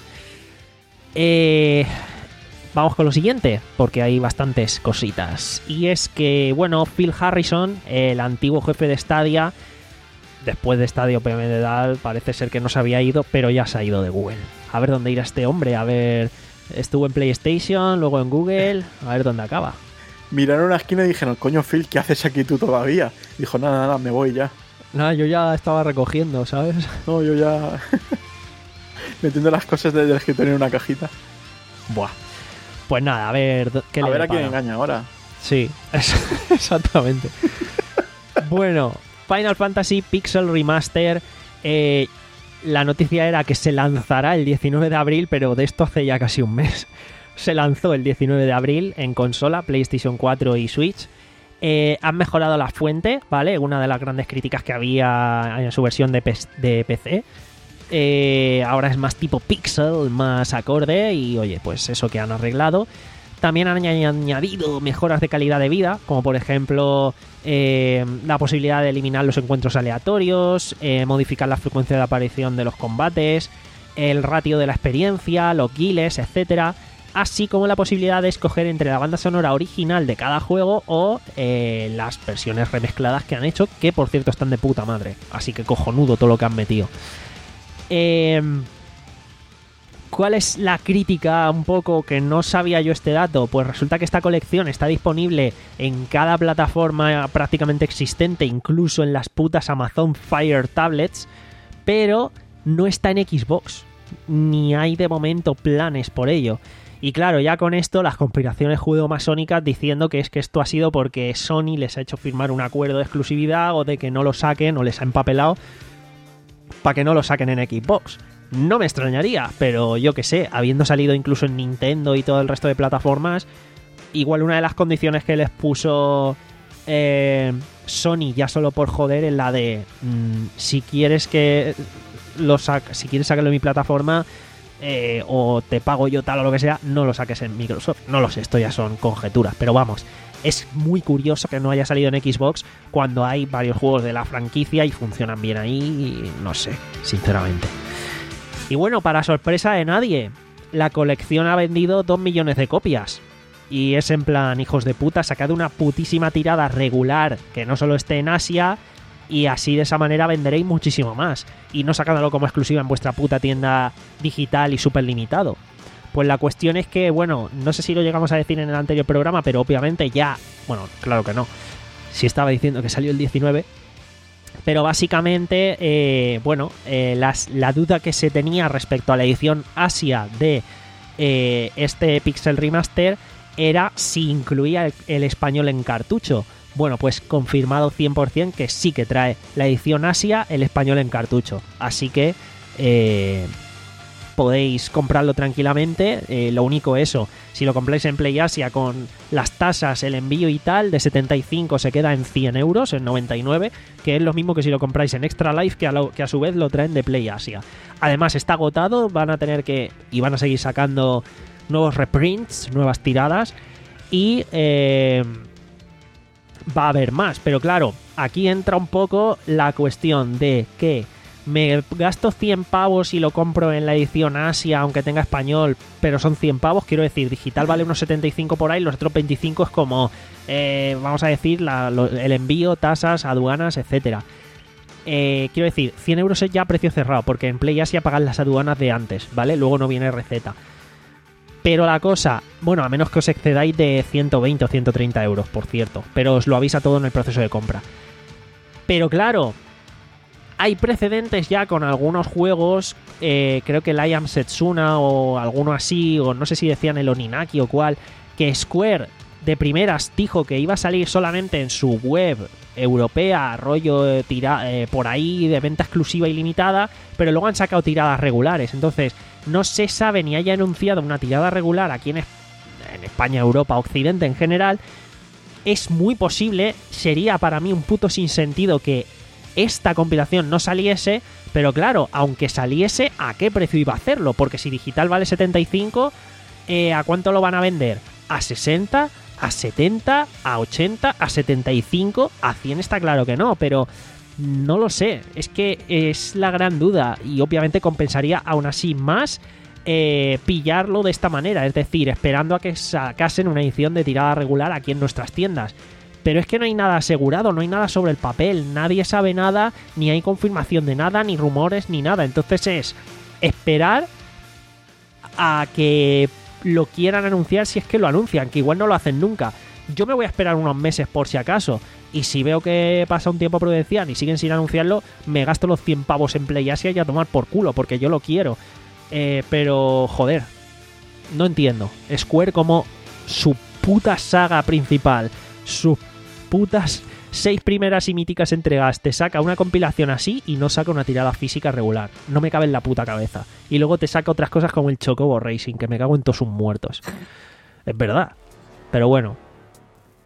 Eh, vamos con lo siguiente, porque hay bastantes cositas. Y es que, bueno, Phil Harrison, el antiguo jefe de Stadia, después de Stadia P M de Dal, parece ser que no se había ido, pero ya se ha ido de Google. A ver dónde irá este hombre, a ver... Estuvo en PlayStation, luego en Google, a ver dónde acaba. Miraron a la esquina y dijeron, coño Phil, ¿qué haces aquí tú todavía? Dijo, nada, nada, me voy ya. Nada, yo ya estaba recogiendo, ¿sabes? No, yo ya... metiendo las cosas del escritorio en una cajita. Buah. Pues nada, a ver qué A le ver a quién depara. engaña ahora. Sí, es- exactamente. Bueno, Final Fantasy Pixel Remaster. eh, la noticia era que se lanzará el diecinueve de abril, pero de esto hace ya casi un mes. Se lanzó el diecinueve de abril en consola, PlayStation cuatro y Switch. Eh, han mejorado la fuente, ¿vale? Una de las grandes críticas que había en su versión de, P- de P C. Eh, ahora es más tipo pixel, más acorde y, oye, pues eso que han arreglado. También han añadido mejoras de calidad de vida, como por ejemplo eh, la posibilidad de eliminar los encuentros aleatorios, eh, modificar la frecuencia de aparición de los combates, el ratio de la experiencia, los guiles, etcétera, así como la posibilidad de escoger entre la banda sonora original de cada juego o eh, las versiones remezcladas que han hecho, que por cierto están de puta madre, así que cojonudo todo lo que han metido. Eh, ¿Cuál es la crítica un poco que no sabía yo este dato? Pues resulta que esta colección está disponible en cada plataforma prácticamente existente, incluso en las putas Amazon Fire Tablets, pero no está en Xbox, ni hay de momento planes por ello. Y claro, ya con esto las conspiraciones judeomasónicas diciendo que es que esto ha sido porque Sony les ha hecho firmar un acuerdo de exclusividad o de que no lo saquen o les ha empapelado para que no lo saquen en Xbox. No me extrañaría, pero yo que sé, habiendo salido incluso en Nintendo y todo el resto de plataformas, igual una de las condiciones que les puso eh, Sony ya solo por joder es la de mmm, si quieres que lo sa- si quieres sacarlo en mi plataforma eh, o te pago yo tal o lo que sea, no lo saques en Microsoft. No lo sé, esto ya son conjeturas, pero vamos, es muy curioso que no haya salido en Xbox cuando hay varios juegos de la franquicia y funcionan bien ahí, y no sé, sinceramente. Y bueno, para sorpresa de nadie, la colección ha vendido dos millones de copias. Y es en plan, hijos de puta, sacad una putísima tirada regular que no solo esté en Asia, y así de esa manera venderéis muchísimo más. Y no sacándolo como exclusiva en vuestra puta tienda digital y súper limitado. Pues la cuestión es que, bueno, no sé si lo llegamos a decir en el anterior programa, pero obviamente ya... Bueno, claro que no. Si estaba diciendo que salió el diecinueve... Pero básicamente, eh, bueno, eh, las, la duda que se tenía respecto a la edición Asia de eh, este Pixel Remaster era si incluía el, el español en cartucho. Bueno, pues confirmado cien por ciento que sí que trae la edición Asia, el español en cartucho. Así que eh, podéis comprarlo tranquilamente. Eh, lo único eso, si lo compráis en Play Asia con las tasas, el envío y tal, de setenta y cinco se queda en cien euros, en noventa y nueve, que es lo mismo que si lo compráis en Extra Life, que a, lo, que a su vez lo traen de Play Asia. Además está agotado, van a tener que, y van a seguir sacando nuevos reprints, nuevas tiradas, y eh, va a haber más. Pero claro, aquí entra un poco la cuestión de que me gasto cien pavos y lo compro en la edición Asia, aunque tenga español, pero son cien pavos, quiero decir, digital vale unos setenta y cinco por ahí, los otros veinticinco es como, eh, vamos a decir, la, lo, el envío, tasas, aduanas, etcétera. Eh, quiero decir, cien euros es ya precio cerrado, porque en Play Asia pagan las aduanas de antes, ¿vale? Luego no viene receta. Pero la cosa, bueno, a menos que os excedáis de ciento veinte o ciento treinta euros, por cierto, pero os lo avisa todo en el proceso de compra. Pero claro, hay precedentes ya con algunos juegos, eh, creo que el I Am Setsuna o alguno así, o no sé si decían el Oninaki o cuál, que Square de primeras dijo que iba a salir solamente en su web europea, rollo eh, tira, eh, por ahí de venta exclusiva y limitada, pero luego han sacado tiradas regulares. Entonces no se sabe ni haya anunciado una tirada regular aquí en, en España, Europa, Occidente en general. Es muy posible, sería para mí un puto sinsentido que esta compilación no saliese, pero claro, aunque saliese, ¿a qué precio iba a hacerlo? Porque si digital vale setenta y cinco, eh, ¿a cuánto lo van a vender? ¿A sesenta? ¿A setenta? ¿A ochenta? ¿A setenta y cinco? ¿A cien? Está claro que no, pero no lo sé. Es que es la gran duda, y obviamente compensaría aún así más eh, pillarlo de esta manera, es decir, esperando a que sacasen una edición de tirada regular aquí en nuestras tiendas. Pero es que no hay nada asegurado, no hay nada sobre el papel, nadie sabe nada, ni hay confirmación de nada, ni rumores, ni nada. Entonces es esperar a que lo quieran anunciar, si es que lo anuncian, que igual no lo hacen nunca. Yo me voy a esperar unos meses por si acaso, y si veo que pasa un tiempo prudencial y siguen sin anunciarlo, me gasto los cien pavos en Play Asia y a tomar por culo, porque yo lo quiero. Eh, pero, joder, no entiendo. Square, como su puta saga principal, sus putas seis primeras y míticas entregas, te saca una compilación así y no saca una tirada física regular. No me cabe en la puta cabeza. Y luego te saca otras cosas como el Chocobo Racing, que me cago en todos sus muertos. Es verdad. Pero bueno.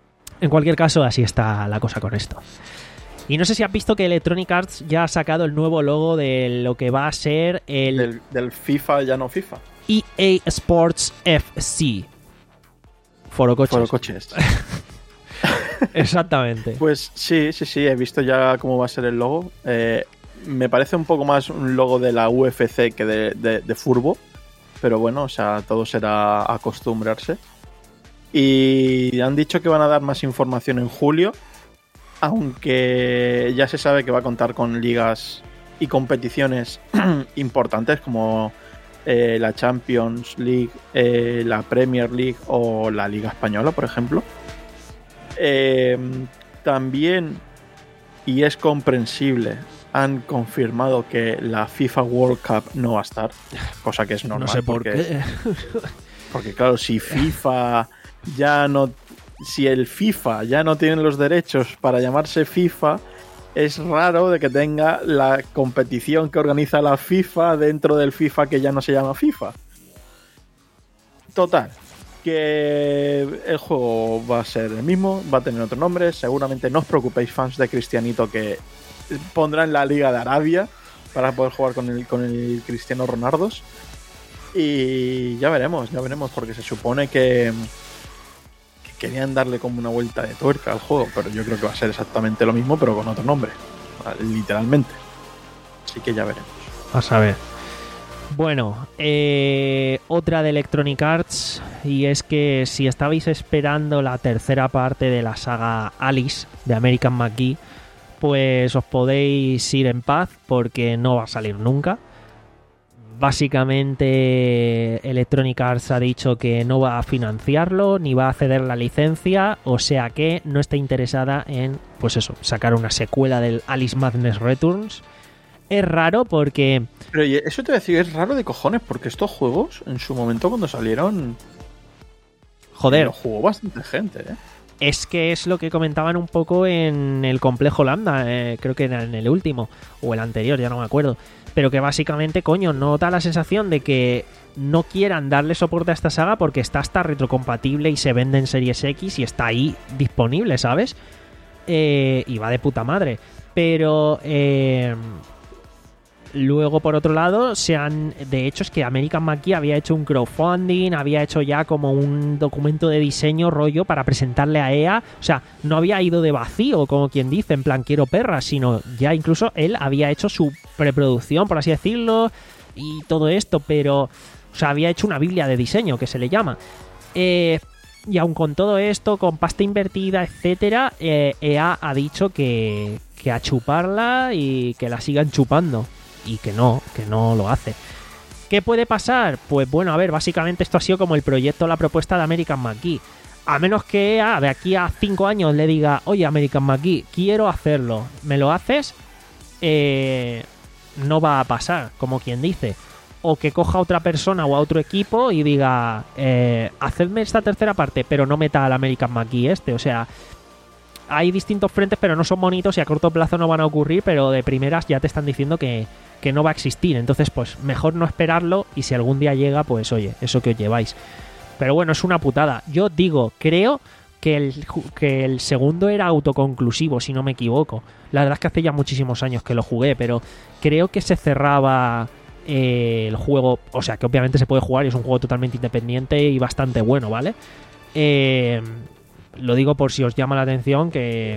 En cualquier caso, así está la cosa con esto. Y no sé si has visto que Electronic Arts ya ha sacado el nuevo logo de lo que va a ser el Del, del FIFA, ya no FIFA. E A Sports F C. Forocoches. Forocoches. Exactamente. Pues sí, sí, sí, he visto ya cómo va a ser el logo. Eh, me parece un poco más un logo de la U F C que de, de, de Furbo. Pero bueno, o sea, todo será acostumbrarse. Y han dicho que van a dar más información en julio. Aunque ya se sabe que va a contar con ligas y competiciones importantes como eh, la Champions League, eh, la Premier League o la Liga Española, por ejemplo. Eh, también, y es comprensible, han confirmado que la FIFA World Cup no va a estar, cosa que es normal. No sé por porque, qué. Porque claro, si FIFA ya no... Si el FIFA ya no tiene los derechos para llamarse FIFA, es raro de que tenga la competición que organiza la FIFA dentro del FIFA que ya no se llama FIFA. Total, que el juego va a ser el mismo, va a tener otro nombre. Seguramente no os preocupéis, fans de Cristianito, que pondrán la Liga de Arabia para poder jugar con el, con el Cristiano Ronaldos. Y ya veremos, ya veremos, porque se supone que... querían darle como una vuelta de tuerca al juego, pero yo creo que va a ser exactamente lo mismo, pero con otro nombre, literalmente. Así que ya veremos. A saber. Bueno, eh, otra de Electronic Arts, y es que si estabais esperando la tercera parte de la saga Alice de American McGee, pues os podéis ir en paz porque no va a salir nunca. Básicamente Electronic Arts ha dicho que no va a financiarlo ni va a ceder la licencia, o sea que no está interesada en, pues eso, sacar una secuela del Alice Madness Returns. Es raro porque... Pero eso te voy a decir, es raro de cojones, porque estos juegos en su momento cuando salieron... Joder. Lo jugó bastante gente, ¿eh? Es que es lo que comentaban un poco en el complejo Lambda, eh, creo que era en el último, o el anterior, ya no me acuerdo. Pero que básicamente, coño, no da la sensación de que no quieran darle soporte a esta saga porque está hasta retrocompatible y se vende en Series X y está ahí disponible, ¿sabes? Eh, y va de puta madre. Pero... Eh, luego, por otro lado, se han, de hecho es que American McGee había hecho un crowdfunding, había hecho ya como un documento de diseño rollo para presentarle a E A. O sea, no había ido de vacío, como quien dice, en plan quiero perras, sino ya incluso él había hecho su preproducción, por así decirlo, y todo esto, pero... O sea, había hecho una biblia de diseño, que se le llama. Eh, y aun con todo esto, con pasta invertida, etcétera, eh, E A ha dicho que, que a chuparla y que la sigan chupando. Y que no, que no lo hace. ¿Qué puede pasar? Pues bueno, a ver, básicamente esto ha sido como el proyecto, la propuesta de American McGee. A menos que E A de aquí a cinco años le diga, oye, American McGee, quiero hacerlo, ¿me lo haces? Eh, no va a pasar, como quien dice. O que coja a otra persona o a otro equipo y diga, eh, hacedme esta tercera parte, pero no meta al American McGee este. O sea, hay distintos frentes, pero no son bonitos y a corto plazo no van a ocurrir, pero de primeras ya te están diciendo que, que no va a existir. Entonces, pues mejor no esperarlo y si algún día llega, pues oye, eso que os lleváis. Pero bueno, es una putada. Yo digo, creo que el, que el segundo era autoconclusivo, si no me equivoco. La verdad es que hace ya muchísimos años que lo jugué, pero creo que se cerraba eh, el juego. O sea, que obviamente se puede jugar y es un juego totalmente independiente y bastante bueno, ¿vale? Eh... Lo digo por si os llama la atención que...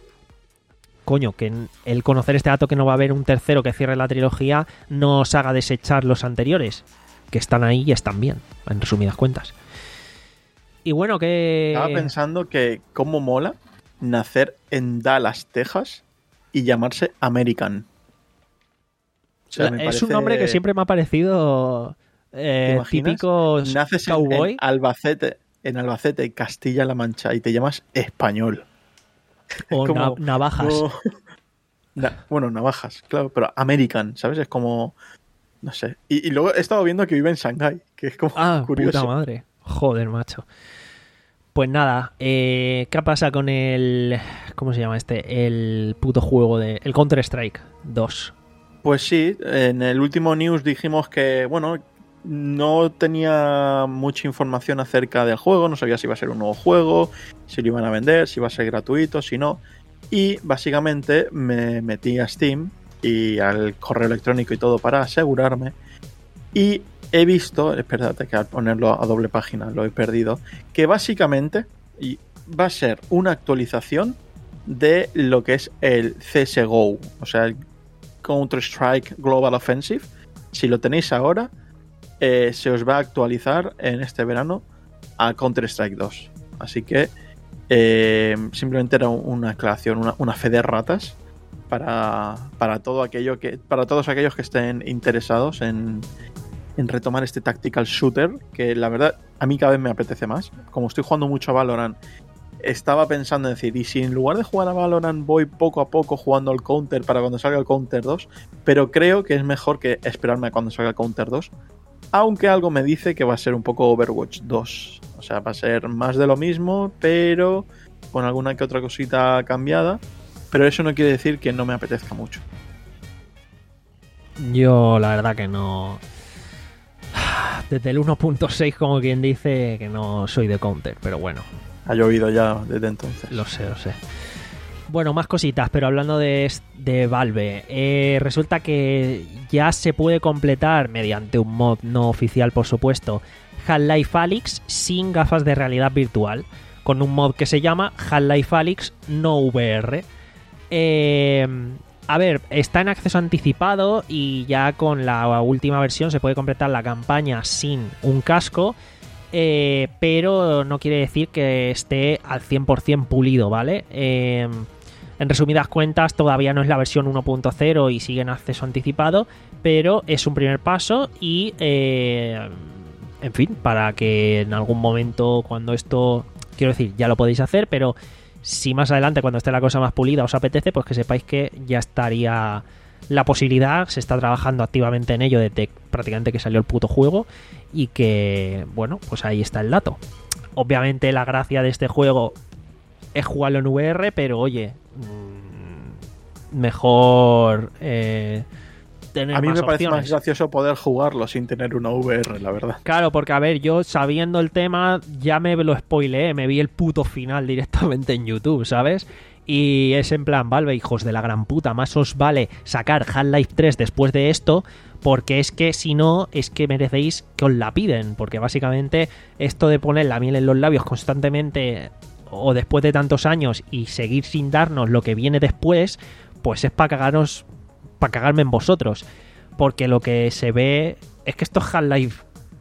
Coño, que el conocer este dato que no va a haber un tercero que cierre la trilogía no os haga desechar los anteriores, que están ahí y están bien, en resumidas cuentas. Y bueno, que... Estaba pensando que cómo mola nacer en Dallas, Texas y llamarse American. O sea, me es parece... un nombre que siempre me ha parecido eh, típico Naces cowboy. En, en Albacete... en Albacete, Castilla-La Mancha, y te llamas español. O como, na- navajas. Como, na, bueno, navajas, claro, pero American, ¿sabes? Es como... No sé. Y, y luego he estado viendo que vive en Shanghái, que es como ah, curioso. Puta madre. Joder, macho. Pues nada, eh, ¿qué pasa con el... ¿Cómo se llama este? El puto juego de... El Counter-Strike dos. Pues sí, en el último news dijimos que, bueno, no tenía mucha información acerca del juego, no sabía si iba a ser un nuevo juego, si lo iban a vender, si iba a ser gratuito, si no. Y básicamente me metí a Steam y al correo electrónico y todo para asegurarme. Y he visto, espérate que al ponerlo a doble página lo he perdido, que básicamente va a ser una actualización de lo que es el C S G O, o sea, el Counter-Strike Global Offensive. Si lo tenéis ahora, eh, se os va a actualizar en este verano a Counter-Strike dos. Así que eh, simplemente era una aclaración, una, una fe de ratas para, para todo aquello que, para todos aquellos que estén interesados en, en retomar este tactical shooter, que la verdad a mí cada vez me apetece más. Como estoy jugando mucho a Valorant, estaba pensando en decir, y si en lugar de jugar a Valorant voy poco a poco jugando al Counter para cuando salga el Counter dos, pero creo que es mejor que esperarme a cuando salga el Counter dos, aunque algo me dice que va a ser un poco Overwatch dos, o sea, va a ser más de lo mismo, pero con alguna que otra cosita cambiada, pero eso no quiere decir que no me apetezca mucho. Yo la verdad que no... Desde el uno punto seis, como quien dice, que no soy de Counter, pero bueno. Ha llovido ya desde entonces. Lo sé, lo sé. Bueno, más cositas, pero hablando de, de Valve, eh, resulta que ya se puede completar, mediante un mod no oficial por supuesto, Half-Life Alyx sin gafas de realidad virtual, con un mod que se llama Half-Life Alyx no V R. Eh, a ver, está en acceso anticipado y ya con la última versión se puede completar la campaña sin un casco. Eh, pero no quiere decir que esté al cien por ciento pulido, ¿vale? Eh, en resumidas cuentas, todavía no es la versión uno punto cero y sigue en acceso anticipado, pero es un primer paso y, eh, en fin, para que en algún momento, cuando esto, quiero decir, ya lo podéis hacer, pero si más adelante, cuando esté la cosa más pulida, os apetece, pues que sepáis que ya estaría la posibilidad, se está trabajando activamente en ello desde prácticamente que salió el puto juego y que, bueno, pues ahí está el dato. Obviamente la gracia de este juego es jugarlo en V R, pero oye, mmm, mejor eh, tener a mí más me parece opciones. más gracioso poder jugarlo sin tener una V R, la verdad. Claro, porque a ver, yo sabiendo el tema ya me lo spoileé, me vi el puto final directamente en YouTube, ¿sabes? Y es en plan, Valve, hijos de la gran puta, más os vale sacar Half-Life tres después de esto, porque es que si no, es que merecéis que os la piden, porque básicamente esto de poner la miel en los labios constantemente o después de tantos años y seguir sin darnos lo que viene después, pues es para cagaros, para cagarme en vosotros, porque lo que se ve es que esto es Half-Life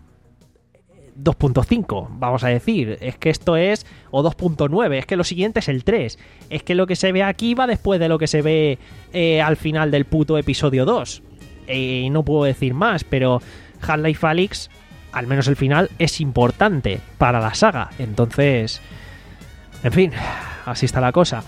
dos punto cinco, vamos a decir, es que esto es, o dos punto nueve, es que lo siguiente es el tres, es que lo que se ve aquí va después de lo que se ve eh, al final del puto episodio dos, y eh, no puedo decir más, pero Half-Life Alyx, al menos el final, es importante para la saga, entonces, en fin, así está la cosa.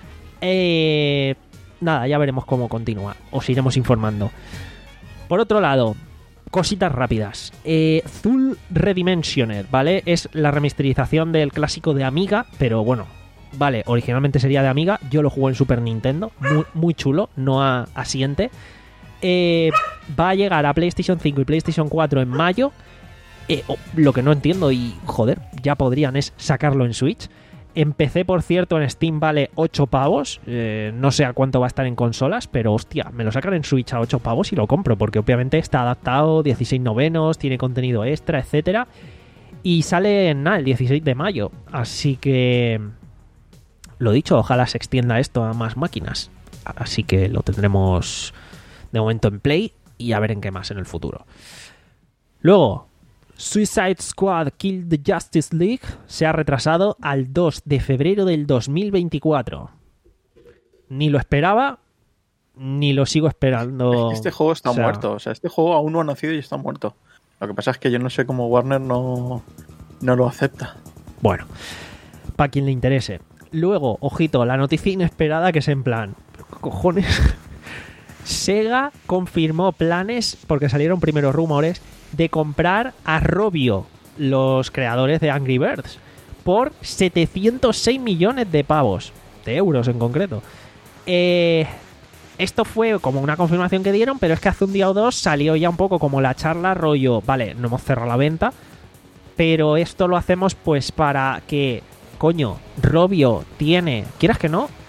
Eh, nada, ya veremos cómo continúa, os iremos informando. Por otro lado, cositas rápidas. Eh, Zul Redimensioned, ¿vale? Es la remasterización del clásico de Amiga, pero bueno, vale, originalmente sería de Amiga. Yo lo jugué en Super Nintendo, muy, muy chulo, no a, asiente. Eh, va a llegar a PlayStation cinco y PlayStation cuatro en mayo. Eh, oh, lo que no entiendo, y joder, ya podrían es sacarlo en Switch. En P C, por cierto, en Steam vale ocho pavos. Eh, no sé a cuánto va a estar en consolas, pero hostia, me lo sacan en Switch a ocho pavos y lo compro, porque obviamente está adaptado, dieciséis novenos, tiene contenido extra, etcétera. Y sale en nada, el dieciséis de mayo. Así que, lo dicho, ojalá se extienda esto a más máquinas. Así que lo tendremos de momento en Play y a ver en qué más en el futuro. Luego, Suicide Squad Kill the Justice League se ha retrasado al dos de febrero del dos mil veinticuatro. Ni lo esperaba, ni lo sigo esperando. Este juego está o sea, muerto. O sea, este juego aún no ha nacido y está muerto. Lo que pasa es que yo no sé cómo Warner no, no lo acepta. Bueno, para quien le interese. Luego, ojito, la noticia inesperada que es en plan, ¿qué cojones? Sega confirmó planes, porque salieron primeros rumores, de comprar a Rovio, los creadores de Angry Birds, por setecientos seis millones de pavos, de euros en concreto. Eh, esto fue como una confirmación que dieron, pero es que hace un día o dos salió ya un poco como la charla rollo, vale, no hemos cerrado la venta, pero esto lo hacemos pues para que, coño, Rovio tiene, quieras que no,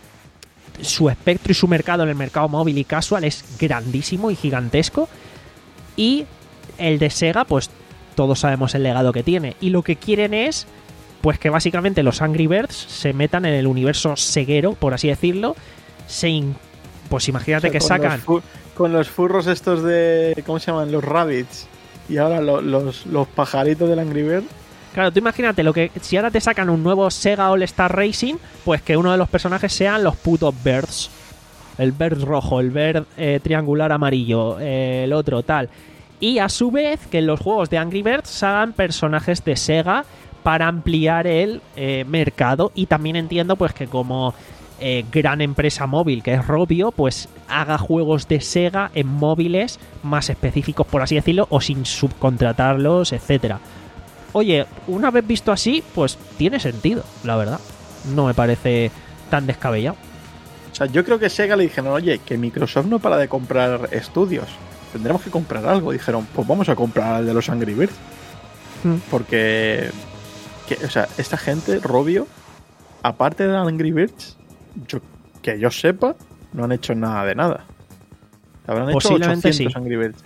su espectro y su mercado en el mercado móvil y casual es grandísimo y gigantesco, y el de Sega, pues todos sabemos el legado que tiene, y lo que quieren es pues que básicamente los Angry Birds se metan en el universo seguero, por así decirlo, se in- pues imagínate, o sea, que con sacan los fu- con los furros estos de, ¿cómo se llaman? Los rabbits, y ahora lo- los, los pajaritos del Angry Bird. Claro, tú imagínate lo que si ahora te sacan un nuevo Sega All Star Racing, pues que uno de los personajes sean los putos Birds, el Bird rojo, el Bird eh, triangular amarillo, eh, el otro tal, y a su vez que en los juegos de Angry Birds salgan personajes de Sega para ampliar el eh, mercado. Y también entiendo pues que como eh, gran empresa móvil que es Rovio, pues haga juegos de Sega en móviles más específicos, por así decirlo, o sin subcontratarlos, etcétera. Oye, una vez visto así, pues tiene sentido, la verdad. No me parece tan descabellado. O sea, yo creo que Sega le dijeron, oye, que Microsoft no para de comprar estudios, tendremos que comprar algo. Dijeron, pues vamos a comprar el de los Angry Birds. Hmm. Porque, que, o sea, esta gente, Rovio, aparte de Angry Birds, yo, que yo sepa, no han hecho nada de nada. Habrán hecho Posiblemente ochocientos sí. Angry Birds.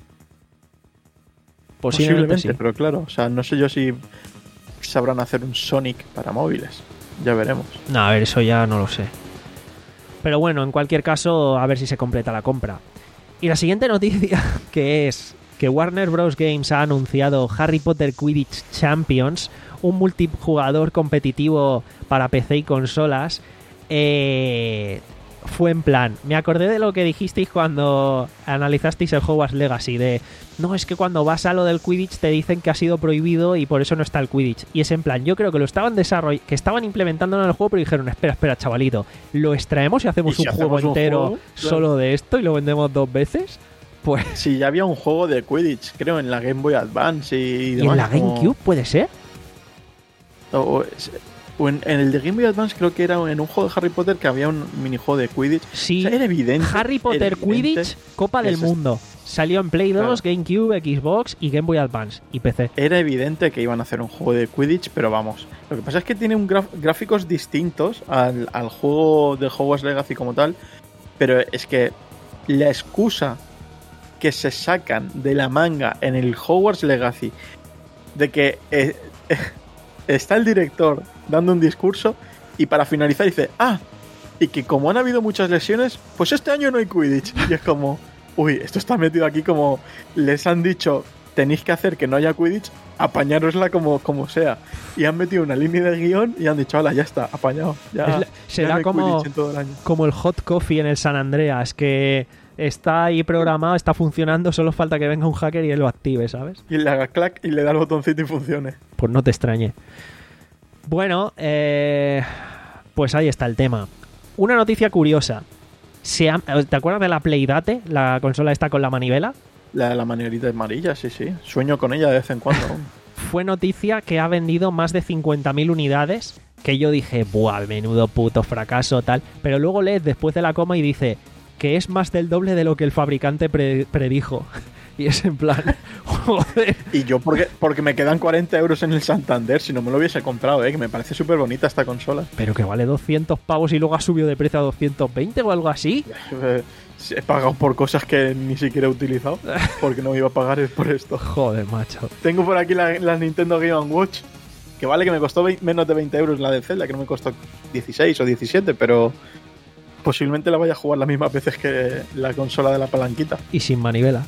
Posiblemente, Posiblemente, sí. pero claro, o sea, no sé yo si sabrán hacer un Sonic para móviles. Ya veremos. No, a ver, eso ya no lo sé. Pero bueno, en cualquier caso, a ver si se completa la compra. Y la siguiente noticia, que es que Warner Bros. Games ha anunciado Harry Potter Quidditch Champions, un multijugador competitivo para P C y consolas. Eh, fue en plan, me acordé de lo que dijisteis cuando analizasteis el Hogwarts Legacy, de no, es que cuando vas a lo del Quidditch te dicen que ha sido prohibido y por eso no está el Quidditch. Y es en plan, yo creo que lo estaban desarrollando, que estaban implementando en el juego, pero dijeron, espera, espera, chavalito, ¿lo extraemos y hacemos ¿Y si un juego hacemos un entero juego? Claro. solo de esto y lo vendemos dos veces? Pues... Sí, ya había un juego de Quidditch, creo, en la Game Boy Advance y, ¿Y demás, en la como- GameCube puede ser? O, o es- o en, en el de Game Boy Advance creo que era en un juego de Harry Potter que había un minijuego de Quidditch. Sí. O sea, era evidente. Harry Potter era evidente Quidditch, Copa del que se- Mundo. Salió en Play dos, Claro. GameCube, Xbox y Game Boy Advance y P C. Era evidente que iban a hacer un juego de Quidditch, pero vamos. Lo que pasa es que tiene un graf- gráficos distintos al, al juego de Hogwarts Legacy como tal, pero es que la excusa que se sacan de la manga en el Hogwarts Legacy de que eh, eh, está el director dando un discurso y para finalizar dice, ah, y que como han habido muchas lesiones, pues este año no hay Quidditch. Y es como, uy, esto está metido aquí como les han dicho, tenéis que hacer que no haya Quidditch, apañárosla como, como sea. Y han metido una línea de guión y han dicho, hala, ya está, apañado. Ya, Es la- ya será no hay como- Quidditch en todo el año. Como el Hot Coffee en el San Andreas, que está ahí programado, está funcionando, solo falta que venga un hacker y él lo active, ¿sabes? Y le haga clac y le da el botoncito y funcione. Pues no te extrañe. Bueno, eh, pues ahí está el tema. Una noticia curiosa. Se ha- ¿Te acuerdas de la Playdate? La consola esta con la manivela. La, la manierita amarilla, sí, sí. Sueño con ella de vez en cuando. aún. Fue noticia que ha vendido más de cincuenta mil unidades, que yo dije, buah, menudo puto fracaso, tal. Pero luego lees después de la coma y dice que es más del doble de lo que el fabricante pre- predijo. Y es en plan, joder. Y yo porque, porque me quedan cuarenta euros en el Santander, si no me lo hubiese comprado, ¿eh? Que me parece súper bonita esta consola. Pero que vale doscientos pavos y luego ha subido de precio a doscientos veinte o algo así. Eh, He pagado por cosas que ni siquiera he utilizado, porque no me iba a pagar es por esto. Joder, macho. Tengo por aquí la, la Nintendo Game and Watch, que vale que me costó veinte menos de veinte euros la de Zelda, que no me costó dieciséis o diecisiete, pero posiblemente la vaya a jugar las mismas veces que la consola de la palanquita. Y sin manivela.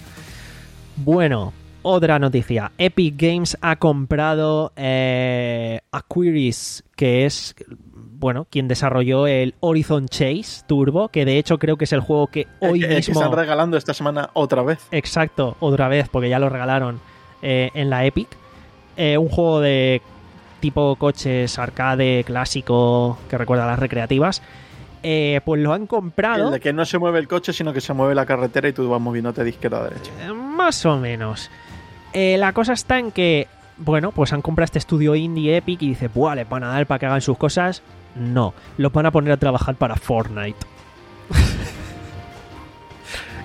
Bueno, otra noticia. Epic Games ha comprado eh, Aquiris, que es, bueno, quien desarrolló el Horizon Chase Turbo, que de hecho creo que es el juego que hoy Eh, que, mismo... que están regalando esta semana otra vez. Exacto, otra vez, porque ya lo regalaron eh, en la Epic. Eh, un juego de tipo coches arcade clásico que recuerda a las recreativas. Eh, pues lo han comprado. El de que no se mueve el coche, sino que se mueve la carretera y tú vas moviéndote de izquierda a derecha. Eh, Más o menos. Eh, la cosa está en que, bueno, pues han comprado este estudio indie Epic y dice, buah, ¿les van a dar para que hagan sus cosas? No, los van a poner a trabajar para Fortnite.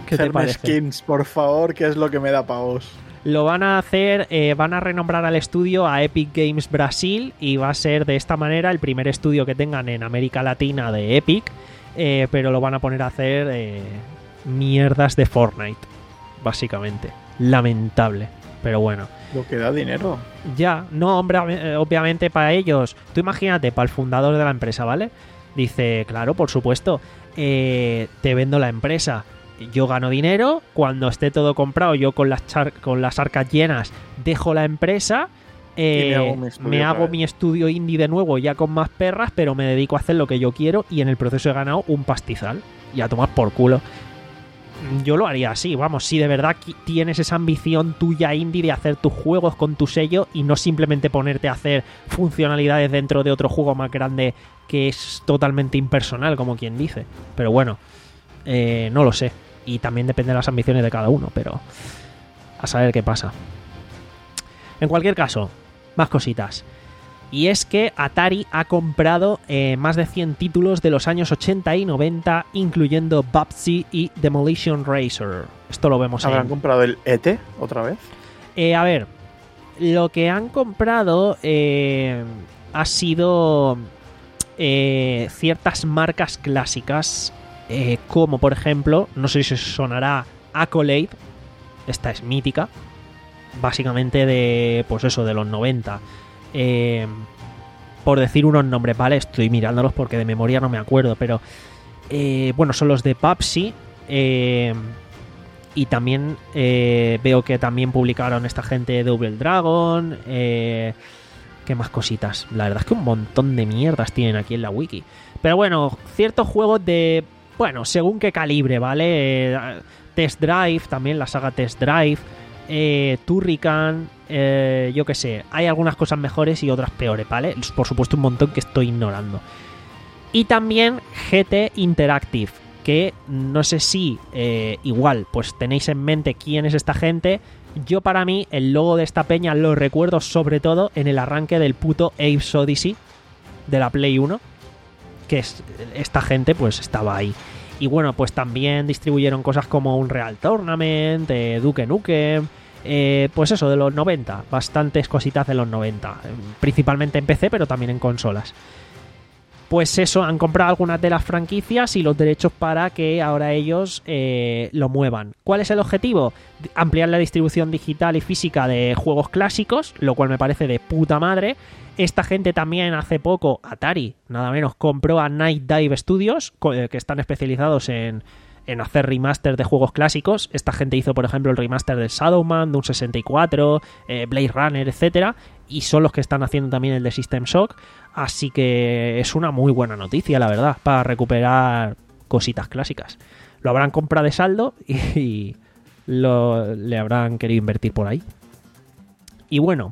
¿Qué te Hacerme parece? skins, por favor, que es lo que me da pavos. Lo van a hacer, eh, van a renombrar al estudio a Epic Games Brasil y va a ser de esta manera el primer estudio que tengan en América Latina de Epic, eh, pero lo van a poner a hacer eh, mierdas de Fortnite, básicamente. Lamentable, pero bueno. Lo que da dinero. Ya, no, hombre, eh, obviamente para ellos. Tú imagínate, para el fundador de la empresa, ¿vale? Dice, claro, por supuesto, eh, te vendo la empresa. Yo gano dinero, cuando esté todo comprado, yo con las, char- con las arcas llenas dejo la empresa, eh, Y me hago mi estudio me otra hago vez. mi estudio indie de nuevo ya con más perras, pero me dedico a hacer lo que yo quiero y en el proceso he ganado un pastizal y a tomar por culo. Yo lo haría así, vamos, si de verdad qui- tienes esa ambición tuya indie de hacer tus juegos con tu sello y no simplemente ponerte a hacer funcionalidades dentro de otro juego más grande que es totalmente impersonal, como quien dice. Pero bueno, eh, no lo sé. Y también depende de las ambiciones de cada uno, pero a saber qué pasa. En cualquier caso, más cositas. Y es que Atari ha comprado eh, más de cien títulos de los años ochenta y noventa, incluyendo Bubsy y Demolition Racer. Esto lo vemos ¿Habrán en... comprado el E T otra vez? Eh, a ver, lo que han comprado eh, ha sido eh, ciertas marcas clásicas, eh, como por ejemplo, no sé si os sonará Accolade, esta es mítica, básicamente de, pues eso, de los noventa. Eh, por decir unos nombres, ¿vale? Estoy mirándolos porque de memoria no me acuerdo, pero eh, bueno, son los de Pepsi. Eh, y también eh, veo que también publicaron esta gente Double Dragon. Eh, ¿Qué más cositas? La verdad es que un montón de mierdas tienen aquí en la wiki. Pero bueno, ciertos juegos de, bueno, según qué calibre, ¿vale? Eh, Test Drive, también la saga Test Drive. Eh, Turrican, eh, yo qué sé, hay algunas cosas mejores y otras peores, ¿vale? Por supuesto un montón que estoy ignorando. Y también G T Interactive, que no sé si eh, igual pues tenéis en mente quién es esta gente. Yo para mí el logo de esta peña lo recuerdo sobre todo en el arranque del puto Apes Odyssey de la Play uno, que es, esta gente pues estaba ahí. Y bueno, pues también distribuyeron cosas como Unreal Tournament, eh, Duke Nukem, eh, pues eso, de los noventa, bastantes cositas de los noventa, eh, principalmente en P C, pero también en consolas. Pues eso, han comprado algunas de las franquicias y los derechos para que ahora ellos eh, lo muevan. ¿Cuál es el objetivo? Ampliar la distribución digital y física de juegos clásicos, lo cual me parece de puta madre. Esta gente también hace poco, Atari, nada menos, compró a Night Dive Studios, que están especializados en, en hacer remaster de juegos clásicos. Esta gente hizo, por ejemplo, el remaster de Shadowman, de un sesenta y cuatro, eh, Blade Runner, etcétera. Y son los que están haciendo también el de System Shock. Así que es una muy buena noticia, la verdad, para recuperar cositas clásicas. Lo habrán comprado de saldo y lo, le habrán querido invertir por ahí. Y bueno...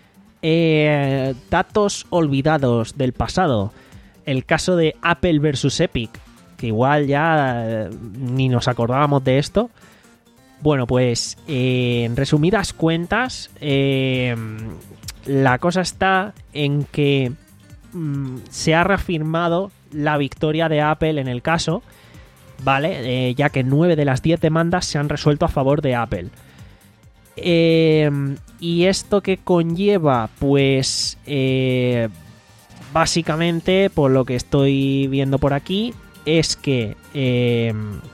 Eh, datos olvidados del pasado. El caso de Apple versus Epic, que igual ya eh, ni nos acordábamos de esto. Bueno, pues eh, en resumidas cuentas, eh, la cosa está en que mm, se ha reafirmado la victoria de Apple en el caso, ¿vale? Eh, ya que nueve de las diez demandas se han resuelto a favor de Apple. Eh, ¿Y esto qué conlleva? Pues eh, básicamente, por lo que estoy viendo por aquí, es que eh,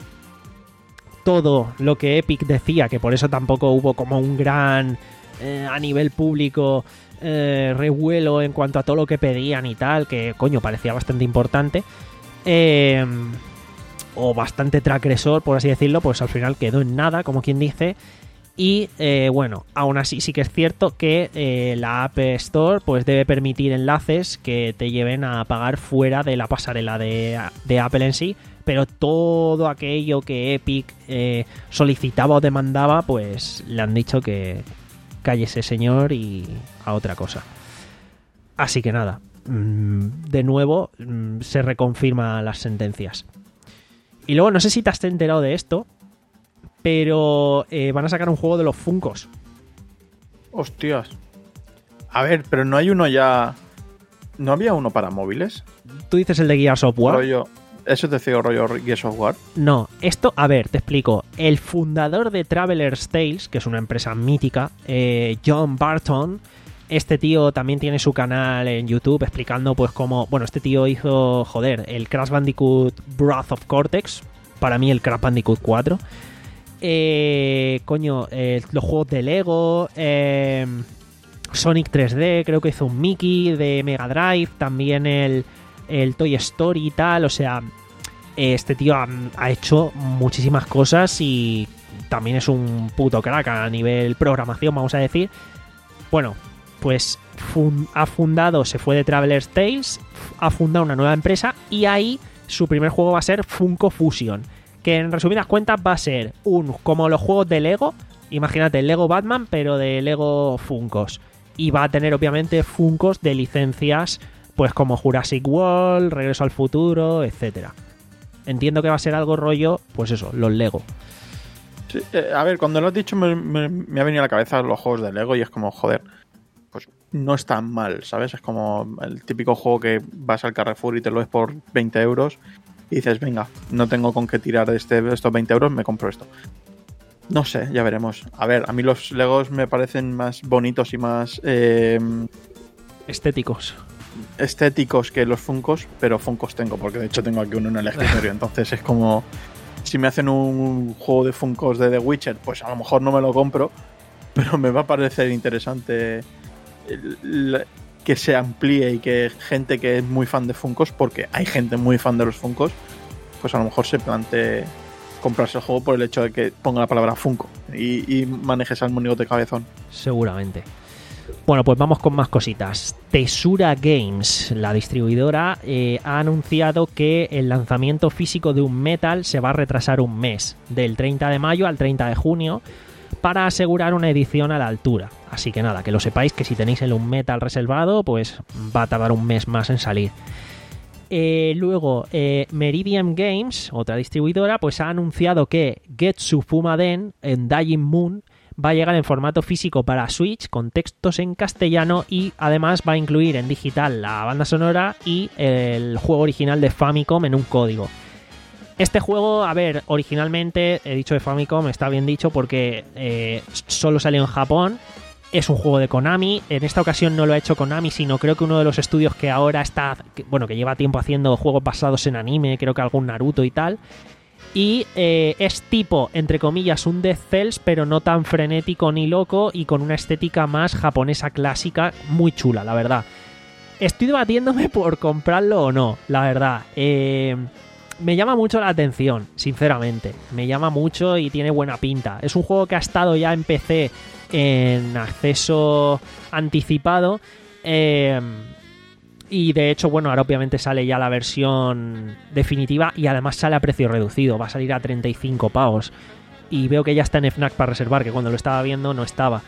todo lo que Epic decía, que por eso tampoco hubo como un gran eh, a nivel público eh, revuelo en cuanto a todo lo que pedían y tal, que coño parecía bastante importante, eh, o bastante transgresor, por así decirlo, pues al final quedó en nada, como quien dice. Y eh, bueno, aún así sí que es cierto que eh, la App Store pues debe permitir enlaces que te lleven a pagar fuera de la pasarela de, de Apple en sí, pero todo aquello que Epic eh, solicitaba o demandaba, pues le han dicho que cállese señor y a otra cosa. Así que nada, de nuevo se reconfirman las sentencias. Y luego no sé si te has enterado de esto, pero eh, van a sacar un juego de los Funkos. Hostias. A ver, pero no hay uno ya... ¿No había uno para móviles? ¿Tú dices el de Gears of War? Rollo... ¿Eso te decía rollo Gears of War? No, esto, a ver, te explico. El fundador de Traveler's Tales, que es una empresa mítica, eh, John Barton, este tío también tiene su canal en YouTube explicando pues cómo... Bueno, este tío hizo, joder, el Crash Bandicoot Wrath of Cortex, para mí el Crash Bandicoot cuatro. Eh, coño, eh, los juegos de Lego, eh, Sonic tres D, creo que hizo un Mickey de Mega Drive, también el, el Toy Story y tal, o sea, este tío ha, ha hecho muchísimas cosas y también es un puto crack a nivel programación, vamos a decir. Bueno, pues fun- ha fundado, se fue de Traveler's Tales, ha fundado una nueva empresa y ahí su primer juego va a ser Funko Fusion, que en resumidas cuentas va a ser un como los juegos de Lego, imagínate el Lego Batman, pero de Lego Funkos. Y va a tener obviamente Funkos de licencias, pues como Jurassic World, Regreso al Futuro, etcétera. Entiendo que va a ser algo rollo, pues eso, los Lego. Sí, eh, a ver, cuando lo has dicho me, me, me ha venido a la cabeza los juegos de Lego y es como, joder, pues no es tan mal, ¿sabes? Es como el típico juego que vas al Carrefour y te lo ves por veinte euros y dices, venga, no tengo con qué tirar este, estos veinte euros, me compro esto. No sé, ya veremos. A ver, a mí los Legos me parecen más bonitos y más eh, estéticos. estéticos que los Funkos, pero Funkos tengo, porque de hecho tengo aquí uno en el escritorio. Entonces es como, si me hacen un juego de Funkos de The Witcher, pues a lo mejor no me lo compro, pero me va a parecer interesante el, que se amplíe y que gente que es muy fan de Funkos, porque hay gente muy fan de los Funkos, pues a lo mejor se plantee comprarse el juego por el hecho de que ponga la palabra Funko y, y manejes al monigote cabezón. Seguramente. Bueno, pues vamos con más cositas. Tesura Games, la distribuidora, eh, ha anunciado que el lanzamiento físico de un Metal se va a retrasar un mes, del treinta de mayo al treinta de junio, para asegurar una edición a la altura. Así que nada, que lo sepáis que si tenéis el un Metal reservado, pues va a tardar un mes más en salir. Eh, luego, eh, Meridian Games, otra distribuidora, pues ha anunciado que Getsu Fumaden en Dying Moon va a llegar en formato físico para Switch con textos en castellano y además va a incluir en digital la banda sonora y el juego original de Famicom en un código. Este juego, a ver, originalmente, he dicho de Famicom, está bien dicho porque eh, solo salió en Japón. Es un juego de Konami. En esta ocasión no lo ha hecho Konami, sino creo que uno de los estudios que ahora está, que, bueno, que lleva tiempo haciendo juegos basados en anime, creo que algún Naruto y tal. Y eh, es tipo, entre comillas, un Death Cells, pero no tan frenético ni loco y con una estética más japonesa clásica, muy chula, la verdad. Estoy debatiéndome por comprarlo o no, la verdad. Eh, me llama mucho la atención, sinceramente. Me llama mucho y tiene buena pinta. Es un juego que ha estado ya en P C en acceso anticipado. Eh... Y de hecho, bueno, ahora obviamente sale ya la versión definitiva y además sale a precio reducido, va a salir a treinta y cinco pavos. Y veo que ya está en Fnac para reservar, que cuando lo estaba viendo no estaba.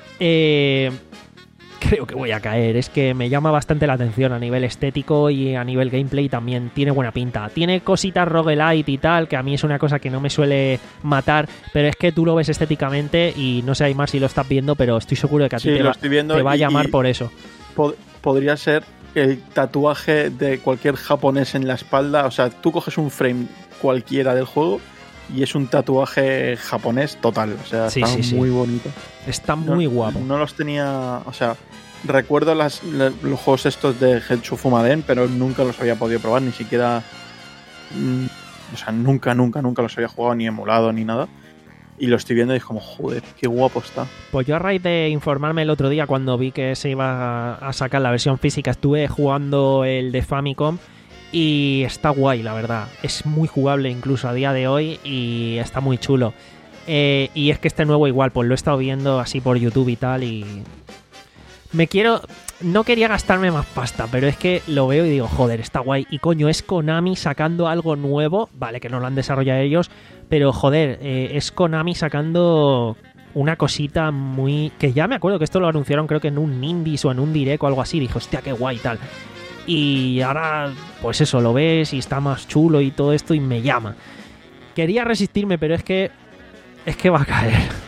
Eh, creo que voy a caer, es que me llama bastante la atención a nivel estético y a nivel gameplay también tiene buena pinta. Tiene cositas roguelite y tal, que a mí es una cosa que no me suele matar, pero es que tú lo ves estéticamente y no sé, Aymar, si lo estás viendo, pero estoy seguro de que a ti sí, te, va, te va a y, llamar y por eso. Pod- podría ser el tatuaje de cualquier japonés en la espalda. O sea, tú coges un frame cualquiera del juego y es un tatuaje japonés total. O sea, sí, está sí, muy sí. bonito. Está muy no, guapo. No los tenía... O sea, recuerdo las, los juegos estos de Getsu Fumaden, pero nunca los había podido probar, ni siquiera... Mmm, o sea, nunca, nunca, nunca los había jugado ni emulado ni nada. Y lo estoy viendo y es como, joder, qué guapo está. Pues yo a raíz de informarme el otro día cuando vi que se iba a sacar la versión física, estuve jugando el de Famicom y está guay, la verdad. Es muy jugable incluso a día de hoy y está muy chulo. Eh, y es que este nuevo igual, pues lo he estado viendo así por YouTube y tal y... Me quiero... No quería gastarme más pasta, pero es que lo veo y digo, joder, está guay. Y coño, es Konami sacando algo nuevo. Vale, que no lo han desarrollado ellos, pero joder, eh, es Konami sacando una cosita muy... Que ya me acuerdo que esto lo anunciaron creo que en un Indies o en un Direct o algo así. Dije, hostia, qué guay y tal. Y ahora, pues eso, lo ves y está más chulo y todo esto y me llama. Quería resistirme, pero es que... Es que va a caer.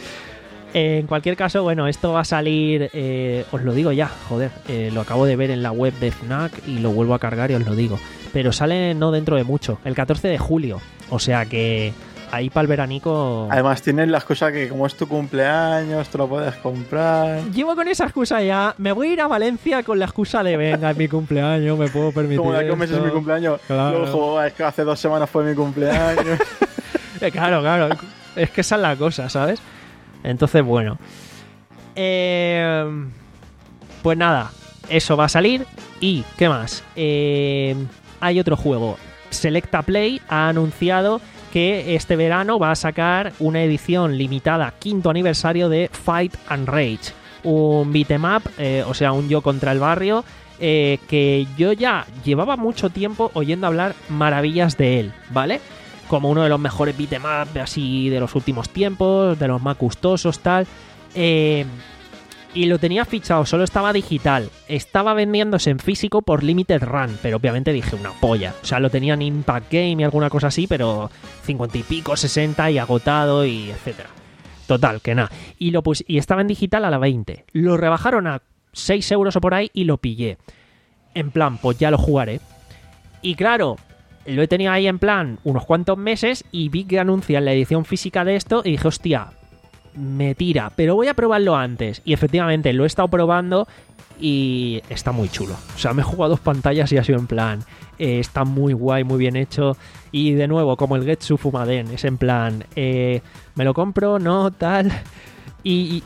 En cualquier caso, bueno, esto va a salir, eh, os lo digo ya, joder, eh, lo acabo de ver en la web de Fnac y lo vuelvo a cargar y os lo digo. pero sale no dentro de mucho, el catorce de julio. O sea que ahí para el veranico... Además tienes las cosas que como es tu cumpleaños, te lo puedes comprar. Llevo con esa excusa ya. Me voy a ir a Valencia con la excusa de venga, es mi cumpleaños, me puedo permitir Como de aquí a un mes es mi cumpleaños. Claro. Luego, joder, es que hace dos semanas fue mi cumpleaños. Eh, claro, claro. Es que esa es la cosa, ¿sabes? Entonces, bueno. Eh, pues nada, eso va a salir. ¿Y qué más? Eh, hay otro juego. Selecta Play ha anunciado que este verano va a sacar una edición limitada, quinto aniversario de Fight and Rage. Un beat'em up, eh, o sea, un yo contra el barrio, eh, que yo ya llevaba mucho tiempo oyendo hablar maravillas de él, ¿vale? Como uno de los mejores beat'em up así de los últimos tiempos, de los más gustosos, tal. Eh, y lo tenía fichado, solo estaba digital. Estaba vendiéndose en físico por Limited Run, pero obviamente dije una polla. O sea, lo tenía en Impact Game y alguna cosa así, pero cincuenta y pico, sesenta y agotado y etcétera. Total, que nada. Y, lo pus- y estaba en digital a la veinte. Lo rebajaron a seis euros o por ahí y lo pillé. En plan, pues ya lo jugaré. Y claro, lo he tenido ahí en plan unos cuantos meses y vi que anuncian la edición física de esto y dije, hostia, me tira, pero voy a probarlo antes. Y efectivamente lo he estado probando y está muy chulo. O sea, me he jugado dos pantallas y ha sido en plan, eh, está muy guay, muy bien hecho. Y de nuevo, como el Getsu Fumaden, es en plan, eh, me lo compro, no, tal. Y, y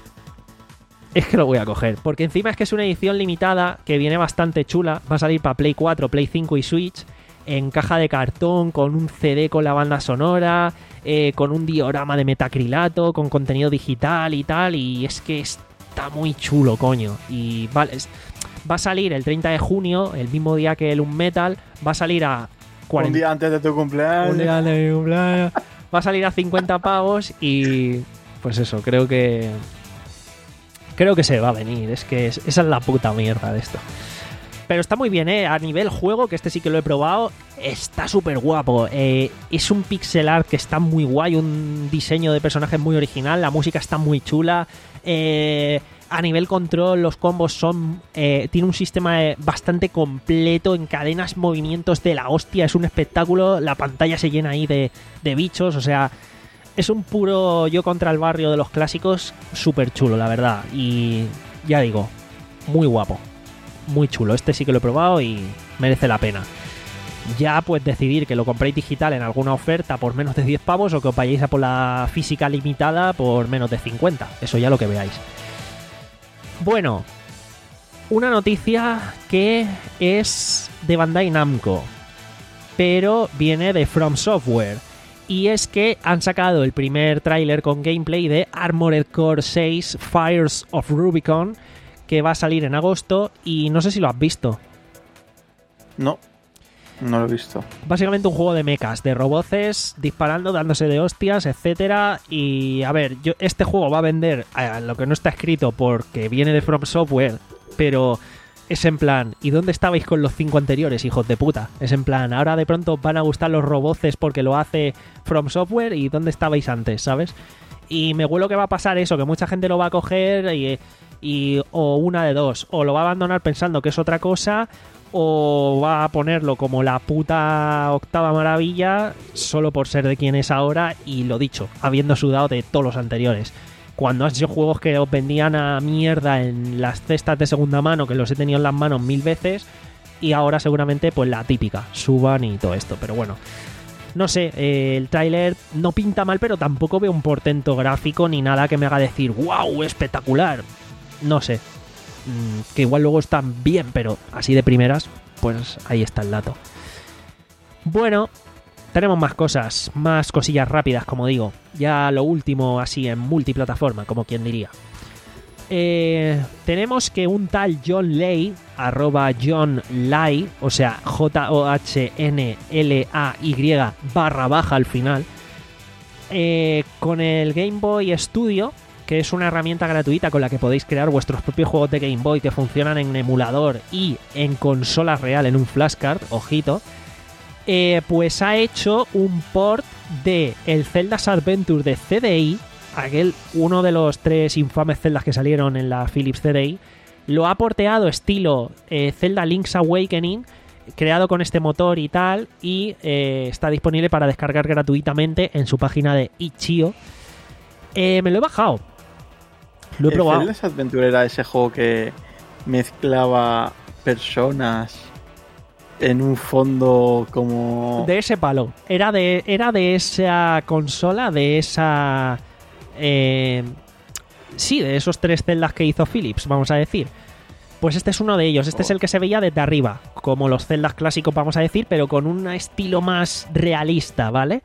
es que lo voy a coger, porque encima es que es una edición limitada que viene bastante chula. Va a salir para Play cuatro, Play cinco y Switch, en caja de cartón, con un C D con la banda sonora, eh, con un diorama de metacrilato, con contenido digital y tal, y es que está muy chulo, coño. Y vale, es, va a salir el treinta de junio, el mismo día que el Unmetal, va a salir a cuarenta, un día antes de tu cumpleaños. un día antes de mi cumpleaños, va a salir a cincuenta pavos y pues eso, creo que creo que se va a venir, es que es, esa es la puta mierda de esto. Pero está muy bien, ¿eh? A nivel juego, que este sí que lo he probado, está súper guapo. Eh, es un pixel art que está muy guay, un diseño de personajes muy original, la música está muy chula. Eh, a nivel control, los combos son... Eh, tiene un sistema eh, bastante completo, encadenas movimientos de la hostia, es un espectáculo, la pantalla se llena ahí de, de bichos, o sea... Es un puro yo contra el barrio de los clásicos, súper chulo, la verdad. Y ya digo, muy guapo. Muy chulo, este sí que lo he probado y merece la pena. Ya pues decidir que lo compréis digital en alguna oferta por menos de diez pavos o que os vayáis a por la física limitada por menos de cincuenta. Eso ya lo que veáis. Bueno, una noticia que es de Bandai Namco, pero viene de From Software. Y es que han sacado el primer tráiler con gameplay de Armored Core seis Fires of Rubicon, que va a salir en agosto y no sé si lo has visto. No, no lo he visto. Básicamente un juego de mechas, de roboces disparando, dándose de hostias, etcétera. Y a ver, yo este juego va a vender a lo que no está escrito porque viene de From Software, pero es en plan, ¿y dónde estabais con los cinco anteriores, hijos de puta? Es en plan, ahora de pronto os van a gustar los roboces porque lo hace From Software, ¿y dónde estabais antes, sabes? Y me huelo que va a pasar eso, que mucha gente lo va a coger y... Y o una de dos, o lo va a abandonar pensando que es otra cosa, o va a ponerlo como la puta octava maravilla solo por ser de quien es ahora, y lo dicho, habiendo sudado de todos los anteriores. Cuando han sido juegos que os vendían a mierda en las cestas de segunda mano, que los he tenido en las manos mil veces, y ahora seguramente pues la típica, suban y todo esto, pero bueno. No sé, eh, el tráiler no pinta mal, pero tampoco veo un portento gráfico ni nada que me haga decir ¡wow! Espectacular. No sé, que igual luego están bien, pero así de primeras, pues ahí está el dato. Bueno, tenemos más cosas, más cosillas rápidas, como digo. Ya lo último así en multiplataforma, como quien diría. Eh, tenemos que un tal John Lay, arroba John Lay, o sea, J O H N L A Y barra baja al final, eh, con el Game Boy Studio, que es una herramienta gratuita con la que podéis crear vuestros propios juegos de Game Boy que funcionan en emulador y en consola real, en un flashcard, ojito, eh, pues ha hecho un port de el Zelda's Adventure de C D I, aquel uno de los tres infames Zeldas que salieron en la Philips C D I, lo ha porteado estilo eh, Zelda Link's Awakening creado con este motor y tal, y eh, está disponible para descargar gratuitamente en su página de itch punto io. Eh, me lo he bajado. Lo he probado. ¿El Adventure era ese juego que mezclaba personas en un fondo como... De ese palo. Era de, era de esa consola, de esa... Eh, sí, de esos tres Zeldas que hizo Philips, vamos a decir. Pues este es uno de ellos. Este oh. es el que se veía desde arriba, como los Zeldas clásicos, vamos a decir, pero con un estilo más realista, ¿vale?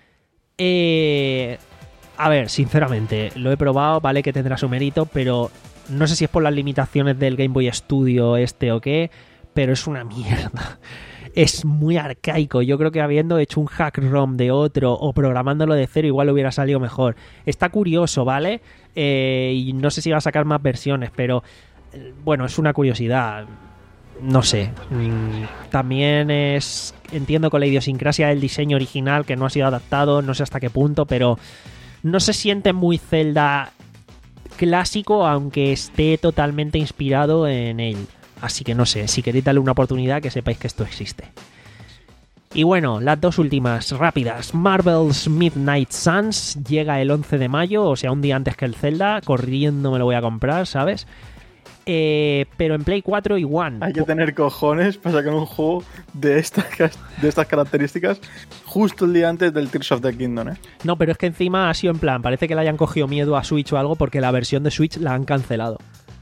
Eh... A ver, sinceramente, lo he probado, vale que tendrá su mérito, pero no sé si es por las limitaciones del Game Boy Studio este o qué, pero es una mierda. Es muy arcaico. Yo creo que habiendo hecho un hack ROM de otro o programándolo de cero igual hubiera salido mejor. Está curioso, ¿vale? Eh, y no sé si va a sacar más versiones, pero bueno, es una curiosidad. No sé. También es... Entiendo con la idiosincrasia del diseño original que no ha sido adaptado, no sé hasta qué punto, pero... No se siente muy Zelda clásico, aunque esté totalmente inspirado en él. Así que no sé, si queréis darle una oportunidad, que sepáis que esto existe. Y bueno, las dos últimas, rápidas. Marvel's Midnight Suns llega el once de mayo, o sea, un día antes que el Zelda. Corriendo me lo voy a comprar, ¿sabes? Eh, pero en Play cuatro y One. Hay que tener cojones para sacar un juego de estas, de estas características justo el día antes del Tears of the Kingdom, ¿eh? No, pero es que encima ha sido en plan, parece que le hayan cogido miedo a Switch o algo porque la versión de Switch la han cancelado.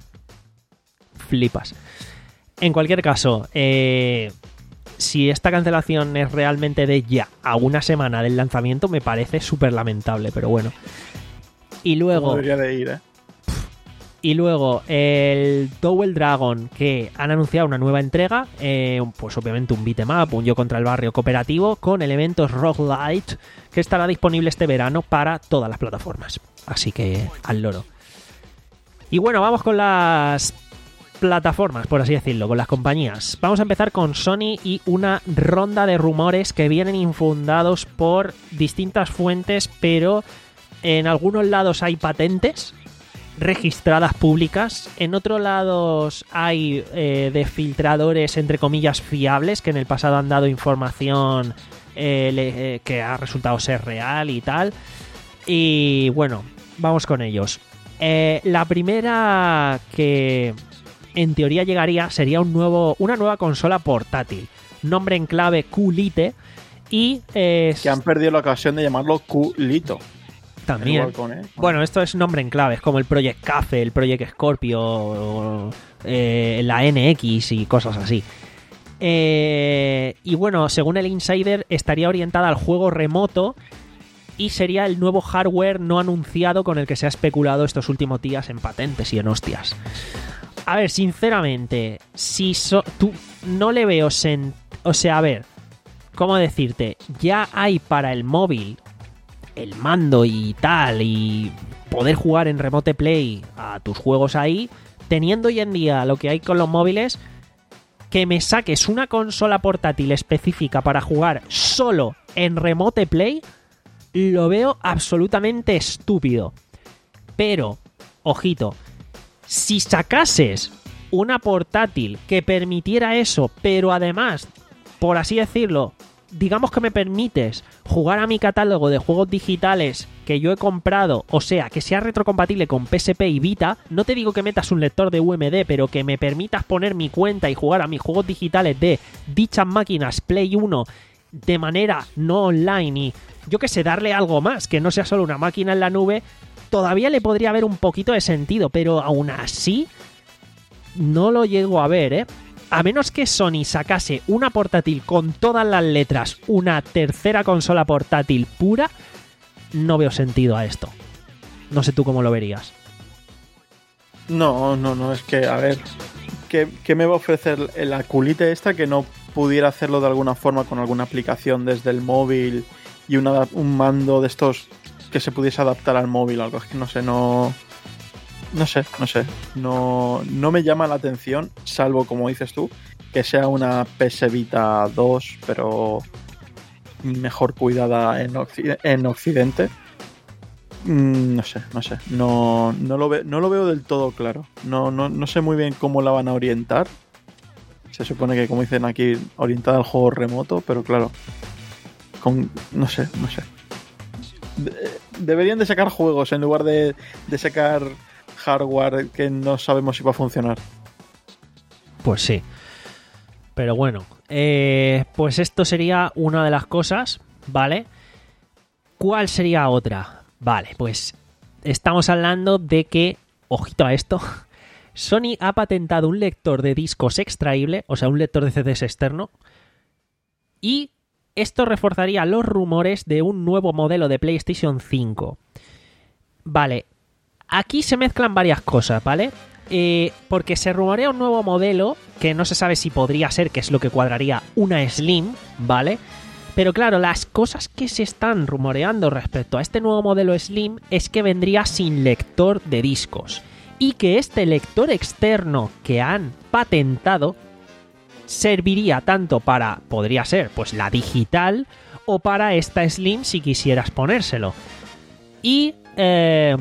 Flipas. En cualquier caso, eh, si esta cancelación es realmente de ya a una semana del lanzamiento, me parece súper lamentable, pero bueno. Y luego... ¿Cómo debería de ir, eh? Y luego el Double Dragon, que han anunciado una nueva entrega, eh, pues obviamente un beat'em up, un yo contra el barrio cooperativo, con elementos roguelite, que estará disponible este verano para todas las plataformas. Así que al loro. Y bueno, vamos con las plataformas, por así decirlo, con las compañías. Vamos a empezar con Sony y una ronda de rumores que vienen infundados por distintas fuentes, pero en algunos lados hay patentes registradas públicas, en otros lados hay eh, de filtradores entre comillas fiables que en el pasado han dado información eh, le, eh, que ha resultado ser real y tal. Y bueno, vamos con ellos. Eh, la primera que en teoría llegaría sería un nuevo, una nueva consola portátil, nombre en clave Q-Lite, y eh, que han perdido la ocasión de llamarlo Q-Lito. También. Con, ¿eh? Bueno, esto es nombre en clave, es como el Project Cafe, el Project Scorpio, o, eh, la N X y cosas así. Eh, y bueno, según el Insider, estaría orientada al juego remoto y sería el nuevo hardware no anunciado con el que se ha especulado estos últimos días en patentes y en hostias. A ver, sinceramente, si so, tú no le veo sen, o sea, a ver, ¿cómo decirte? Ya hay para el móvil el mando y tal, y poder jugar en Remote Play a tus juegos ahí, teniendo hoy en día lo que hay con los móviles, que me saques una consola portátil específica para jugar solo en Remote Play, lo veo absolutamente estúpido. Pero, ojito, si sacases una portátil que permitiera eso, pero además, por así decirlo, digamos que me permites jugar a mi catálogo de juegos digitales que yo he comprado, o sea, que sea retrocompatible con P S P y Vita, no te digo que metas un lector de U M D, pero que me permitas poner mi cuenta y jugar a mis juegos digitales de dichas máquinas Play uno de manera no online y, yo que sé, darle algo más, que no sea solo una máquina en la nube, todavía le podría haber un poquito de sentido, pero aún así no lo llego a ver, ¿eh? A menos que Sony sacase una portátil con todas las letras, una tercera consola portátil pura, no veo sentido a esto. No sé tú cómo lo verías. No, no, no, es que, a ver, ¿qué, qué me va a ofrecer la Q-Lite esta que no pudiera hacerlo de alguna forma con alguna aplicación desde el móvil y una, un mando de estos que se pudiese adaptar al móvil o algo? Es que no sé, no... No sé, no sé. No, no me llama la atención, salvo, como dices tú, que sea una P S Vita dos, pero mejor cuidada en, Occ- en Occidente. Mm, no sé, no sé. No, no, lo ve- no lo veo del todo claro. No, no, no sé muy bien cómo la van a orientar. Se supone que, como dicen aquí, orientada al juego remoto, pero claro, con no sé, no sé. De- deberían de sacar juegos en lugar de, de sacar hardware que no sabemos si va a funcionar. Pues sí. Pero bueno, eh, pues esto sería una de las cosas, ¿vale? ¿Cuál sería otra? Vale, pues estamos hablando de que, ojito a esto, Sony ha patentado un lector de discos extraíble, o sea, un lector de C Ds externo, y esto reforzaría los rumores de un nuevo modelo de PlayStation cinco. Vale, aquí se mezclan varias cosas, ¿vale? Eh, porque se rumorea un nuevo modelo que no se sabe si podría ser, que es lo que cuadraría, una Slim, ¿vale? Pero claro, las cosas que se están rumoreando respecto a este nuevo modelo Slim es que vendría sin lector de discos y que este lector externo que han patentado serviría tanto para, podría ser, pues la digital o para esta Slim si quisieras ponérselo. Y, eh,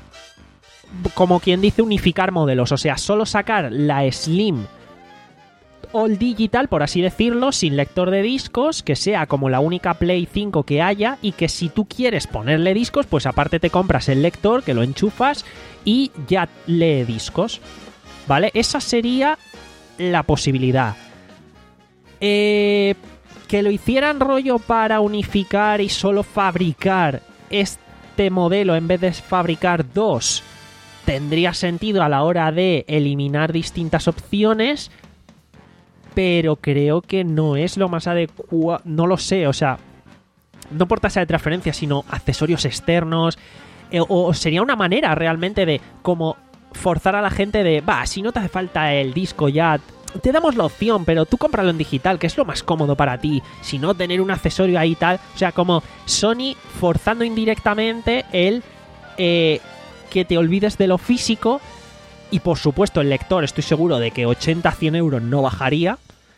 como quien dice, unificar modelos, o sea, solo sacar la Slim All Digital, por así decirlo, sin lector de discos, que sea como la única Play cinco que haya y que si tú quieres ponerle discos, pues aparte te compras el lector, que lo enchufas y ya lee discos, ¿vale? Esa sería la posibilidad. Eh, que lo hicieran rollo para unificar y solo fabricar este modelo en vez de fabricar dos, tendría sentido a la hora de eliminar distintas opciones, pero creo que no es lo más adecuado, no lo sé, o sea, no por tasa de transferencia, sino accesorios externos, eh, o sería una manera realmente de como forzar a la gente de, va, si no te hace falta el disco ya, te damos la opción, pero tú cómpralo en digital, que es lo más cómodo para ti, si no tener un accesorio ahí y tal, o sea, como Sony forzando indirectamente el eh, que te olvides de lo físico. Y por supuesto el lector, estoy seguro de que ochenta a cien euros no bajaría.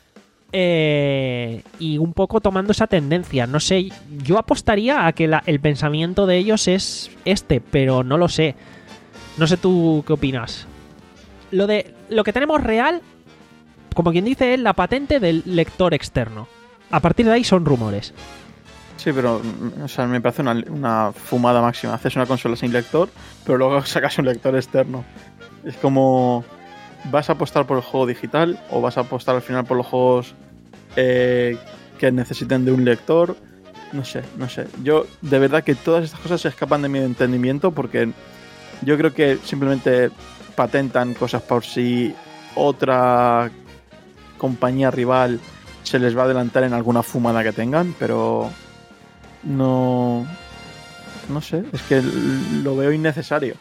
Eh, y un poco tomando esa tendencia. No sé, yo apostaría a que la, el pensamiento de ellos es este, pero no lo sé. No sé tú qué opinas. Lo de lo que tenemos real, como quien dice, es la patente del lector externo. A partir de ahí son rumores. Sí, pero o sea, me parece una, una fumada máxima. Haces una consola sin lector, pero luego sacas un lector externo. Es como, ¿vas a apostar por el juego digital o vas a apostar al final por los juegos eh, que necesiten de un lector? No sé, no sé. Yo, de verdad que todas estas cosas se escapan de mi entendimiento porque yo creo que simplemente patentan cosas por si otra compañía rival se les va a adelantar en alguna fumada que tengan, pero no... No sé, es que lo veo innecesario.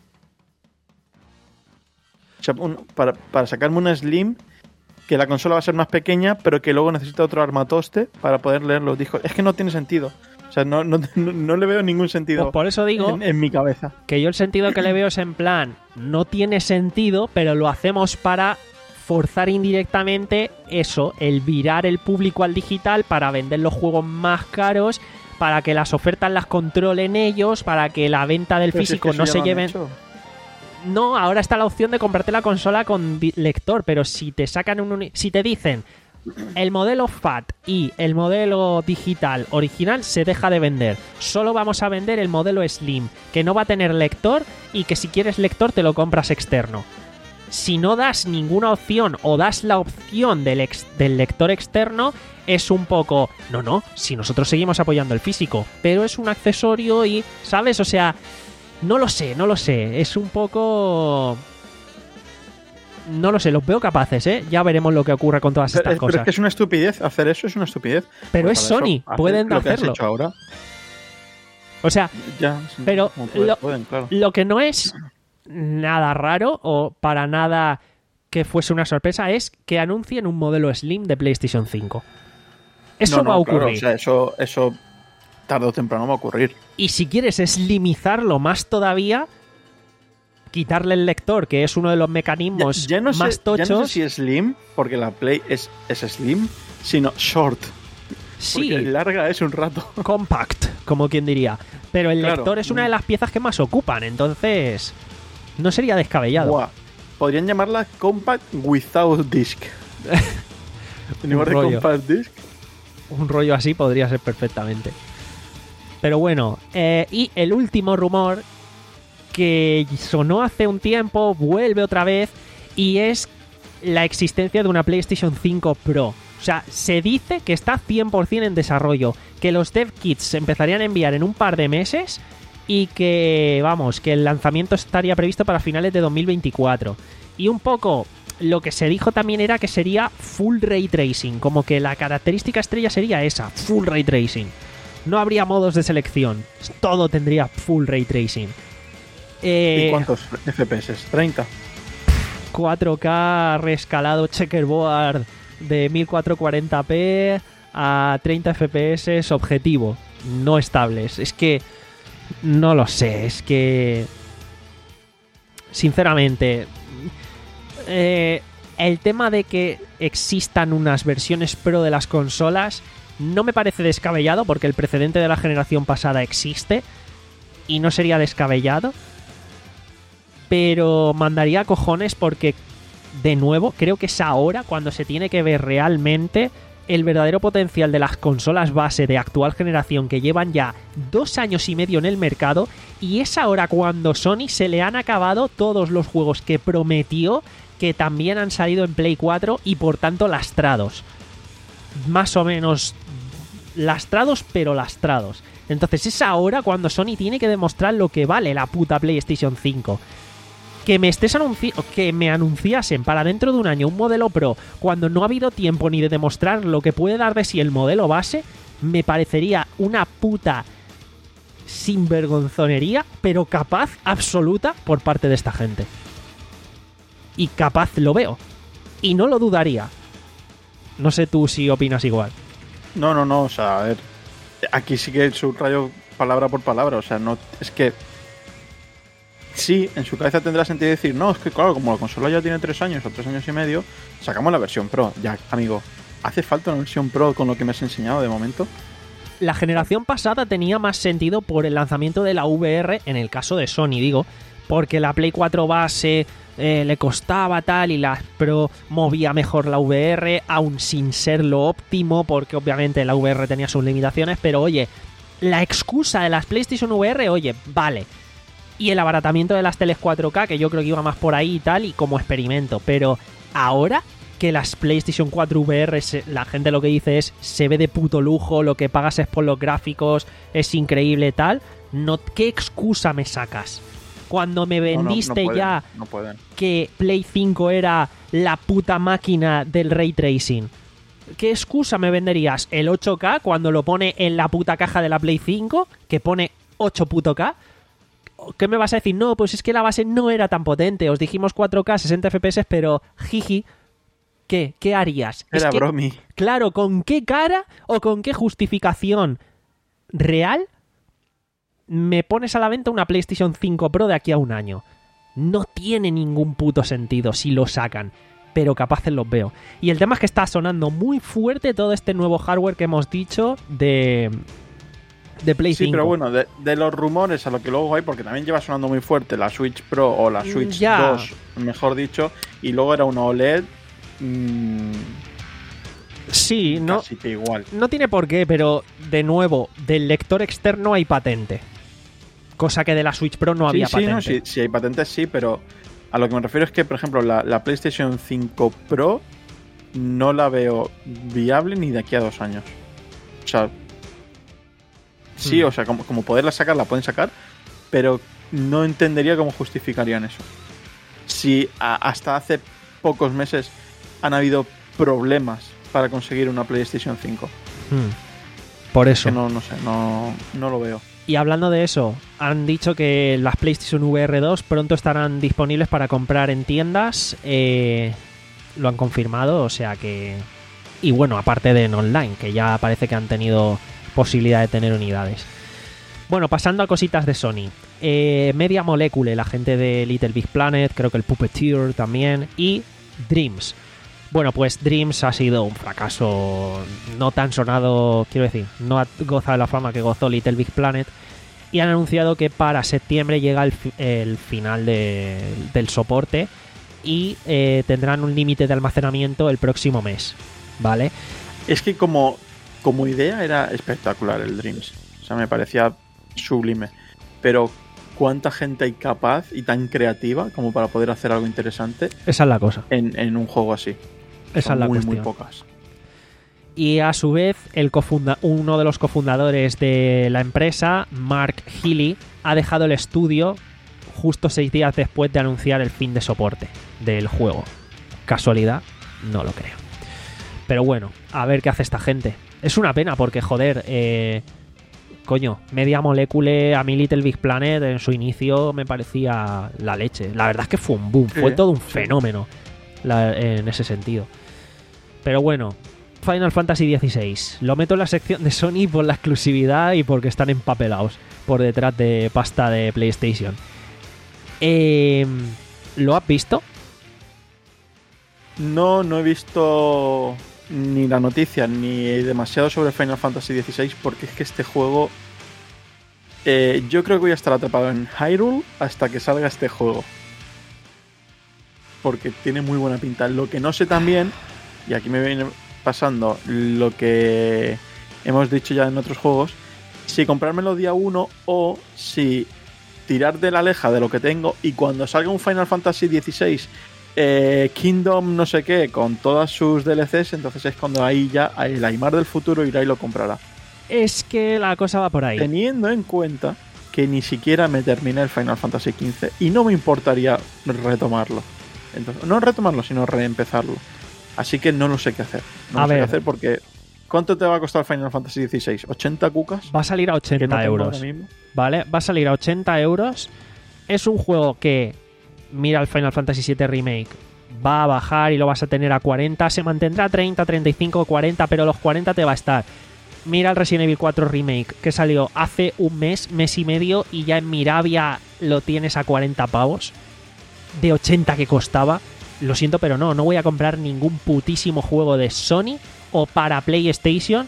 O sea, un, para, para sacarme una Slim, que la consola va a ser más pequeña, pero que luego necesita otro armatoste para poder leer los discos. Es que no tiene sentido. O sea, no, no, no, no le veo ningún sentido. Pues por eso digo en, en mi cabeza. Que yo el sentido que le veo es en plan, no tiene sentido, pero lo hacemos para forzar indirectamente eso, el virar el público al digital para vender los juegos más caros, para que las ofertas las controlen ellos, para que la venta del Pero físico si es que no se lleven... No, ahora está la opción de comprarte la consola con lector, pero si te sacan un... Uni... Si te dicen el modelo F A T y el modelo digital original se deja de vender, solo vamos a vender el modelo Slim, que no va a tener lector y que si quieres lector te lo compras externo. Si no das ninguna opción o das la opción del, ex... del lector externo, es un poco... No, no, si nosotros seguimos apoyando el físico, pero es un accesorio y... ¿Sabes? O sea... No lo sé, no lo sé. Es un poco... No lo sé, los veo capaces, ¿eh? Ya veremos lo que ocurre con todas pero, estas pero cosas. es que es una estupidez. Hacer eso es una estupidez. Pero pues es Sony, eso, pueden lo que hacerlo. has hecho ahora. O sea, Ya, pero pueden, lo, pueden, claro. lo que no es nada raro o para nada que fuese una sorpresa es que anuncien un modelo Slim de PlayStation cinco. Eso no, no, va a claro, ocurrir. o sea, eso, eso tarde o temprano va a ocurrir. Y si quieres slimizarlo más todavía, quitarle el lector, que es uno de los mecanismos ya, ya no más sé, tochos. Ya no sé si es slim, porque la Play es, es slim, sino short. Sí, Porque larga es un rato. compact, como quien diría. Pero el Claro. lector es una de las piezas que más ocupan, entonces no sería descabellado. Buah. Podrían llamarla compact without disc. En lugar de rollo. compact disc. Un rollo así podría ser perfectamente. Pero bueno, eh, y el último rumor que sonó hace un tiempo, vuelve otra vez, y es la existencia de una PlayStation cinco Pro. O sea, se dice que está cien por ciento en desarrollo, que los dev kits se empezarían a enviar en un par de meses y que, vamos, que el lanzamiento estaría previsto para finales de dos mil veinticuatro. Y un poco lo que se dijo también era que sería full ray tracing, como que la característica estrella sería esa, full ray tracing. No habría modos de selección, todo tendría full ray tracing. Eh, ¿Y cuántos F P S? ¿treinta? cuatro K rescalado checkerboard de mil cuatrocientos cuarenta p a treinta F P S objetivo, no estables. Es que no lo sé, es que sinceramente eh, el tema de que existan unas versiones Pro de las consolas no me parece descabellado, porque el precedente de la generación pasada existe y no sería descabellado, pero mandaría cojones porque, de nuevo, creo que es ahora cuando se tiene que ver realmente el verdadero potencial de las consolas base de actual generación, que llevan ya dos años y medio en el mercado, y es ahora cuando Sony se le han acabado todos los juegos que prometió, que también han salido en Play cuatro y por tanto lastrados. Más o menos lastrados, pero lastrados. Entonces es ahora cuando Sony tiene que demostrar lo que vale la puta PlayStation cinco. Que me estés anunci- que me anunciasen para dentro de un año un modelo Pro cuando no ha habido tiempo ni de demostrar lo que puede dar de sí el modelo base, me parecería una puta sinvergonzonería, pero capaz absoluta por parte de esta gente. Y capaz lo veo. Y no lo dudaría. No sé tú si opinas igual. No, no, no, o sea, a ver. Aquí sí que subrayo palabra por palabra, o sea, no. Es que. Sí, en su cabeza tendrá sentido decir, no, es que claro, como la consola ya tiene tres años o tres años y medio, sacamos la versión Pro. Ya, amigo, ¿hace falta una versión Pro con lo que me has enseñado de momento? La generación pasada tenía más sentido por el lanzamiento de la V R, en el caso de Sony, digo, porque la Play cuatro base eh, le costaba tal y la Pro movía mejor la V R, aún sin ser lo óptimo, porque obviamente la V R tenía sus limitaciones, pero oye, la excusa de las PlayStation V R, oye, vale. Y el abaratamiento de las teles cuatro K, que yo creo que iba más por ahí y tal, y como experimento. Pero ahora que las PlayStation cuatro V R, se, la gente lo que dice es, se ve de puto lujo, lo que pagas es por los gráficos, es increíble tal, no, ¿qué excusa me sacas? Cuando me vendiste no, no, no pueden, ya no pueden. que Play cinco era la puta máquina del ray tracing, ¿qué excusa me venderías? ¿El ocho K cuando lo pone en la puta caja de la Play cinco, que pone ocho puto K? ¿Qué me vas a decir? No, pues es que la base no era tan potente. Os dijimos cuatro K, sesenta F P S, pero jiji. ¿Qué? ¿Qué harías? Era es que, bromi. claro, ¿con qué cara o con qué justificación real me pones a la venta una PlayStation cinco Pro de aquí a un año? No tiene ningún puto sentido si lo sacan, pero capaces los veo. Y el tema es que está sonando muy fuerte todo este nuevo hardware que hemos dicho de... de Play sí, cinco. pero bueno, de, de los rumores a lo que luego hay, porque también lleva sonando muy fuerte la Switch Pro o la Switch ya. dos, mejor dicho, y luego era una O L E D. Mmm, Sí, no, casi que igual. no tiene por qué, pero de nuevo, del lector externo hay patente. Cosa que de la Switch Pro no Sí, había sí, patente. no, sí, sí hay patentes, sí, pero a lo que me refiero es que, por ejemplo, la, la PlayStation cinco Pro no la veo viable ni de aquí a dos años. O sea, sí, Mm. o sea, como, como poderla sacar, la pueden sacar, pero no entendería cómo justificarían eso. Si a- hasta hace pocos meses han habido problemas para conseguir una PlayStation cinco. Hmm. Por eso. Que no, no sé, no, no lo veo. Y hablando de eso, han dicho que las PlayStation V R dos pronto estarán disponibles para comprar en tiendas. Eh, lo han confirmado, o sea que... Y bueno, aparte de en online, que ya parece que han tenido posibilidad de tener unidades. Bueno, pasando a cositas de Sony. Eh, Media Molecule, la gente de Little Big Planet, creo que el Puppeteer también, y Dreams. Bueno, pues Dreams ha sido un fracaso no tan sonado, quiero decir, no ha gozado de la fama que gozó Little Big Planet, y han anunciado que para septiembre llega el, fi- el final de- del soporte y eh, tendrán un límite de almacenamiento el próximo mes, ¿vale? Es que como, como idea era espectacular el Dreams. O sea, me parecía sublime. Pero ¿cuánta gente hay capaz y tan creativa como para poder hacer algo interesante? Esa es la cosa. En, en un juego así. Esa Son es la muy, cuestión. muy pocas. Y a su vez, el cofunda- uno de los cofundadores de la empresa, Mark Healy, ha dejado el estudio justo seis días después de anunciar el fin de soporte del juego. ¿Casualidad? No lo creo. Pero bueno, a ver qué hace esta gente. Es una pena porque, joder, eh, coño, Media Molecule, a mi Little Big Planet en su inicio me parecía la leche. La verdad es que fue un boom, fue Sí, todo un sí. fenómeno la- en ese sentido. Pero bueno, Final Fantasy dieciséis. Lo meto en la sección de Sony por la exclusividad y porque están empapelados por detrás de pasta de PlayStation. Eh, ¿Lo has visto? No, no he visto ni la noticia ni demasiado sobre Final Fantasy dieciséis porque es que este juego... eh, yo creo que voy a estar atrapado en Hyrule hasta que salga este juego. Porque tiene muy buena pinta. Lo que no sé también, y aquí me viene pasando lo que hemos dicho ya en otros juegos, si comprármelo día uno o si tirar de la leja de lo que tengo y cuando salga un Final Fantasy dieciséis eh, Kingdom no sé qué con todas sus D L Cs, entonces es cuando ahí ya el Aymar del futuro irá y lo comprará. Es que la cosa va por ahí. Teniendo en cuenta que ni siquiera me terminé el Final Fantasy quince y no me importaría retomarlo. Entonces, no retomarlo, sino reempezarlo. Así que no lo sé qué hacer. No A lo sé ver. qué hacer porque... ¿Cuánto te va a costar Final Fantasy dieciséis? ¿ochenta cucas? Va a salir a Que no ochenta tengo euros. ahora mismo. ¿Vale? Va a salir a ochenta euros. Es un juego que, mira el Final Fantasy siete Remake, va a bajar y lo vas a tener a cuarenta. Se mantendrá a treinta, treinta y cinco, cuarenta, pero los cuarenta te va a estar. Mira el Resident Evil cuatro Remake, que salió hace un mes, mes y medio, y ya en Miravia lo tienes a cuarenta pavos. De ochenta que costaba. Lo siento, pero no, no voy a comprar ningún putísimo juego de Sony o para PlayStation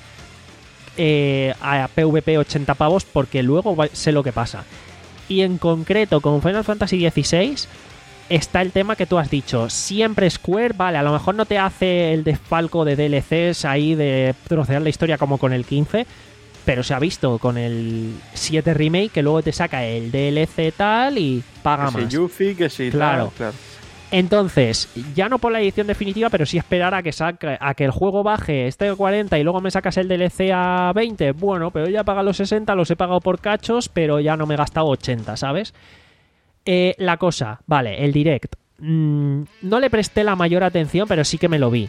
eh, a PvP ochenta pavos porque luego va- sé lo que pasa. Y en concreto con Final Fantasy dieciséis está el tema que tú has dicho. Siempre Square, vale, a lo mejor no te hace el desfalco de D L Cs ahí de trocear la historia como con el quince, pero se ha visto con el siete Remake que luego te saca el D L C tal y paga Que más. si Yuffie, que si... Claro. tal, claro. Entonces, ya no por la edición definitiva, pero sí esperar a que saque, a que el juego baje este a cuarenta y luego me sacas el D L C a veinte. Bueno, pero ya he pagado los sesenta, los he pagado por cachos, pero ya no me he gastado ochenta, ¿sabes? Eh, la cosa, vale, el Direct. Mm, no le presté la mayor atención, pero sí que me lo vi.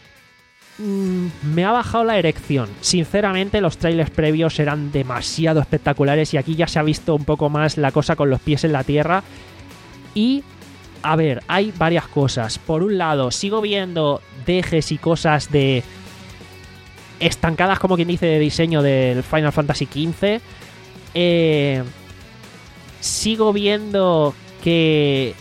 Mm, me ha bajado la erección. Sinceramente, los trailers previos eran demasiado espectaculares y aquí ya se ha visto un poco más la cosa con los pies en la tierra. Y... a ver, hay varias cosas. Por un lado, sigo viendo dejes y cosas de estancadas, como quien dice, de diseño del Final Fantasy quince. Eh, sigo viendo que...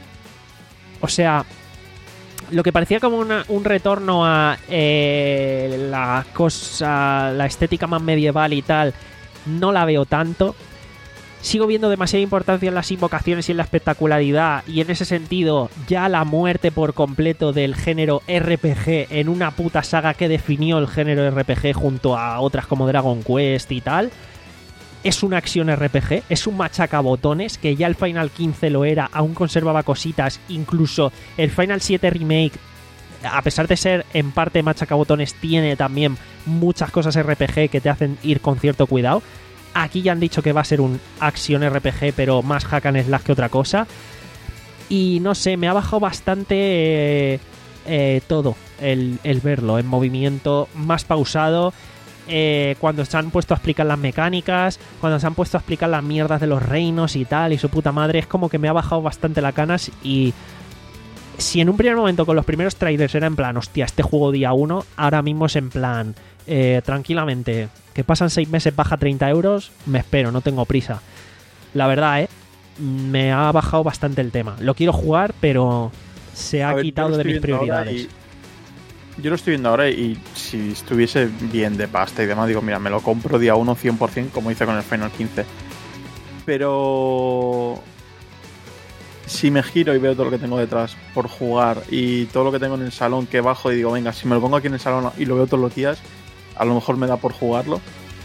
O sea, lo que parecía como una- un retorno a eh, la cosa, la estética más medieval y tal, no la veo tanto. Sigo viendo demasiada importancia en las invocaciones y en la espectacularidad, y en ese sentido ya la muerte por completo del género R P G en una puta saga que definió el género R P G junto a otras como Dragon Quest y tal. Es una acción R P G, es un machacabotones, que ya el Final quince lo era, aún conservaba cositas, incluso el Final siete Remake, a pesar de ser en parte machacabotones, tiene también muchas cosas R P G que te hacen ir con cierto cuidado. Aquí ya han dicho que va a ser un acción R P G, pero más hack and slash que otra cosa. Y no sé, me ha bajado bastante eh, eh, todo el, el verlo en movimiento, más pausado. Eh, cuando se han puesto a explicar las mecánicas, cuando se han puesto a explicar las mierdas de los reinos y tal, y su puta madre, es como que me ha bajado bastante la canas. Y si en un primer momento con los primeros trailers era en plan, hostia, este juego día uno, ahora mismo es en plan, eh, tranquilamente, que pasan seis meses, baja treinta euros, me espero, no tengo prisa. La verdad, eh, me ha bajado bastante el tema. Lo quiero jugar, pero se ha A ver, yo quitado lo de estoy mis viendo ahora prioridades. y- Yo lo estoy viendo ahora y si estuviese bien de pasta y demás, digo, mira, me lo compro día uno cien por ciento como hice con el Final quince. Pero... si me giro y veo todo lo que tengo detrás por jugar y todo lo que tengo en el salón que bajo y digo, venga, si me lo pongo aquí en el salón y lo veo todos los días, a lo mejor me da por jugarlo.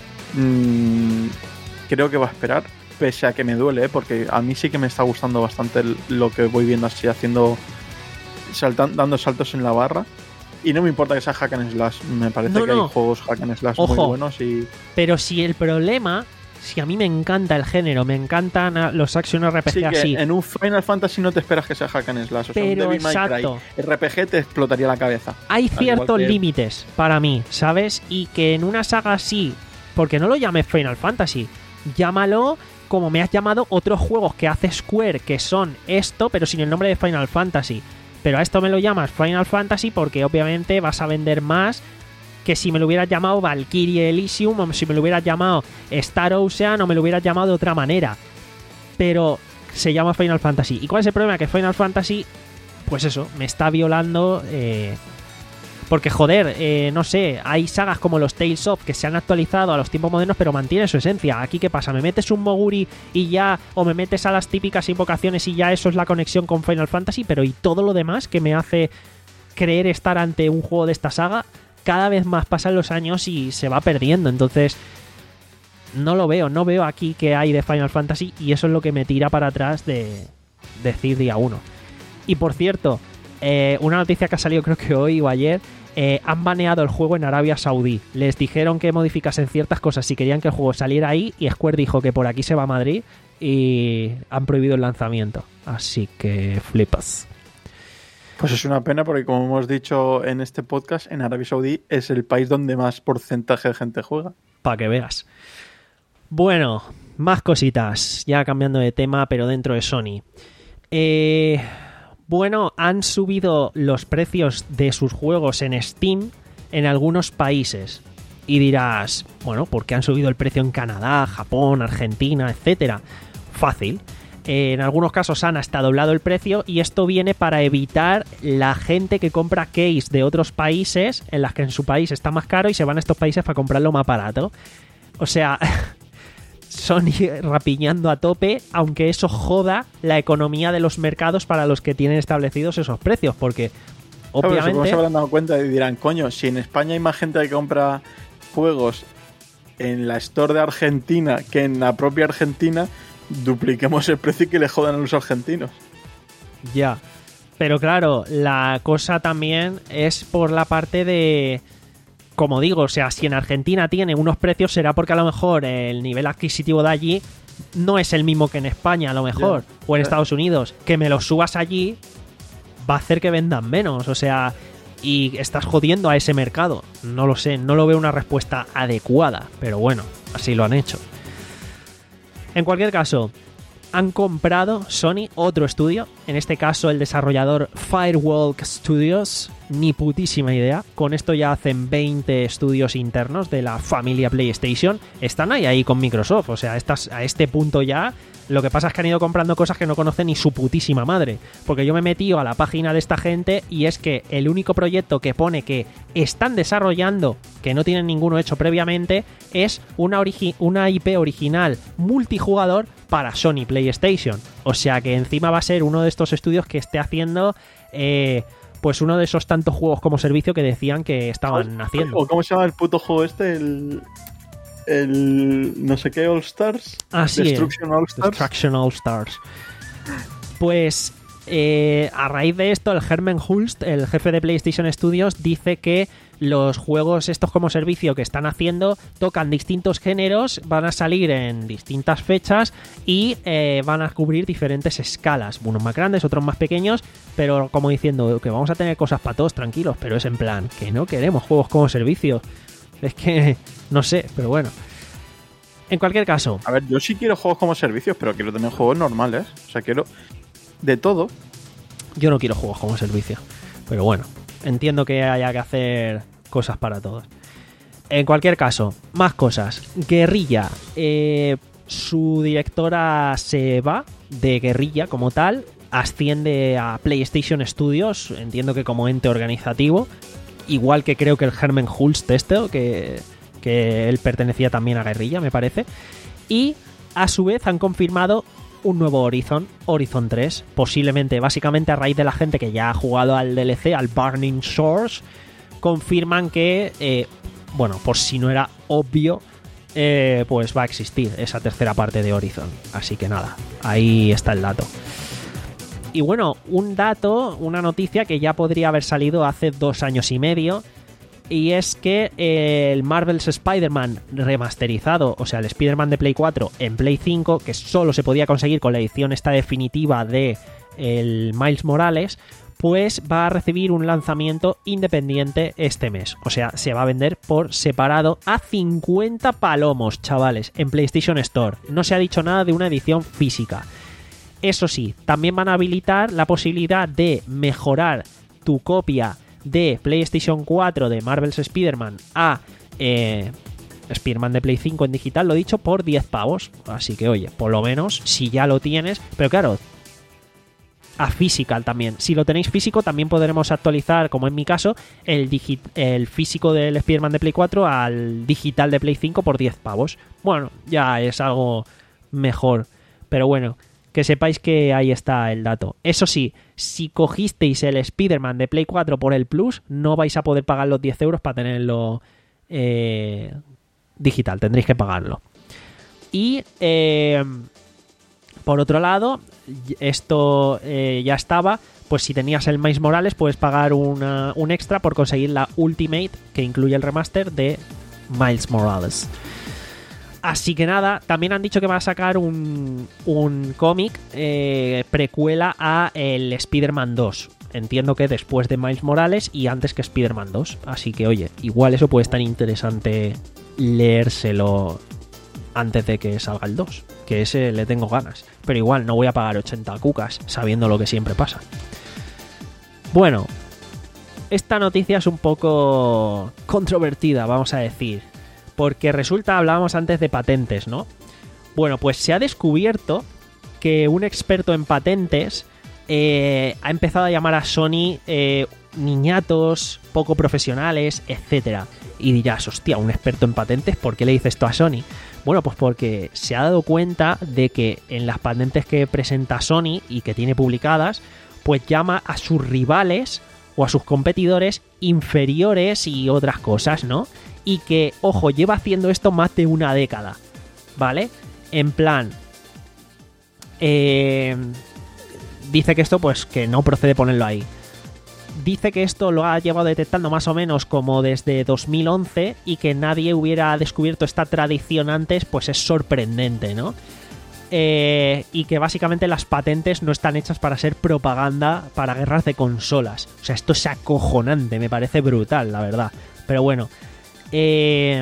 Mm, creo que va a esperar, pese a que me duele, ¿eh? Porque a mí sí que me está gustando bastante el, lo que voy viendo así, haciendo, saltan, dando saltos en la barra. Y no me importa que sea hack and slash, me parece no, que no. hay juegos hack and slash Ojo. muy buenos y... Pero si el problema, si a mí me encanta el género, me encantan los action R P G Sí, que así. en un Final Fantasy no te esperas que sea hack and slash. O sea, Pero un Devil May exacto. Cry R P G te explotaría la cabeza. Hay Al ciertos igual que- límites para mí, ¿sabes? Y que en una saga así, porque no lo llames Final Fantasy, llámalo como me has llamado otros juegos que hace Square, que son esto, pero sin el nombre de Final Fantasy. Pero a esto me lo llamas Final Fantasy porque obviamente vas a vender más que si me lo hubieras llamado Valkyrie Elysium o si me lo hubieras llamado Star Ocean o me lo hubieras llamado de otra manera. Pero se llama Final Fantasy. ¿Y cuál es el problema? Que Final Fantasy, pues eso, me está violando... Eh, porque, joder, eh, no sé, hay sagas como los Tales of que se han actualizado a los tiempos modernos, pero mantienen su esencia. Aquí, ¿qué pasa? ¿Me metes un Moguri y ya, o me metes a las típicas invocaciones y ya eso es la conexión con Final Fantasy? Pero ¿y todo lo demás que me hace creer estar ante un juego de esta saga? Cada vez más pasan los años y se va perdiendo. Entonces, no lo veo, no veo aquí que hay de Final Fantasy y eso es lo que me tira para atrás de decir día uno. Y por cierto, eh, una noticia que ha salido creo que hoy o ayer, eh, han baneado el juego en Arabia Saudí. Les dijeron que modificasen ciertas cosas si querían que el juego saliera ahí y Square dijo que por aquí se va a Madrid y han prohibido el lanzamiento. Así que flipas. Pues es una pena porque, como hemos dicho en este podcast, en Arabia Saudí es el país donde más porcentaje de gente juega. Para que veas. Bueno, más cositas. Ya cambiando de tema, pero dentro de Sony. Eh... Bueno, han subido los precios de sus juegos en Steam en algunos países. Y dirás, bueno, ¿por qué han subido el precio en Canadá, Japón, Argentina, etcétera? Fácil. En algunos casos han hasta doblado el precio y esto viene para evitar la gente que compra keys de otros países en las que en su país está más caro y se van a estos países para comprarlo más barato. O sea... Sony rapiñando a tope, aunque eso joda la economía de los mercados para los que tienen establecidos esos precios, porque obviamente... Claro, se habrán dado cuenta y dirán, coño, si en España hay más gente que compra juegos en la Store de Argentina que en la propia Argentina, dupliquemos el precio y que le jodan a los argentinos. Ya, pero claro, la cosa también es por la parte de... Como digo, o sea, si en Argentina tiene unos precios será porque a lo mejor el nivel adquisitivo de allí no es el mismo que en España, a lo mejor, yeah. o en Estados Unidos. Que me los subas allí va a hacer que vendan menos, o sea, y estás jodiendo a ese mercado. No lo sé, no lo veo una respuesta adecuada, pero bueno, así lo han hecho. En cualquier caso, han comprado Sony otro estudio, en este caso el desarrollador Firewalk Studios, ni putísima idea. Con esto ya hacen veinte estudios internos de la familia PlayStation. Están ahí ahí con Microsoft, o sea, estás a este punto ya. Lo que pasa es que han ido comprando cosas que no conocen ni su putísima madre. Porque yo me he metido a la página de esta gente y es que el único proyecto que pone que están desarrollando, que no tienen ninguno hecho previamente, es una, origi- una I P original multijugador para Sony PlayStation. O sea que encima va a ser uno de estos estudios que esté haciendo... Eh, pues uno de esos tantos juegos como servicio que decían que estaban haciendo. ¿O cómo se llama el puto juego este? El... El no sé qué All Stars. Ah, sí, Destruction All Stars. Destruction All Stars. Pues eh, a raíz de esto, el Herman Hulst, el jefe de PlayStation Studios, dice que los juegos estos como servicio que están haciendo tocan distintos géneros, van a salir en distintas fechas y eh, van a cubrir diferentes escalas, unos más grandes, otros más pequeños, pero como diciendo que vamos a tener cosas para todos tranquilos, pero es en plan que no queremos juegos como servicio. Es que no sé, pero bueno. En cualquier caso. A ver, yo sí quiero juegos como servicios, pero quiero tener juegos normales. O sea, quiero de todo. Yo no quiero juegos como servicio. Pero bueno, entiendo que haya que hacer cosas para todos. En cualquier caso, más cosas. Guerrilla. Eh, su directora se va de Guerrilla como tal. Asciende a PlayStation Studios. Entiendo que como ente organizativo. Igual que creo que el Herman Hulst este, que, que él pertenecía también a Guerrilla, me parece. Y a su vez han confirmado un nuevo Horizon, Horizon tres, posiblemente, básicamente a raíz de la gente que ya ha jugado al D L C, al Burning Shores, confirman que, eh, bueno, por si no era obvio, eh, pues va a existir esa tercera parte de Horizon. Así que nada, ahí está el dato. Y bueno, un dato, una noticia que ya podría haber salido hace dos años y medio, y es que el Marvel's Spider-Man remasterizado, o sea, el Spider-Man de Play cuatro en Play cinco, que solo se podía conseguir con la edición esta definitiva de el Miles Morales, pues va a recibir un lanzamiento independiente este mes. O sea, se va a vender por separado a cincuenta palomos, chavales, en PlayStation Store. No se ha dicho nada de una edición física. Eso sí, también van a habilitar la posibilidad de mejorar tu copia de PlayStation cuatro de Marvel's Spider-Man a eh, Spider-Man de Play cinco en digital, lo dicho, por diez pavos. Así que, oye, por lo menos, si ya lo tienes, pero claro, a physical también. Si lo tenéis físico, también podremos actualizar, como en mi caso, el, digi- el físico del Spider-Man de Play cuatro al digital de Play cinco por diez pavos. Bueno, ya es algo mejor, pero bueno, que sepáis que ahí está el dato. Eso sí, si cogisteis el Spider-Man de Play cuatro por el Plus, no vais a poder pagar los diez euros para tenerlo eh, digital. Tendréis que pagarlo. Y eh, por otro lado, esto eh, ya estaba, pues si tenías el Miles Morales, puedes pagar una, un extra por conseguir la Ultimate, que incluye el remaster de Miles Morales. Así que nada, también han dicho que va a sacar un, un cómic eh, precuela a el Spider-Man dos. Entiendo que después de Miles Morales y antes que Spider-Man dos. Así que oye, igual eso puede estar interesante leérselo antes de que salga el dos. Que ese le tengo ganas. Pero igual no voy a pagar ochenta cucas sabiendo lo que siempre pasa. Bueno, esta noticia es un poco controvertida, vamos a decir. Porque resulta, hablábamos antes de patentes, ¿no? Bueno, pues se ha descubierto que un experto en patentes eh, ha empezado a llamar a Sony eh, niñatos, poco profesionales, etcétera. Y dirás, hostia, un experto en patentes, ¿por qué le dice esto a Sony? Bueno, pues porque se ha dado cuenta de que en las patentes que presenta Sony y que tiene publicadas, pues llama a sus rivales o a sus competidores inferiores y otras cosas, ¿no? Y que, ojo, lleva haciendo esto más de una década, ¿vale? En plan, eh, dice que esto, pues, que no procede ponerlo ahí. Dice que esto lo ha llevado detectando más o menos como desde dos mil once y que nadie hubiera descubierto esta tradición antes, pues es sorprendente, ¿no? Eh, y que básicamente las patentes no están hechas para ser propaganda para guerras de consolas. O sea, esto es acojonante, me parece brutal, la verdad. Pero bueno, eh,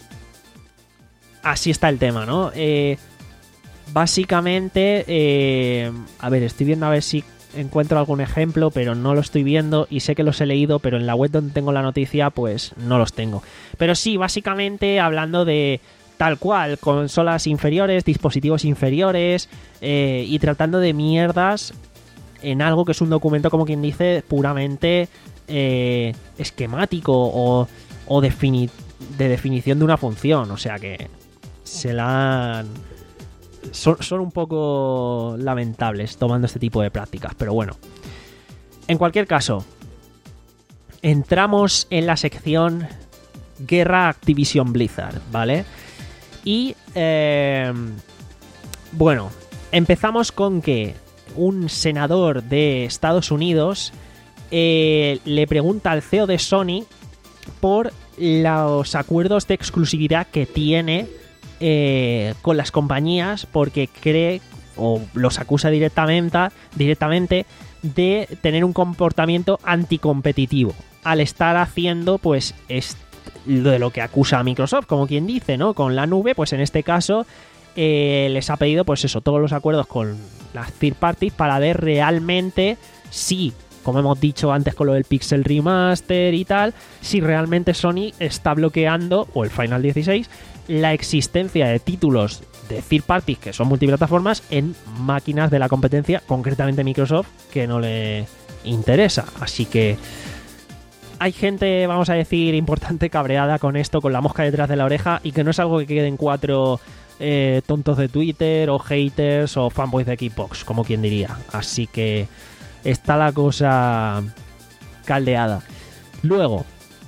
así está el tema, ¿no? Eh, básicamente, eh, a ver, estoy viendo a ver si encuentro algún ejemplo, pero no lo estoy viendo y sé que los he leído, pero en la web donde tengo la noticia, pues no los tengo. Pero sí, básicamente hablando de tal cual, consolas inferiores, dispositivos inferiores eh, y tratando de mierdas en algo que es un documento, como quien dice, puramente eh, esquemático o, o defini- de definición de una función. O sea que se la han... Son, son un poco lamentables tomando este tipo de prácticas, pero bueno. En cualquier caso, entramos en la sección Guerra Activision Blizzard, ¿vale? Y, eh, bueno, empezamos con que un senador de Estados Unidos eh, le pregunta al C E O de Sony por los acuerdos de exclusividad que tiene eh, con las compañías, porque cree o los acusa directamente, directamente de tener un comportamiento anticompetitivo al estar haciendo, pues, este de lo que acusa a Microsoft, como quien dice, ¿no? Con la nube, pues en este caso eh, les ha pedido, pues eso, todos los acuerdos con las third parties para ver realmente si, como hemos dicho antes con lo del Pixel Remaster y tal, si realmente Sony está bloqueando, o el Final dieciséis, la existencia de títulos de third parties que son multiplataformas en máquinas de la competencia, concretamente Microsoft, que no le interesa. Así que hay gente, vamos a decir, importante cabreada con esto, con la mosca detrás de la oreja, y que no es algo que quede en cuatro eh, tontos de Twitter o haters o fanboys de Xbox, como quien diría. Así que está la cosa caldeada. Luego,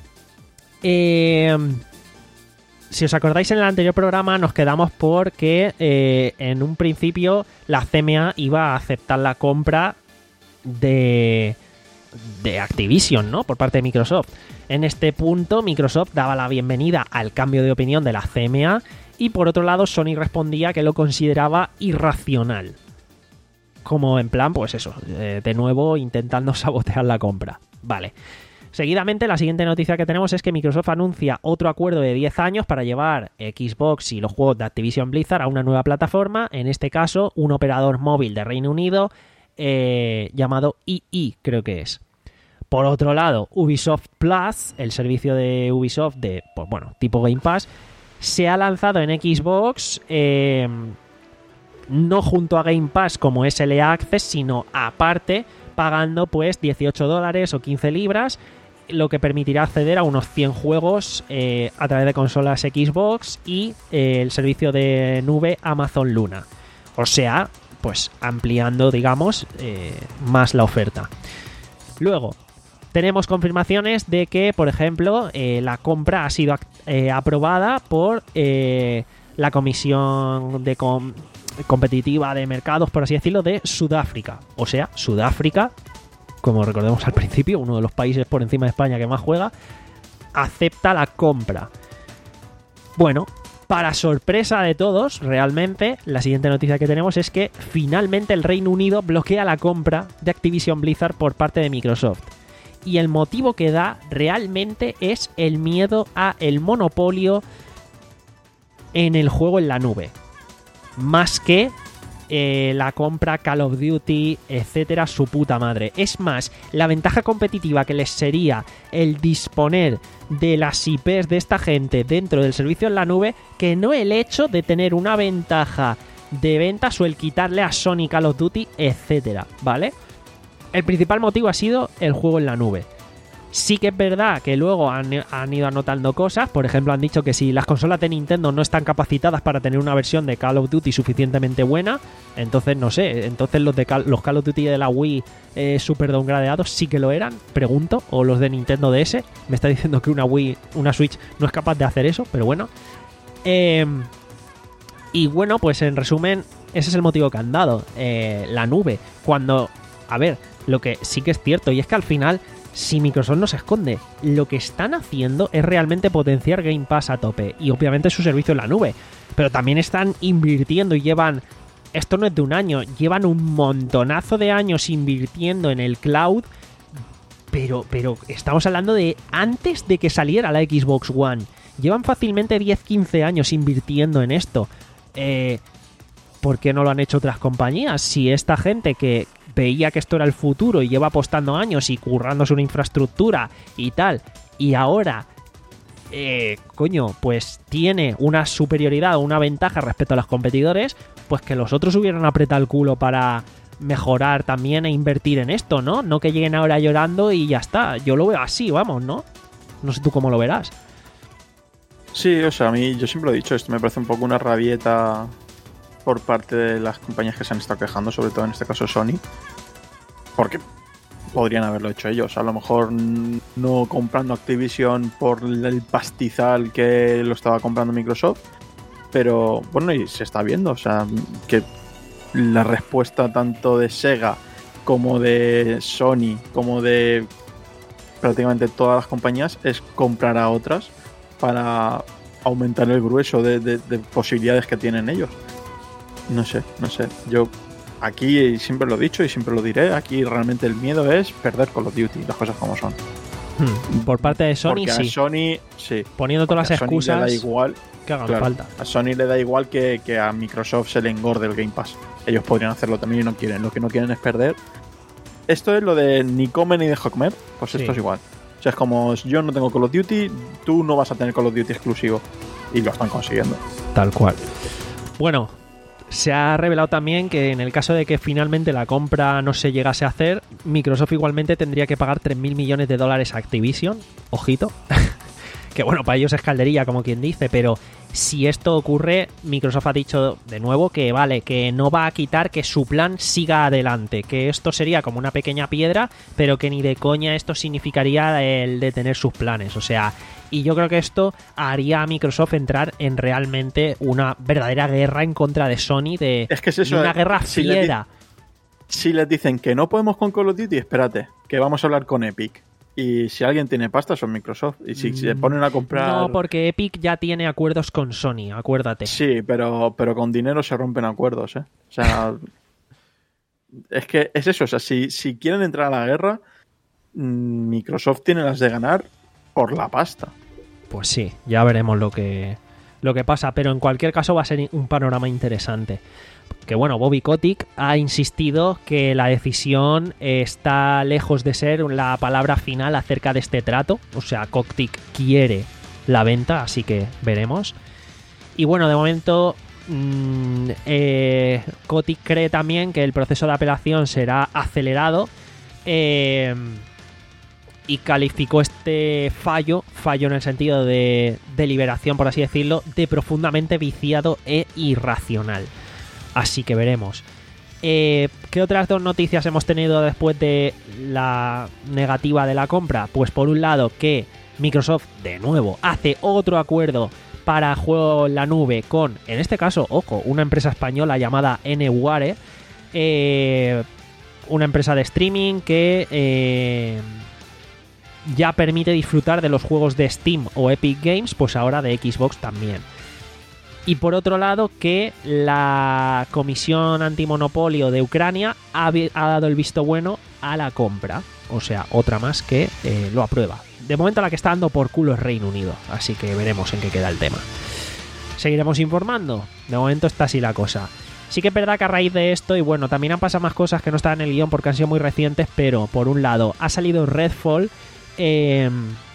eh, si os acordáis, en el anterior programa nos quedamos porque eh, en un principio la C M A iba a aceptar la compra de, de Activision, ¿no? Por parte de Microsoft. En este punto, Microsoft daba la bienvenida al cambio de opinión de la C M A y por otro lado Sony respondía que lo consideraba irracional. Como en plan, pues eso, eh, de nuevo intentando sabotear la compra. Vale. Seguidamente, la siguiente noticia que tenemos es que Microsoft anuncia otro acuerdo de diez años para llevar Xbox y los juegos de Activision Blizzard a una nueva plataforma, en este caso un operador móvil de Reino Unido eh, llamado E E, creo que es. Por otro lado, Ubisoft Plus, el servicio de Ubisoft de, pues bueno, tipo Game Pass, se ha lanzado en Xbox eh, no junto a Game Pass como es L A Access, sino aparte, pagando pues dieciocho dólares o quince libras, lo que permitirá acceder a unos cien juegos eh, a través de consolas Xbox y eh, el servicio de nube Amazon Luna. O sea, pues ampliando, digamos, eh, más la oferta. Luego, tenemos confirmaciones de que, por ejemplo, eh, la compra ha sido eh, aprobada por eh, la Comisión de com- Competitiva de Mercados, por así decirlo, de Sudáfrica. O sea, Sudáfrica, como recordemos al principio, uno de los países por encima de España que más juega, acepta la compra. Bueno, para sorpresa de todos, realmente, la siguiente noticia que tenemos es que finalmente el Reino Unido bloquea la compra de Activision Blizzard por parte de Microsoft. Y el motivo que da realmente es el miedo a el monopolio en el juego en la nube. Más que eh, la compra Call of Duty, etcétera, su puta madre. Es más, la ventaja competitiva que les sería el disponer de las I Pes de esta gente dentro del servicio en la nube, que no el hecho de tener una ventaja de ventas o el quitarle a Sony Call of Duty, etcétera, ¿vale? El principal motivo ha sido el juego en la nube. Sí que es verdad que luego han, han ido anotando cosas. Por ejemplo, han dicho que si las consolas de Nintendo no están capacitadas para tener una versión de Call of Duty suficientemente buena, entonces no sé, entonces los de Call, los Call of Duty de la Wii eh, super downgradeados sí que lo eran, pregunto, o los de Nintendo D S. Me está diciendo que una Wii, una Switch no es capaz de hacer eso, pero bueno. Eh, y bueno, pues en resumen, ese es el motivo que han dado, eh, la nube. Cuando, a ver, lo que sí que es cierto, y es que al final, si Microsoft no se esconde, lo que están haciendo es realmente potenciar Game Pass a tope y obviamente su servicio en la nube, pero también están invirtiendo y llevan, esto no es de un año, llevan un montonazo de años invirtiendo en el cloud, pero, pero estamos hablando de antes de que saliera la Xbox One. Llevan fácilmente diez a quince años invirtiendo en esto. Eh, ¿Por qué no lo han hecho otras compañías? Si esta gente que veía que esto era el futuro y lleva apostando años y currándose una infraestructura y tal, y ahora, eh, coño, pues tiene una superioridad o una ventaja respecto a los competidores, pues que los otros hubieran apretado el culo para mejorar también e invertir en esto, ¿no? No que lleguen ahora llorando y ya está. Yo lo veo así, vamos, ¿no? No sé tú cómo lo verás. Sí, o sea, a mí, yo siempre lo he dicho, esto me parece un poco una rabieta por parte de las compañías que se han estado quejando, sobre todo en este caso Sony, porque podrían haberlo hecho ellos, a lo mejor no comprando Activision por el pastizal que lo estaba comprando Microsoft, pero bueno, y se está viendo, o sea, que la respuesta tanto de Sega como de Sony, como de prácticamente todas las compañías, es comprar a otras para aumentar el grueso de, de, de posibilidades que tienen ellos. No sé, no sé. Yo aquí siempre lo he dicho y siempre lo diré. Aquí realmente el miedo es perder Call of Duty, las cosas como son. Hmm. Por parte de Sony, porque sí. A Sony, sí. Poniendo todas las a Sony excusas le da igual, que hagan claro, falta. A Sony le da igual que, que a Microsoft se le engorde el Game Pass. Ellos podrían hacerlo también y no quieren. Lo que no quieren es perder. Esto es lo de ni come ni deja comer. Pues Sí. esto es igual. O sea, es como yo no tengo Call of Duty, tú no vas a tener Call of Duty exclusivo. Y lo están consiguiendo. Tal cual. Bueno, se ha revelado también que en el caso de que finalmente la compra no se llegase a hacer, Microsoft igualmente tendría que pagar tres mil millones de dólares a Activision. Ojito. Que bueno, para ellos es calderilla, como quien dice, pero Si esto ocurre, Microsoft ha dicho de nuevo que vale, que no va a quitar que su plan siga adelante, que esto sería como una pequeña piedra, pero que ni de coña esto significaría el detener sus planes. O sea, y yo creo que esto haría a Microsoft entrar en realmente una verdadera guerra en contra de Sony, de, es que es eso, de una guerra si fiera. Les, si les dicen que no podemos con Call of Duty, espérate, que vamos a hablar con Epic. Y si alguien tiene pasta son Microsoft. Y si se ponen a comprar... No, porque Epic ya tiene acuerdos con Sony, acuérdate. Sí, pero, pero con dinero se rompen acuerdos, ¿eh? O sea... es que es eso. O sea, si, si quieren entrar a la guerra, Microsoft tiene las de ganar por la pasta. Pues sí, ya veremos lo que, lo que pasa. Pero en cualquier caso va a ser un panorama interesante. Que bueno, Bobby Kotick ha insistido que la decisión está lejos de ser la palabra final acerca de este trato. O sea, Kotick quiere la venta, así que veremos. Y bueno, de momento mmm, eh, Kotick cree también que el proceso de apelación será acelerado eh, y calificó este fallo, fallo en el sentido de deliberación, por así decirlo, de profundamente viciado e irracional. Así que veremos. Eh, ¿Qué otras dos noticias hemos tenido después de la negativa de la compra? Pues por un lado que Microsoft de nuevo hace otro acuerdo para juego en la nube con, en este caso, ojo, una empresa española llamada Nware, eh, una empresa de streaming que eh, ya permite disfrutar de los juegos de Steam o Epic Games, pues ahora de Xbox también. Y por otro lado, que la Comisión Antimonopolio de Ucrania ha, ha dado el visto bueno a la compra. O sea, otra más que eh, lo aprueba. De momento la que está dando por culo es Reino Unido. Así que veremos en qué queda el tema. Seguiremos informando. De momento está así la cosa. Sí que es verdad que a raíz de esto, y bueno, también han pasado más cosas que no están en el guión porque han sido muy recientes, pero por un lado, ha salido Redfall... Eh,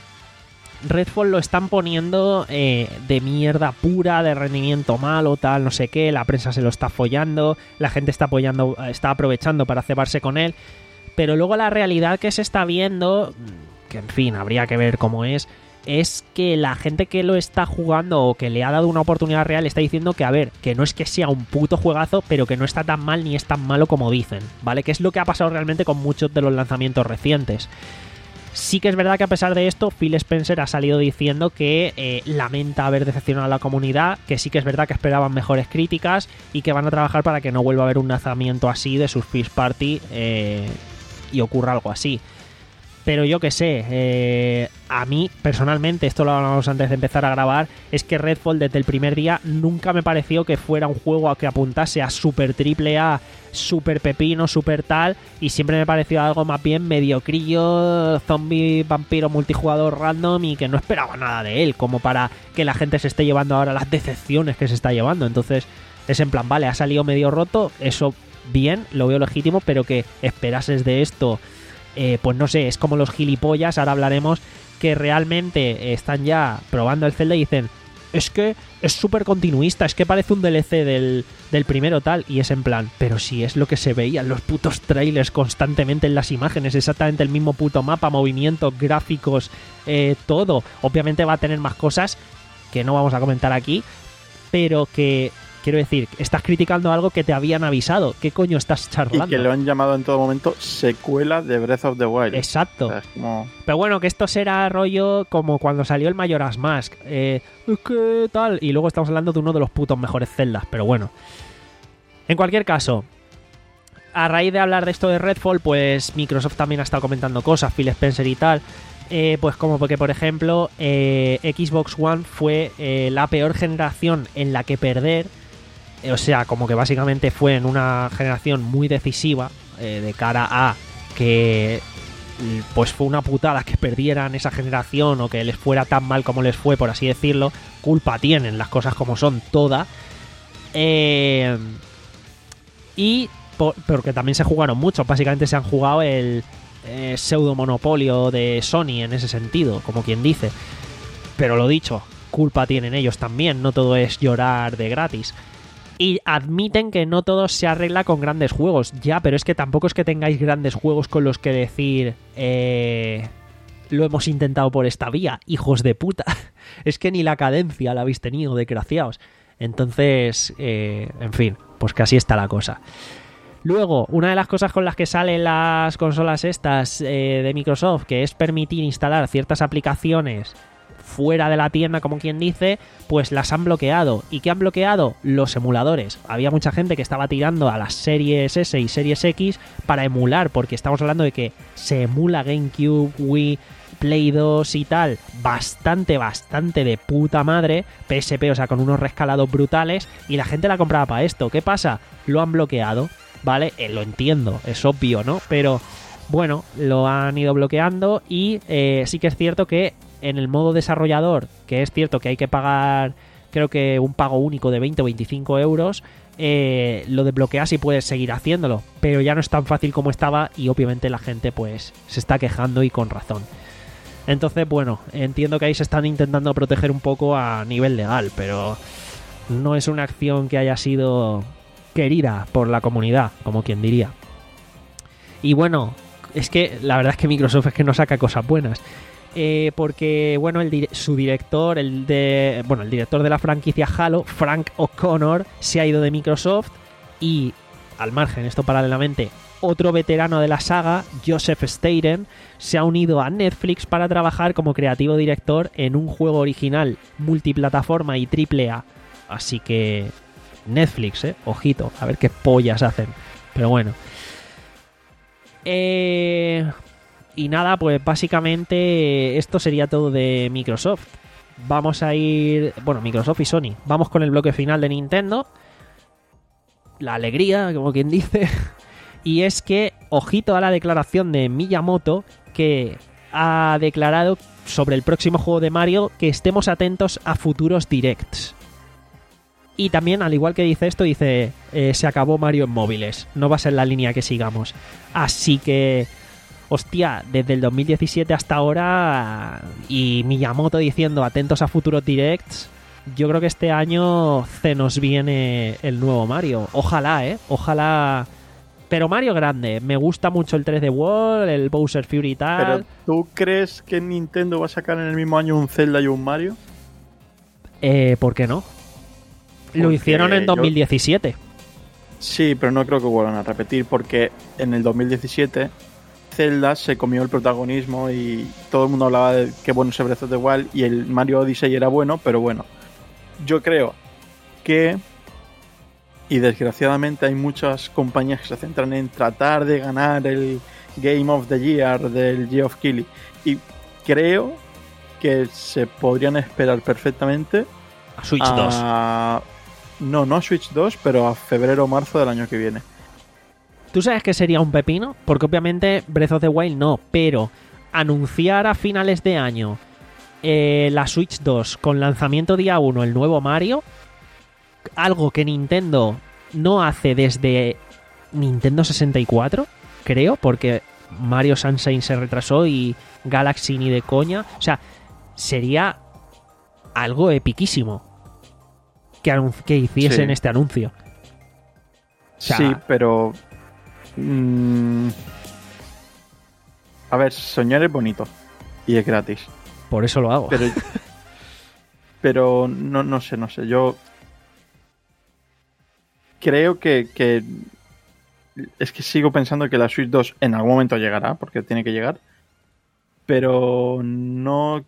Redfall lo están poniendo eh, de mierda pura, de rendimiento malo, tal, no sé qué. La prensa se lo está follando, la gente está apoyando, está aprovechando para cebarse con él. Pero luego la realidad que se está viendo, que en fin, habría que ver cómo es, es que la gente que lo está jugando o que le ha dado una oportunidad real está diciendo que, a ver, que no es que sea un puto juegazo, pero que no está tan mal ni es tan malo como dicen, ¿vale? Que es lo que ha pasado realmente con muchos de los lanzamientos recientes. Sí que es verdad que a pesar de esto, Phil Spencer ha salido diciendo que eh, lamenta haber decepcionado a la comunidad, que sí que es verdad que esperaban mejores críticas y que van a trabajar para que no vuelva a haber un lanzamiento así de sus first party eh, y ocurra algo así. Pero yo qué sé, eh, a mí personalmente, esto lo hablamos antes de empezar a grabar, es que Redfall desde el primer día nunca me pareció que fuera un juego que apuntase a super triple A, super pepino, super tal, y siempre me pareció algo más bien mediocrillo, zombie, vampiro, multijugador random, y que no esperaba nada de él, como para que la gente se esté llevando ahora las decepciones que se está llevando. Entonces es en plan, vale, ha salido medio roto, eso bien, lo veo legítimo, pero que esperases de esto... Eh, pues no sé, es como los gilipollas, ahora hablaremos, que realmente están ya probando el Zelda y dicen, es que es súper continuista, es que parece un D L C del, del primero tal, y es en plan, pero si es lo que se veía en los putos trailers constantemente en las imágenes, exactamente el mismo puto mapa, movimientos, gráficos, eh, todo. Obviamente va a tener más cosas que no vamos a comentar aquí, pero que... Quiero decir, estás criticando algo que te habían avisado. ¿Qué coño estás charlando? Y que lo han llamado en todo momento secuela de Breath of the Wild. Exacto. O sea, es como... Pero bueno, que esto será rollo como cuando salió el Majora's Mask. Eh, ¿Qué tal? Y luego estamos hablando de uno de los putos mejores Zeldas. Pero bueno. En cualquier caso, a raíz de hablar de esto de Redfall, pues Microsoft también ha estado comentando cosas, Phil Spencer y tal. Eh, pues como porque, por ejemplo, eh, Xbox One fue eh, la peor generación en la que perder. O sea, como que básicamente fue en una generación muy decisiva eh, de cara a que pues fue una putada que perdieran esa generación o que les fuera tan mal como les fue, por así decirlo. Culpa tienen, las cosas como son, toda. Eh, y por, porque también se jugaron mucho, básicamente se han jugado el eh, pseudo monopolio de Sony en ese sentido, como quien dice. Pero lo dicho, culpa tienen ellos también, no todo es llorar de gratis. Y admiten que no todo se arregla con grandes juegos. Ya, pero es que tampoco es que tengáis grandes juegos con los que decir... Eh, lo hemos intentado por esta vía, hijos de puta. Es que ni la cadencia la habéis tenido, desgraciados. Entonces, eh, en fin, pues que así está la cosa. Luego, una de las cosas con las que salen las consolas estas eh, de Microsoft, que es permitir instalar ciertas aplicaciones fuera de la tienda, como quien dice, pues las han bloqueado. ¿Y qué han bloqueado? Los emuladores. Había mucha gente que estaba tirando a las series S y series X para emular, porque estamos hablando de que se emula GameCube, Wii, Play dos y tal, bastante, bastante de puta madre, P S P, o sea, con unos rescalados brutales, y la gente la compraba para esto. ¿Qué pasa? Lo han bloqueado, ¿vale? Eh, lo entiendo, es obvio, ¿no? Pero, bueno, lo han ido bloqueando y eh, sí que es cierto que en el modo desarrollador, que es cierto que hay que pagar, creo que un pago único de veinte o veinticinco euros, eh, lo desbloqueas y puedes seguir haciéndolo, pero ya no es tan fácil como estaba y obviamente la gente pues se está quejando y con razón. Entonces, bueno, entiendo que ahí se están intentando proteger un poco a nivel legal, pero no es una acción que haya sido querida por la comunidad, como quien diría. Y bueno, es que la verdad es que Microsoft es que no saca cosas buenas. Eh, porque, bueno, el, su director, el de bueno, el director de la franquicia Halo, Frank O'Connor, se ha ido de Microsoft y, al margen, esto paralelamente, otro veterano de la saga, Joseph Staten, se ha unido a Netflix para trabajar como creativo director en un juego original multiplataforma y triple A. Así que Netflix, eh, ojito, a ver qué pollas hacen. Pero bueno. Eh... Y nada, pues básicamente esto sería todo de Microsoft. Vamos a ir... Bueno, Microsoft y Sony. Vamos con el bloque final de Nintendo. La alegría, como quien dice. Y es que, ojito a la declaración de Miyamoto, que ha declarado sobre el próximo juego de Mario que estemos atentos a futuros directs. Y también, al igual que dice esto, dice eh, se acabó Mario en móviles. No va a ser la línea que sigamos. Así que... Hostia, desde el dos mil diecisiete hasta ahora, y Miyamoto diciendo atentos a futuros directs, yo creo que este año se nos viene el nuevo Mario. Ojalá, ¿eh? Ojalá. Pero Mario grande. Me gusta mucho el tres D World, el Bowser Fury y tal. ¿Pero tú crees que Nintendo va a sacar en el mismo año un Zelda y un Mario? Eh, ¿por qué no? Porque lo hicieron en dos mil diecisiete. Yo... Sí, pero no creo que vuelvan a repetir, porque en el dos mil diecisiete... Zelda se comió el protagonismo y todo el mundo hablaba de qué bueno ese Breath of the Wild y el Mario Odyssey era bueno, pero bueno, yo creo que, y desgraciadamente hay muchas compañías que se centran en tratar de ganar el Game of the Year del Geoff Keighley, y creo que se podrían esperar perfectamente a Switch a... dos. No, no a Switch dos, pero a febrero o marzo del año que viene. ¿Tú sabes qué sería un pepino? Porque obviamente Breath of the Wild no, pero anunciar a finales de año eh, la Switch dos con lanzamiento día uno el nuevo Mario, algo que Nintendo no hace desde Nintendo sesenta y cuatro, creo, porque Mario Sunshine se retrasó y Galaxy ni de coña. O sea, sería algo epiquísimo que, anun- que hiciesen sí. este anuncio. O sea, sí, pero... Mm, a ver, soñar es bonito y es gratis. Por eso lo hago. Pero, pero no, no sé, no sé. Yo creo que, que es que sigo pensando que la Switch dos en algún momento llegará, porque tiene que llegar. Pero no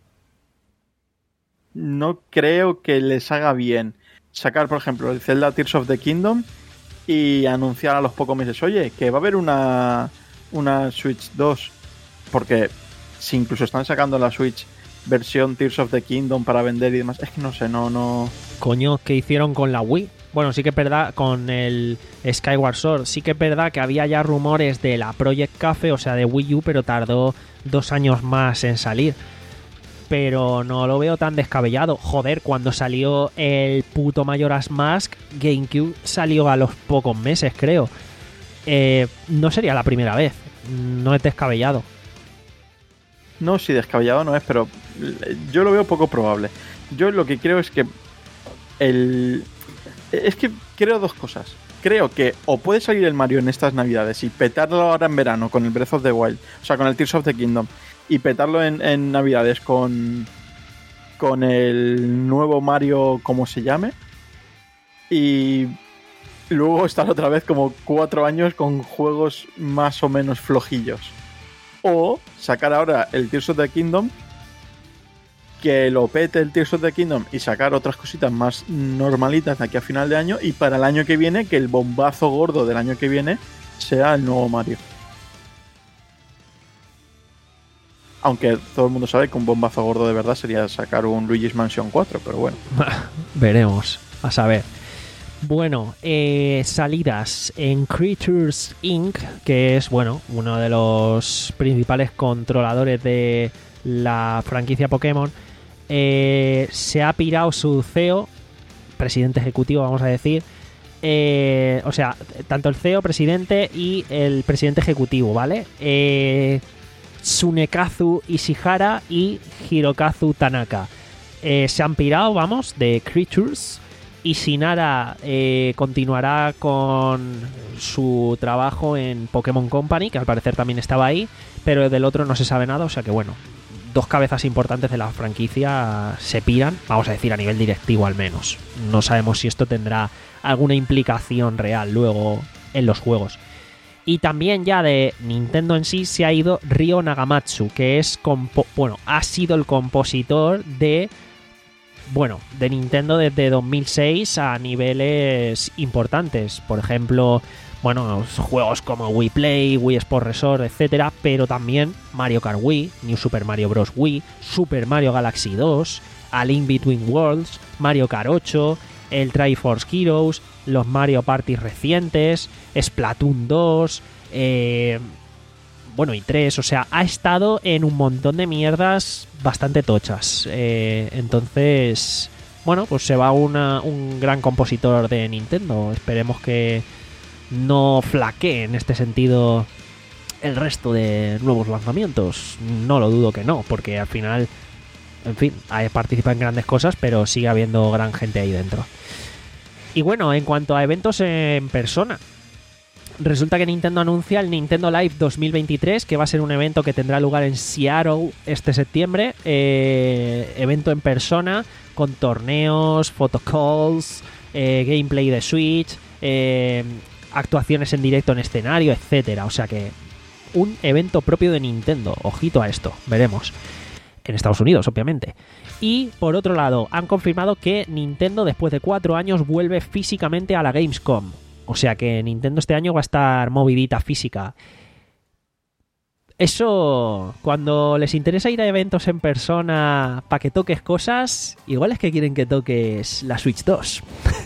no creo que les haga bien sacar, por ejemplo, el Zelda Tears of the Kingdom y anunciar a los pocos meses, oye, que va a haber una, una Switch dos, porque si incluso están sacando la Switch versión Tears of the Kingdom para vender y demás, es que no sé, no, no... Coño, ¿qué hicieron con la Wii? Bueno, sí que es verdad, con el Skyward Sword, sí que es verdad que había ya rumores de la Project Cafe, o sea, de Wii U, pero tardó dos años más en salir. Pero no lo veo tan descabellado. Joder, cuando salió el puto Majora's Mask, GameCube salió a los pocos meses, creo. Eh, no sería la primera vez. No es descabellado. No, sí, descabellado no es, pero yo lo veo poco probable. Yo lo que creo es que el... Es que creo dos cosas. Creo que o puede salir el Mario en estas navidades y petarlo ahora en verano con el Breath of the Wild, o sea, con el Tears of the Kingdom, y petarlo en, en Navidades con, con el nuevo Mario, como se llame, y luego estar otra vez como cuatro años con juegos más o menos flojillos. O sacar ahora el Tears of the Kingdom, que lo pete el Tears of the Kingdom y sacar otras cositas más normalitas de aquí a final de año, y para el año que viene, que el bombazo gordo del año que viene sea el nuevo Mario. Aunque todo el mundo sabe que un bombazo gordo de verdad sería sacar un Luigi's Mansion cuatro, pero bueno. Veremos, a saber. Bueno, eh, salidas en Creatures incorporated, que es, bueno, uno de los principales controladores de la franquicia Pokémon. Eh, se ha pirado su C E O, presidente ejecutivo, vamos a decir. Eh, o sea, tanto el C E O, presidente, y el presidente ejecutivo, ¿vale? Eh, Tsunekazu Ishihara y Hirokazu Tanaka. Eh, se han pirado, vamos, de Creatures. Y Shinara eh, continuará con su trabajo en Pokémon Company, que al parecer también estaba ahí, pero del otro no se sabe nada, o sea que bueno, dos cabezas importantes de la franquicia se piran, vamos a decir a nivel directivo al menos. No sabemos si esto tendrá alguna implicación real luego en los juegos. Y también ya de Nintendo en sí se ha ido Ryo Nagamatsu, que es compo- bueno, ha sido el compositor de bueno, de Nintendo desde dos mil seis a niveles importantes. Por ejemplo, bueno, juegos como Wii Play, Wii Sport Resort, etcétera, pero también Mario Kart Wii, New Super Mario Bros. Wii, Super Mario Galaxy dos, A Link Between Worlds, Mario Kart ocho, el Triforce Heroes, los Mario Party recientes, Splatoon dos, eh, bueno, y tres, o sea, ha estado en un montón de mierdas bastante tochas. Eh, entonces, bueno, pues se va una, un gran compositor de Nintendo. Esperemos que no flaquee en este sentido el resto de nuevos lanzamientos. No lo dudo que no, porque al final, en fin, participa en grandes cosas, pero sigue habiendo gran gente ahí dentro. Y bueno, en cuanto a eventos en persona, resulta que Nintendo anuncia el Nintendo Live dos mil veintitrés, que va a ser un evento que tendrá lugar en Seattle este septiembre. Eh, evento en persona, con torneos, photocalls, eh, gameplay de Switch, eh, actuaciones en directo en escenario, etcétera. O sea que un evento propio de Nintendo. Ojito a esto, veremos. En Estados Unidos, obviamente. Y por otro lado, han confirmado que Nintendo después de cuatro años vuelve físicamente a la Gamescom. O sea que Nintendo este año va a estar movidita física. Eso, cuando les interesa ir a eventos en persona para que toques cosas, igual es que quieren que toques la Switch dos.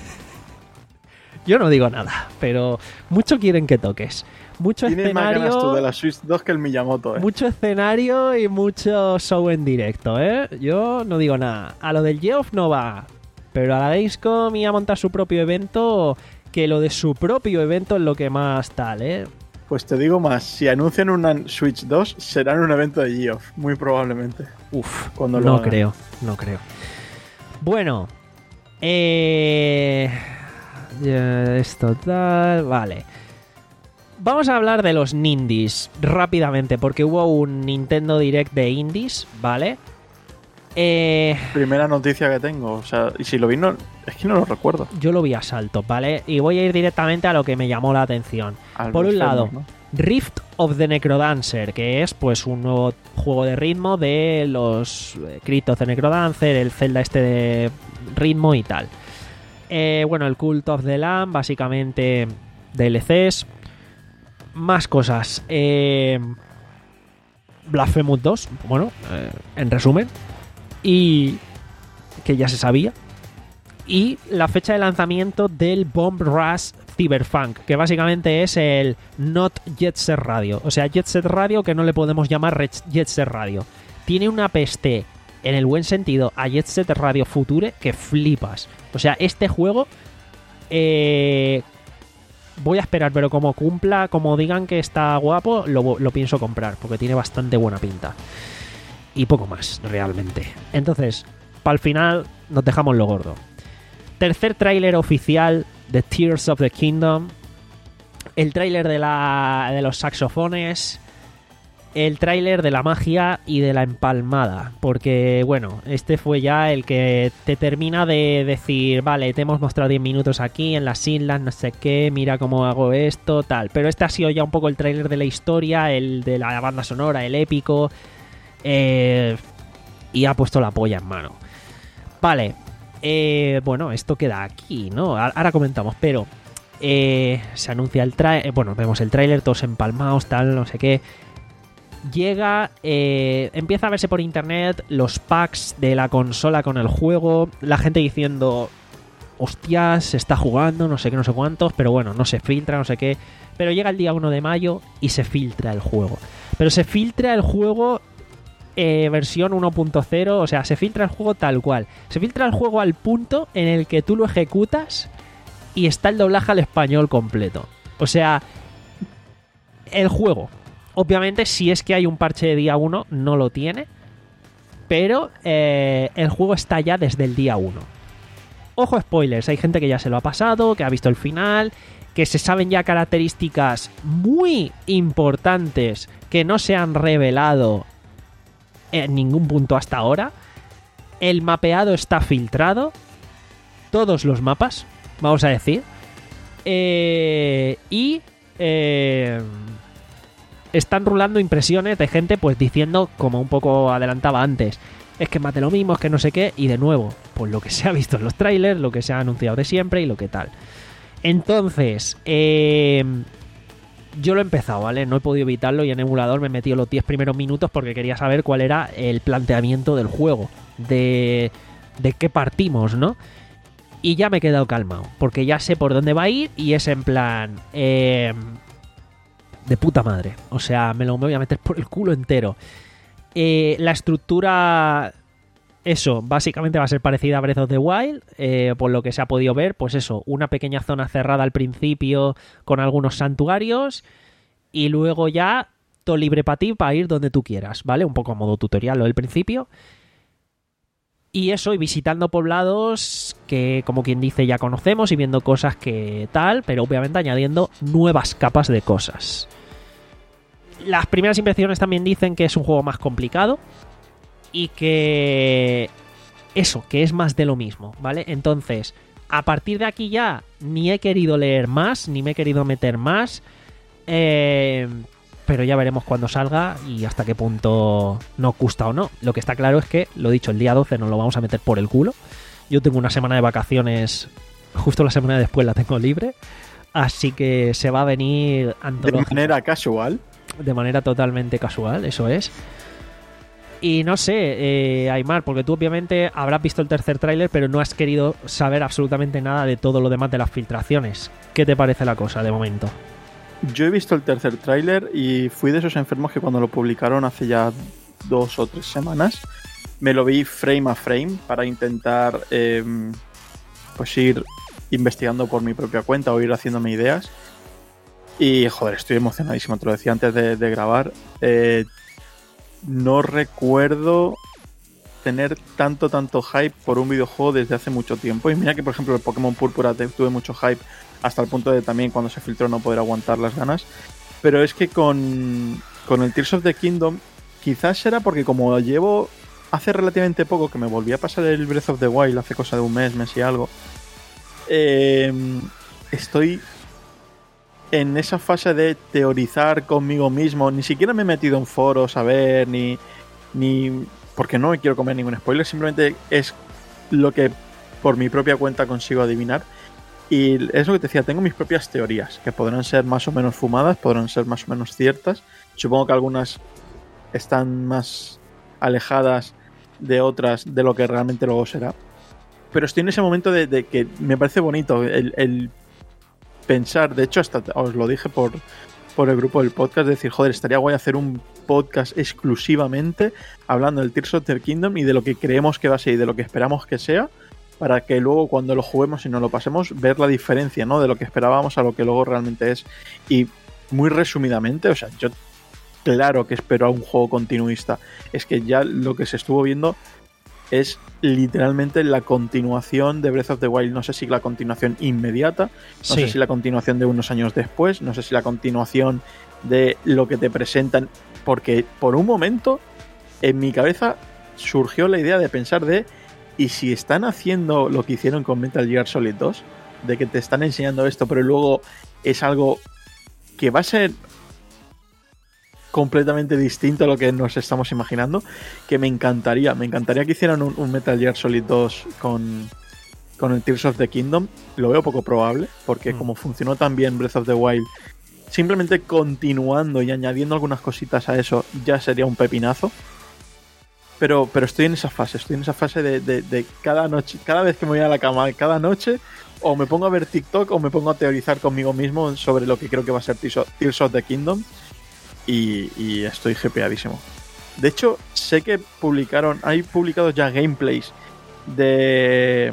Yo no digo nada, pero mucho quieren que toques. Mucho Tienes escenario, más ganas tú de la Switch dos que el Miyamoto, ¿eh? mucho escenario y mucho show en directo, ¿eh? Yo no digo nada. A lo del Geoff no va, pero a la Gamescom y a montar su propio evento, que lo de su propio evento es lo que más tal, ¿eh? Pues te digo más, si anuncian una Switch dos, será en un evento de Geoff, muy probablemente. Uf, Cuando lo no hagan. creo, no creo. Bueno, eh... ya, esto tal, vale. Vamos a hablar de los Nindies rápidamente, porque hubo un Nintendo Direct de Indies, ¿vale? Eh... Primera noticia que tengo, o sea, y si lo vi, no, es que no lo recuerdo. Yo lo vi a salto, ¿vale? Y voy a ir directamente a lo que me llamó la atención. Al Por un Blasphemous, lado, ¿no? Rift of the Necrodancer, que es pues un nuevo juego de ritmo de los eh, Crypt of the Necrodancer, el Zelda este de ritmo y tal. Eh, bueno, el Cult of the Lamb, básicamente D L Cs. Más cosas. Eh, Blasphemous dos, bueno, eh, en resumen. Y que ya se sabía. Y la fecha de lanzamiento del Bomb Rush Cyberpunk, que básicamente es el Not Jet Set Radio. O sea, Jet Set Radio que no le podemos llamar Jet Set Radio. Tiene una peste, en el buen sentido, a Jet Set Radio Future que flipas. O sea, este juego eh, voy a esperar, pero como cumpla, como digan que está guapo, lo, lo pienso comprar, porque tiene bastante buena pinta. Y poco más, realmente. Entonces, para el final nos dejamos lo gordo. Tercer tráiler oficial de Tears of the Kingdom. El tráiler de, la, de los saxofones. el tráiler de la magia y de la empalmada, porque bueno, este fue ya el que te termina de decir, vale, te hemos mostrado diez minutos aquí en las islas, no sé qué, mira cómo hago esto, tal, pero este ha sido ya un poco el tráiler de la historia, el de la banda sonora, el épico, eh, y ha puesto la polla en mano. Vale, eh, bueno, esto queda aquí, ¿no? Ahora comentamos, pero eh, se anuncia el tráiler, bueno, vemos el tráiler, todos empalmados, tal, no sé qué. Llega, eh, empieza a verse por internet los packs de la consola con el juego, la gente diciendo, hostias, se está jugando, no sé qué, no sé cuántos, pero bueno, no se filtra, no sé qué. Pero llega el día uno de mayo y se filtra el juego. Pero se filtra el juego eh, versión uno punto cero, o sea, se filtra el juego tal cual. Se filtra el juego al punto en el que tú lo ejecutas y está el doblaje al español completo. O sea, el juego... Obviamente, si es que hay un parche de día uno, no lo tiene. Pero eh, el juego está ya desde el día uno. Ojo, spoilers. Hay gente que ya se lo ha pasado, que ha visto el final, que se saben ya características muy importantes que no se han revelado en ningún punto hasta ahora. El mapeado está filtrado. Todos los mapas, vamos a decir. Eh, y... Eh, están rulando impresiones de gente pues diciendo, como un poco adelantaba antes, es que más de lo mismo, es que no sé qué, y de nuevo, pues lo que se ha visto en los trailers, lo que se ha anunciado de siempre y lo que tal. Entonces, eh, yo lo he empezado, ¿vale? No he podido evitarlo y en emulador me he metido los diez primeros minutos porque quería saber cuál era el planteamiento del juego, de, de qué partimos, ¿no? Y ya me he quedado calmado, porque ya sé por dónde va a ir y es en plan... Eh, de puta madre, o sea, me lo me voy a meter por el culo entero. Eh, la estructura, eso, básicamente va a ser parecida a Breath of the Wild, eh, por lo que se ha podido ver, pues eso, una pequeña zona cerrada al principio con algunos santuarios y luego ya todo libre para ti para ir donde tú quieras, ¿vale? Un poco a modo tutorial lo del principio. Y eso, y visitando poblados que, como quien dice, ya conocemos y viendo cosas que tal, pero obviamente añadiendo nuevas capas de cosas. Las primeras impresiones también dicen que es un juego más complicado y que... eso, que es más de lo mismo, ¿vale? Entonces, a partir de aquí ya ni he querido leer más, ni me he querido meter más, eh... pero ya veremos cuando salga y hasta qué punto nos gusta o no. Lo que está claro es que, lo dicho, el día doce nos lo vamos a meter por el culo. Yo tengo una semana de vacaciones, justo la semana después la tengo libre, así que se va a venir antológico. De manera casual. De manera totalmente casual, eso es. Y no sé, eh, Aymar, porque tú obviamente habrás visto el tercer tráiler, pero no has querido saber absolutamente nada de todo lo demás de las filtraciones. ¿Qué te parece la cosa de momento? Yo he visto el tercer tráiler y fui de esos enfermos que cuando lo publicaron hace ya dos o tres semanas me lo vi frame a frame para intentar eh, pues ir investigando por mi propia cuenta o ir haciéndome ideas. Y joder, estoy emocionadísimo, te lo decía antes de, de grabar. Eh, no recuerdo tener tanto, tanto hype por un videojuego desde hace mucho tiempo. Y mira que, por ejemplo, el Pokémon Púrpura tuve mucho hype hasta el punto de también cuando se filtró no poder aguantar las ganas. Pero es que con, con el Tears of the Kingdom, quizás era porque como llevo hace relativamente poco que me volví a pasar el Breath of the Wild, hace cosa de un mes, mes y algo, eh, estoy en esa fase de teorizar conmigo mismo. Ni siquiera me he metido en foros a ver, ni... ni porque no me quiero comer ningún spoiler, simplemente es lo que por mi propia cuenta consigo adivinar. Y es lo que te decía, tengo mis propias teorías, que podrán ser más o menos fumadas, podrán ser más o menos ciertas. Supongo que algunas están más alejadas de otras de lo que realmente luego será. Pero estoy en ese momento de, de que me parece bonito el, el pensar, de hecho hasta os lo dije por, por el grupo del podcast, decir, joder, estaría guay hacer un podcast exclusivamente hablando del Tears of the Kingdom y de lo que creemos que va a ser y de lo que esperamos que sea, para que luego cuando lo juguemos y nos lo pasemos, ver la diferencia, ¿no? De lo que esperábamos a lo que luego realmente es. Y muy resumidamente, o sea, yo claro que espero a un juego continuista. Es que ya lo que se estuvo viendo es literalmente la continuación de Breath of the Wild. No sé si la continuación inmediata, no Sí. sé si la continuación de unos años después, no sé si la continuación de lo que te presentan porque por un momento en mi cabeza surgió la idea de pensar de ¿y si están haciendo lo que hicieron con Metal Gear Solid dos? De que te están enseñando esto, pero luego es algo que va a ser completamente distinto a lo que nos estamos imaginando, que me encantaría, me encantaría que hicieran un, un Metal Gear Solid dos con, con el Tears of the Kingdom. Lo veo poco probable, porque mm. como funcionó tan bien Breath of the Wild, simplemente continuando y añadiendo algunas cositas a eso ya sería un pepinazo. Pero, pero estoy en esa fase, estoy en esa fase de, de, de cada noche, cada vez que me voy a la cama, cada noche, o me pongo a ver TikTok o me pongo a teorizar conmigo mismo sobre lo que creo que va a ser Tears of the Kingdom. Y, y estoy hypeadísimo. De hecho, sé que publicaron, hay publicados ya gameplays de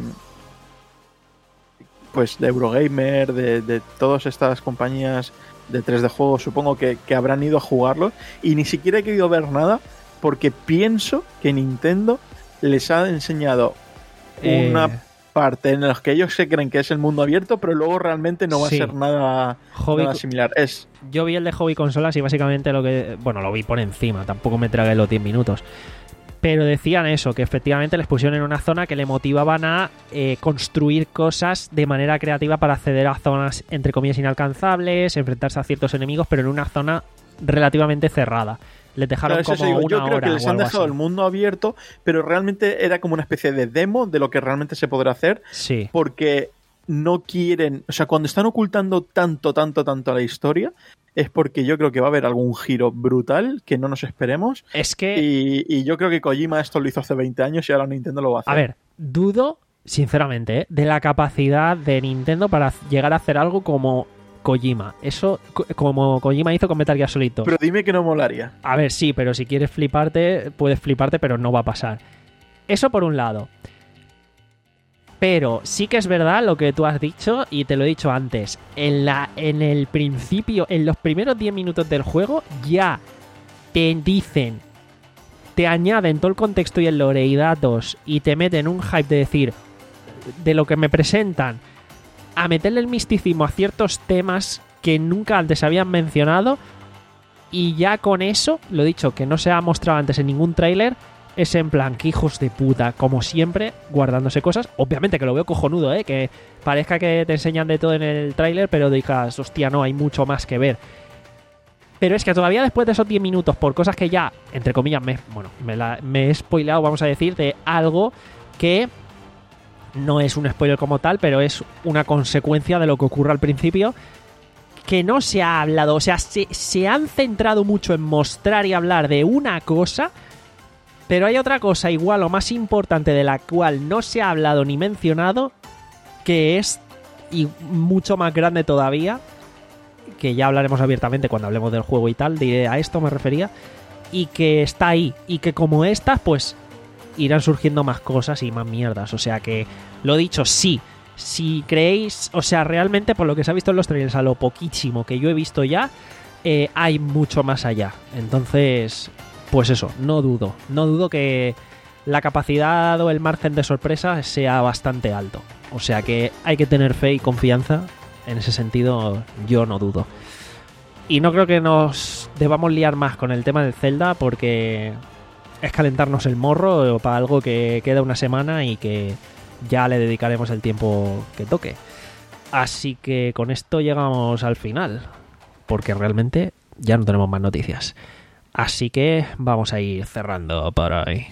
pues de Eurogamer, de, de todas estas compañías de tres D juegos, supongo que, que habrán ido a jugarlo, y ni siquiera he querido ver nada porque pienso que Nintendo les ha enseñado eh... una parte en los que ellos se creen que es el mundo abierto, pero luego realmente no va sí. a ser nada, hobby, nada similar. Es... Yo vi el de Hobby Consolas y básicamente lo que... Bueno, lo vi por encima, tampoco me tragué los diez minutos. Pero decían eso, que efectivamente les pusieron en una zona que le motivaban a eh, construir cosas de manera creativa para acceder a zonas, entre comillas, inalcanzables, enfrentarse a ciertos enemigos, pero en una zona relativamente cerrada. Les dejaron claro, como digo, una yo creo hora que les han dejado así. El mundo abierto, pero realmente era como una especie de demo de lo que realmente se podrá hacer. Sí. Porque no quieren... O sea, cuando están ocultando tanto, tanto, tanto la historia, es porque yo creo que va a haber algún giro brutal que no nos esperemos. Es que... Y, y yo creo que Kojima esto lo hizo hace veinte años y ahora Nintendo lo va a hacer. A ver, dudo, sinceramente, ¿eh? de la capacidad de Nintendo para llegar a hacer algo como... Kojima, eso como Kojima hizo con Metal Gear Solid dos. Pero dime que no molaría. A ver, sí, pero si quieres fliparte, puedes fliparte, pero no va a pasar. Eso por un lado. Pero sí que es verdad lo que tú has dicho, y te lo he dicho antes. En, la, en el principio, en los primeros diez minutos del juego, ya te dicen, te añaden todo el contexto y el lore y datos, y te meten un hype de decir, de lo que me presentan, a meterle el misticismo a ciertos temas que nunca antes habían mencionado, y ya con eso, lo dicho, que no se ha mostrado antes en ningún tráiler, es en plan, que hijos de puta, como siempre, guardándose cosas. Obviamente que lo veo cojonudo, ¿eh? Que parezca que te enseñan de todo en el tráiler, pero digas, hostia, no, hay mucho más que ver. Pero es que todavía después de esos diez minutos, por cosas que ya, entre comillas, me, bueno, me, la, me he spoileado, vamos a decir, de algo que... no es un spoiler como tal, pero es una consecuencia de lo que ocurre al principio, que no se ha hablado. O sea, se, se han centrado mucho en mostrar y hablar de una cosa, pero hay otra cosa igual o más importante de la cual no se ha hablado ni mencionado, que es y mucho más grande todavía, que ya hablaremos abiertamente cuando hablemos del juego y tal, diré, a esto me refería, y que está ahí, y que como estas, pues... irán surgiendo más cosas y más mierdas. O sea que, lo dicho, sí. Si creéis, o sea, realmente por lo que se ha visto en los trailers, a lo poquísimo que yo he visto ya, eh, hay mucho más allá. Entonces, pues eso, no dudo. No dudo que la capacidad o el margen de sorpresa sea bastante alto. O sea que hay que tener fe y confianza. En ese sentido, yo no dudo. Y no creo que nos debamos liar más con el tema del Zelda, porque... es calentarnos el morro para algo que queda una semana y que ya le dedicaremos el tiempo que toque. Así que con esto llegamos al final, porque realmente ya no tenemos más noticias. Así que vamos a ir cerrando por hoy.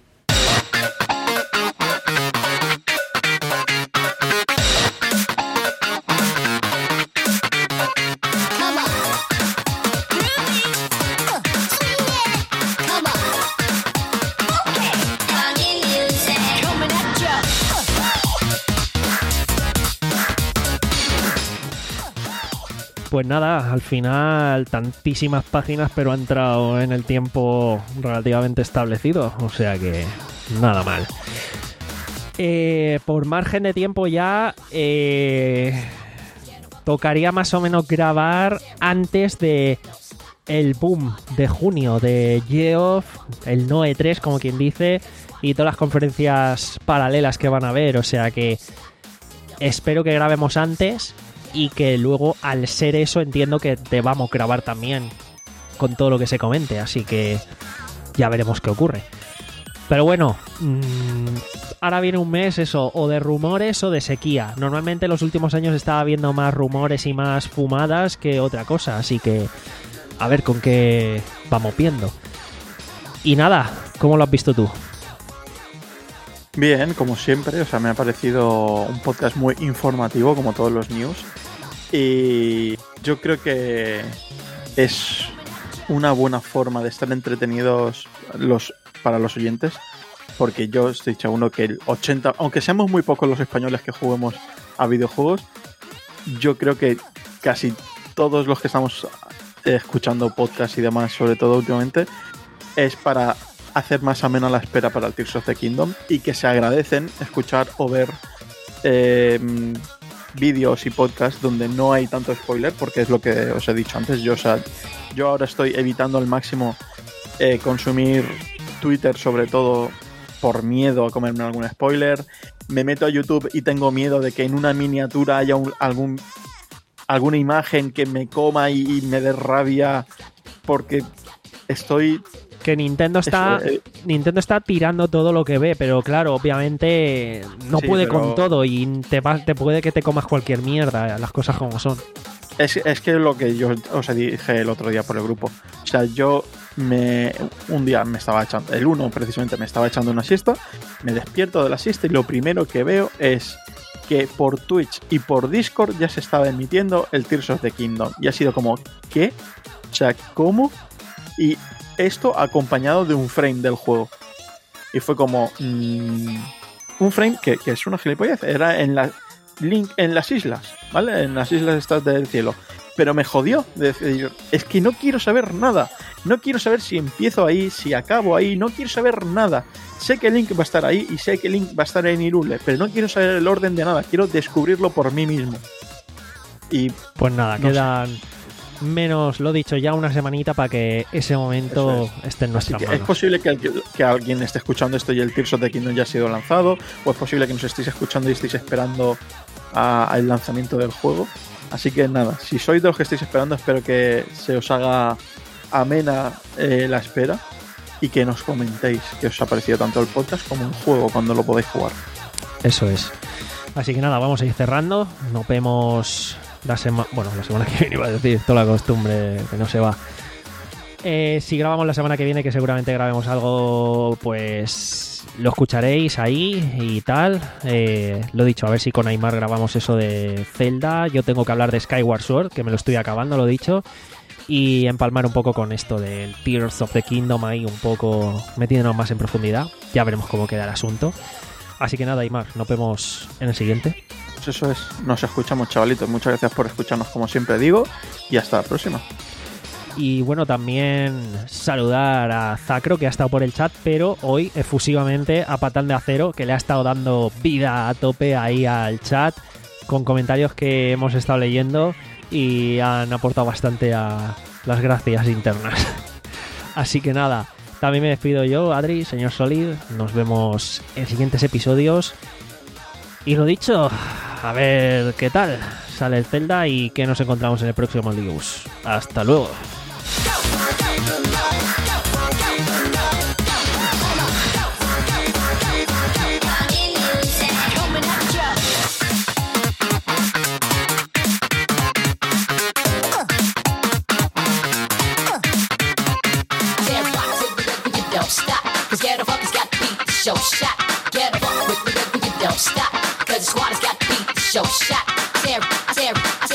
Pues nada, al final tantísimas páginas, pero ha entrado en el tiempo relativamente establecido, o sea que nada mal. Eh, por margen de tiempo ya eh, tocaría más o menos grabar antes de el boom de junio de Geoff, el no E tres como quien dice, y todas las conferencias paralelas que van a haber, o sea que espero que grabemos antes. Y que luego, al ser eso, entiendo que debamos grabar también con todo lo que se comente, así que ya veremos qué ocurre. Pero bueno, mmm, ahora viene un mes eso, o de rumores o de sequía. Normalmente en los últimos años estaba habiendo más rumores y más fumadas que otra cosa, así que a ver con qué vamos viendo. Y nada, ¿cómo lo has visto tú? Bien, como siempre, o sea, me ha parecido un podcast muy informativo, como todos los news. Y yo creo que es una buena forma de estar entretenidos los para los oyentes, porque yo estoy seguro que el ochenta, aunque seamos muy pocos los españoles que juguemos a videojuegos, yo creo que casi todos los que estamos escuchando podcasts y demás, sobre todo últimamente, es para hacer más amena la espera para el Tears of the Kingdom, y que se agradecen escuchar o ver eh, vídeos y podcasts donde no hay tanto spoiler, porque es lo que os he dicho antes. Yo, o sea, yo ahora estoy evitando al máximo eh, consumir Twitter, sobre todo por miedo a comerme algún spoiler. Me meto a YouTube y tengo miedo de que en una miniatura haya un, algún alguna imagen que me coma y, y me dé rabia, porque estoy... Que Nintendo está Eso, eh. Nintendo está tirando todo lo que ve, pero claro, obviamente no Sí, puede pero... con todo y te, va, te puede que te comas cualquier mierda, las cosas como son. Es, es que lo que yo os dije el otro día por el grupo. O sea, yo me un día me estaba echando, el uno precisamente me estaba echando una siesta, me despierto de la siesta y lo primero que veo es que por Twitch y por Discord ya se estaba emitiendo el Tears of the Kingdom. Y ha sido como, ¿qué? O sea, ¿cómo? Y esto acompañado de un frame del juego. Y fue como... Mmm, un frame que, que es una gilipollez. Era en la Link en las islas, ¿vale? En las islas estas del cielo. Pero me jodió de decir, es que no quiero saber nada. No quiero saber si empiezo ahí, si acabo ahí. No quiero saber nada. Sé que Link va a estar ahí y sé que Link va a estar en Hyrule, pero no quiero saber el orden de nada. Quiero descubrirlo por mí mismo. Y pues nada, no quedan sé. menos, lo dicho, ya una semanita para que ese momento es. esté en nuestras manos. Es posible que, que alguien esté escuchando esto y el Tears of the Kingdom ya ha sido lanzado, o es posible que nos estéis escuchando y estéis esperando al lanzamiento del juego. Así que nada, si sois de los que estáis esperando, espero que se os haga amena eh, la espera y que nos comentéis qué os ha parecido tanto el podcast como el juego cuando lo podáis jugar. Eso es. Así que nada, vamos a ir cerrando. Nos vemos la semana... Bueno, la semana que viene iba a decir, toda la costumbre que no se va. Eh, si grabamos la semana que viene, que seguramente grabemos algo, pues lo escucharéis ahí y tal. Eh, lo dicho, a ver si con Aymar grabamos eso de Zelda. Yo tengo que hablar de Skyward Sword, que me lo estoy acabando, lo dicho. Y empalmar un poco con esto del Tears of the Kingdom, ahí un poco metiéndonos más en profundidad. Ya veremos cómo queda el asunto. Así que nada, Aymar, nos vemos en el siguiente. Pues eso es, nos escuchamos, chavalitos. Muchas gracias por escucharnos, como siempre digo, y hasta la próxima. Y bueno, también saludar a Zacro, que ha estado por el chat, pero hoy efusivamente a Patán de Acero, que le ha estado dando vida a tope ahí al chat, con comentarios que hemos estado leyendo y han aportado bastante a las gracias internas. Así que nada, también me despido yo, Adri, señor Solid. Nos vemos en siguientes episodios. Y lo dicho, a ver qué tal sale el Zelda y qué nos encontramos en el próximo News. Hasta luego. Show shot, get up with the rhythm, you don't stop, cause the squad has got to beat the show shot. I say, I say, I say.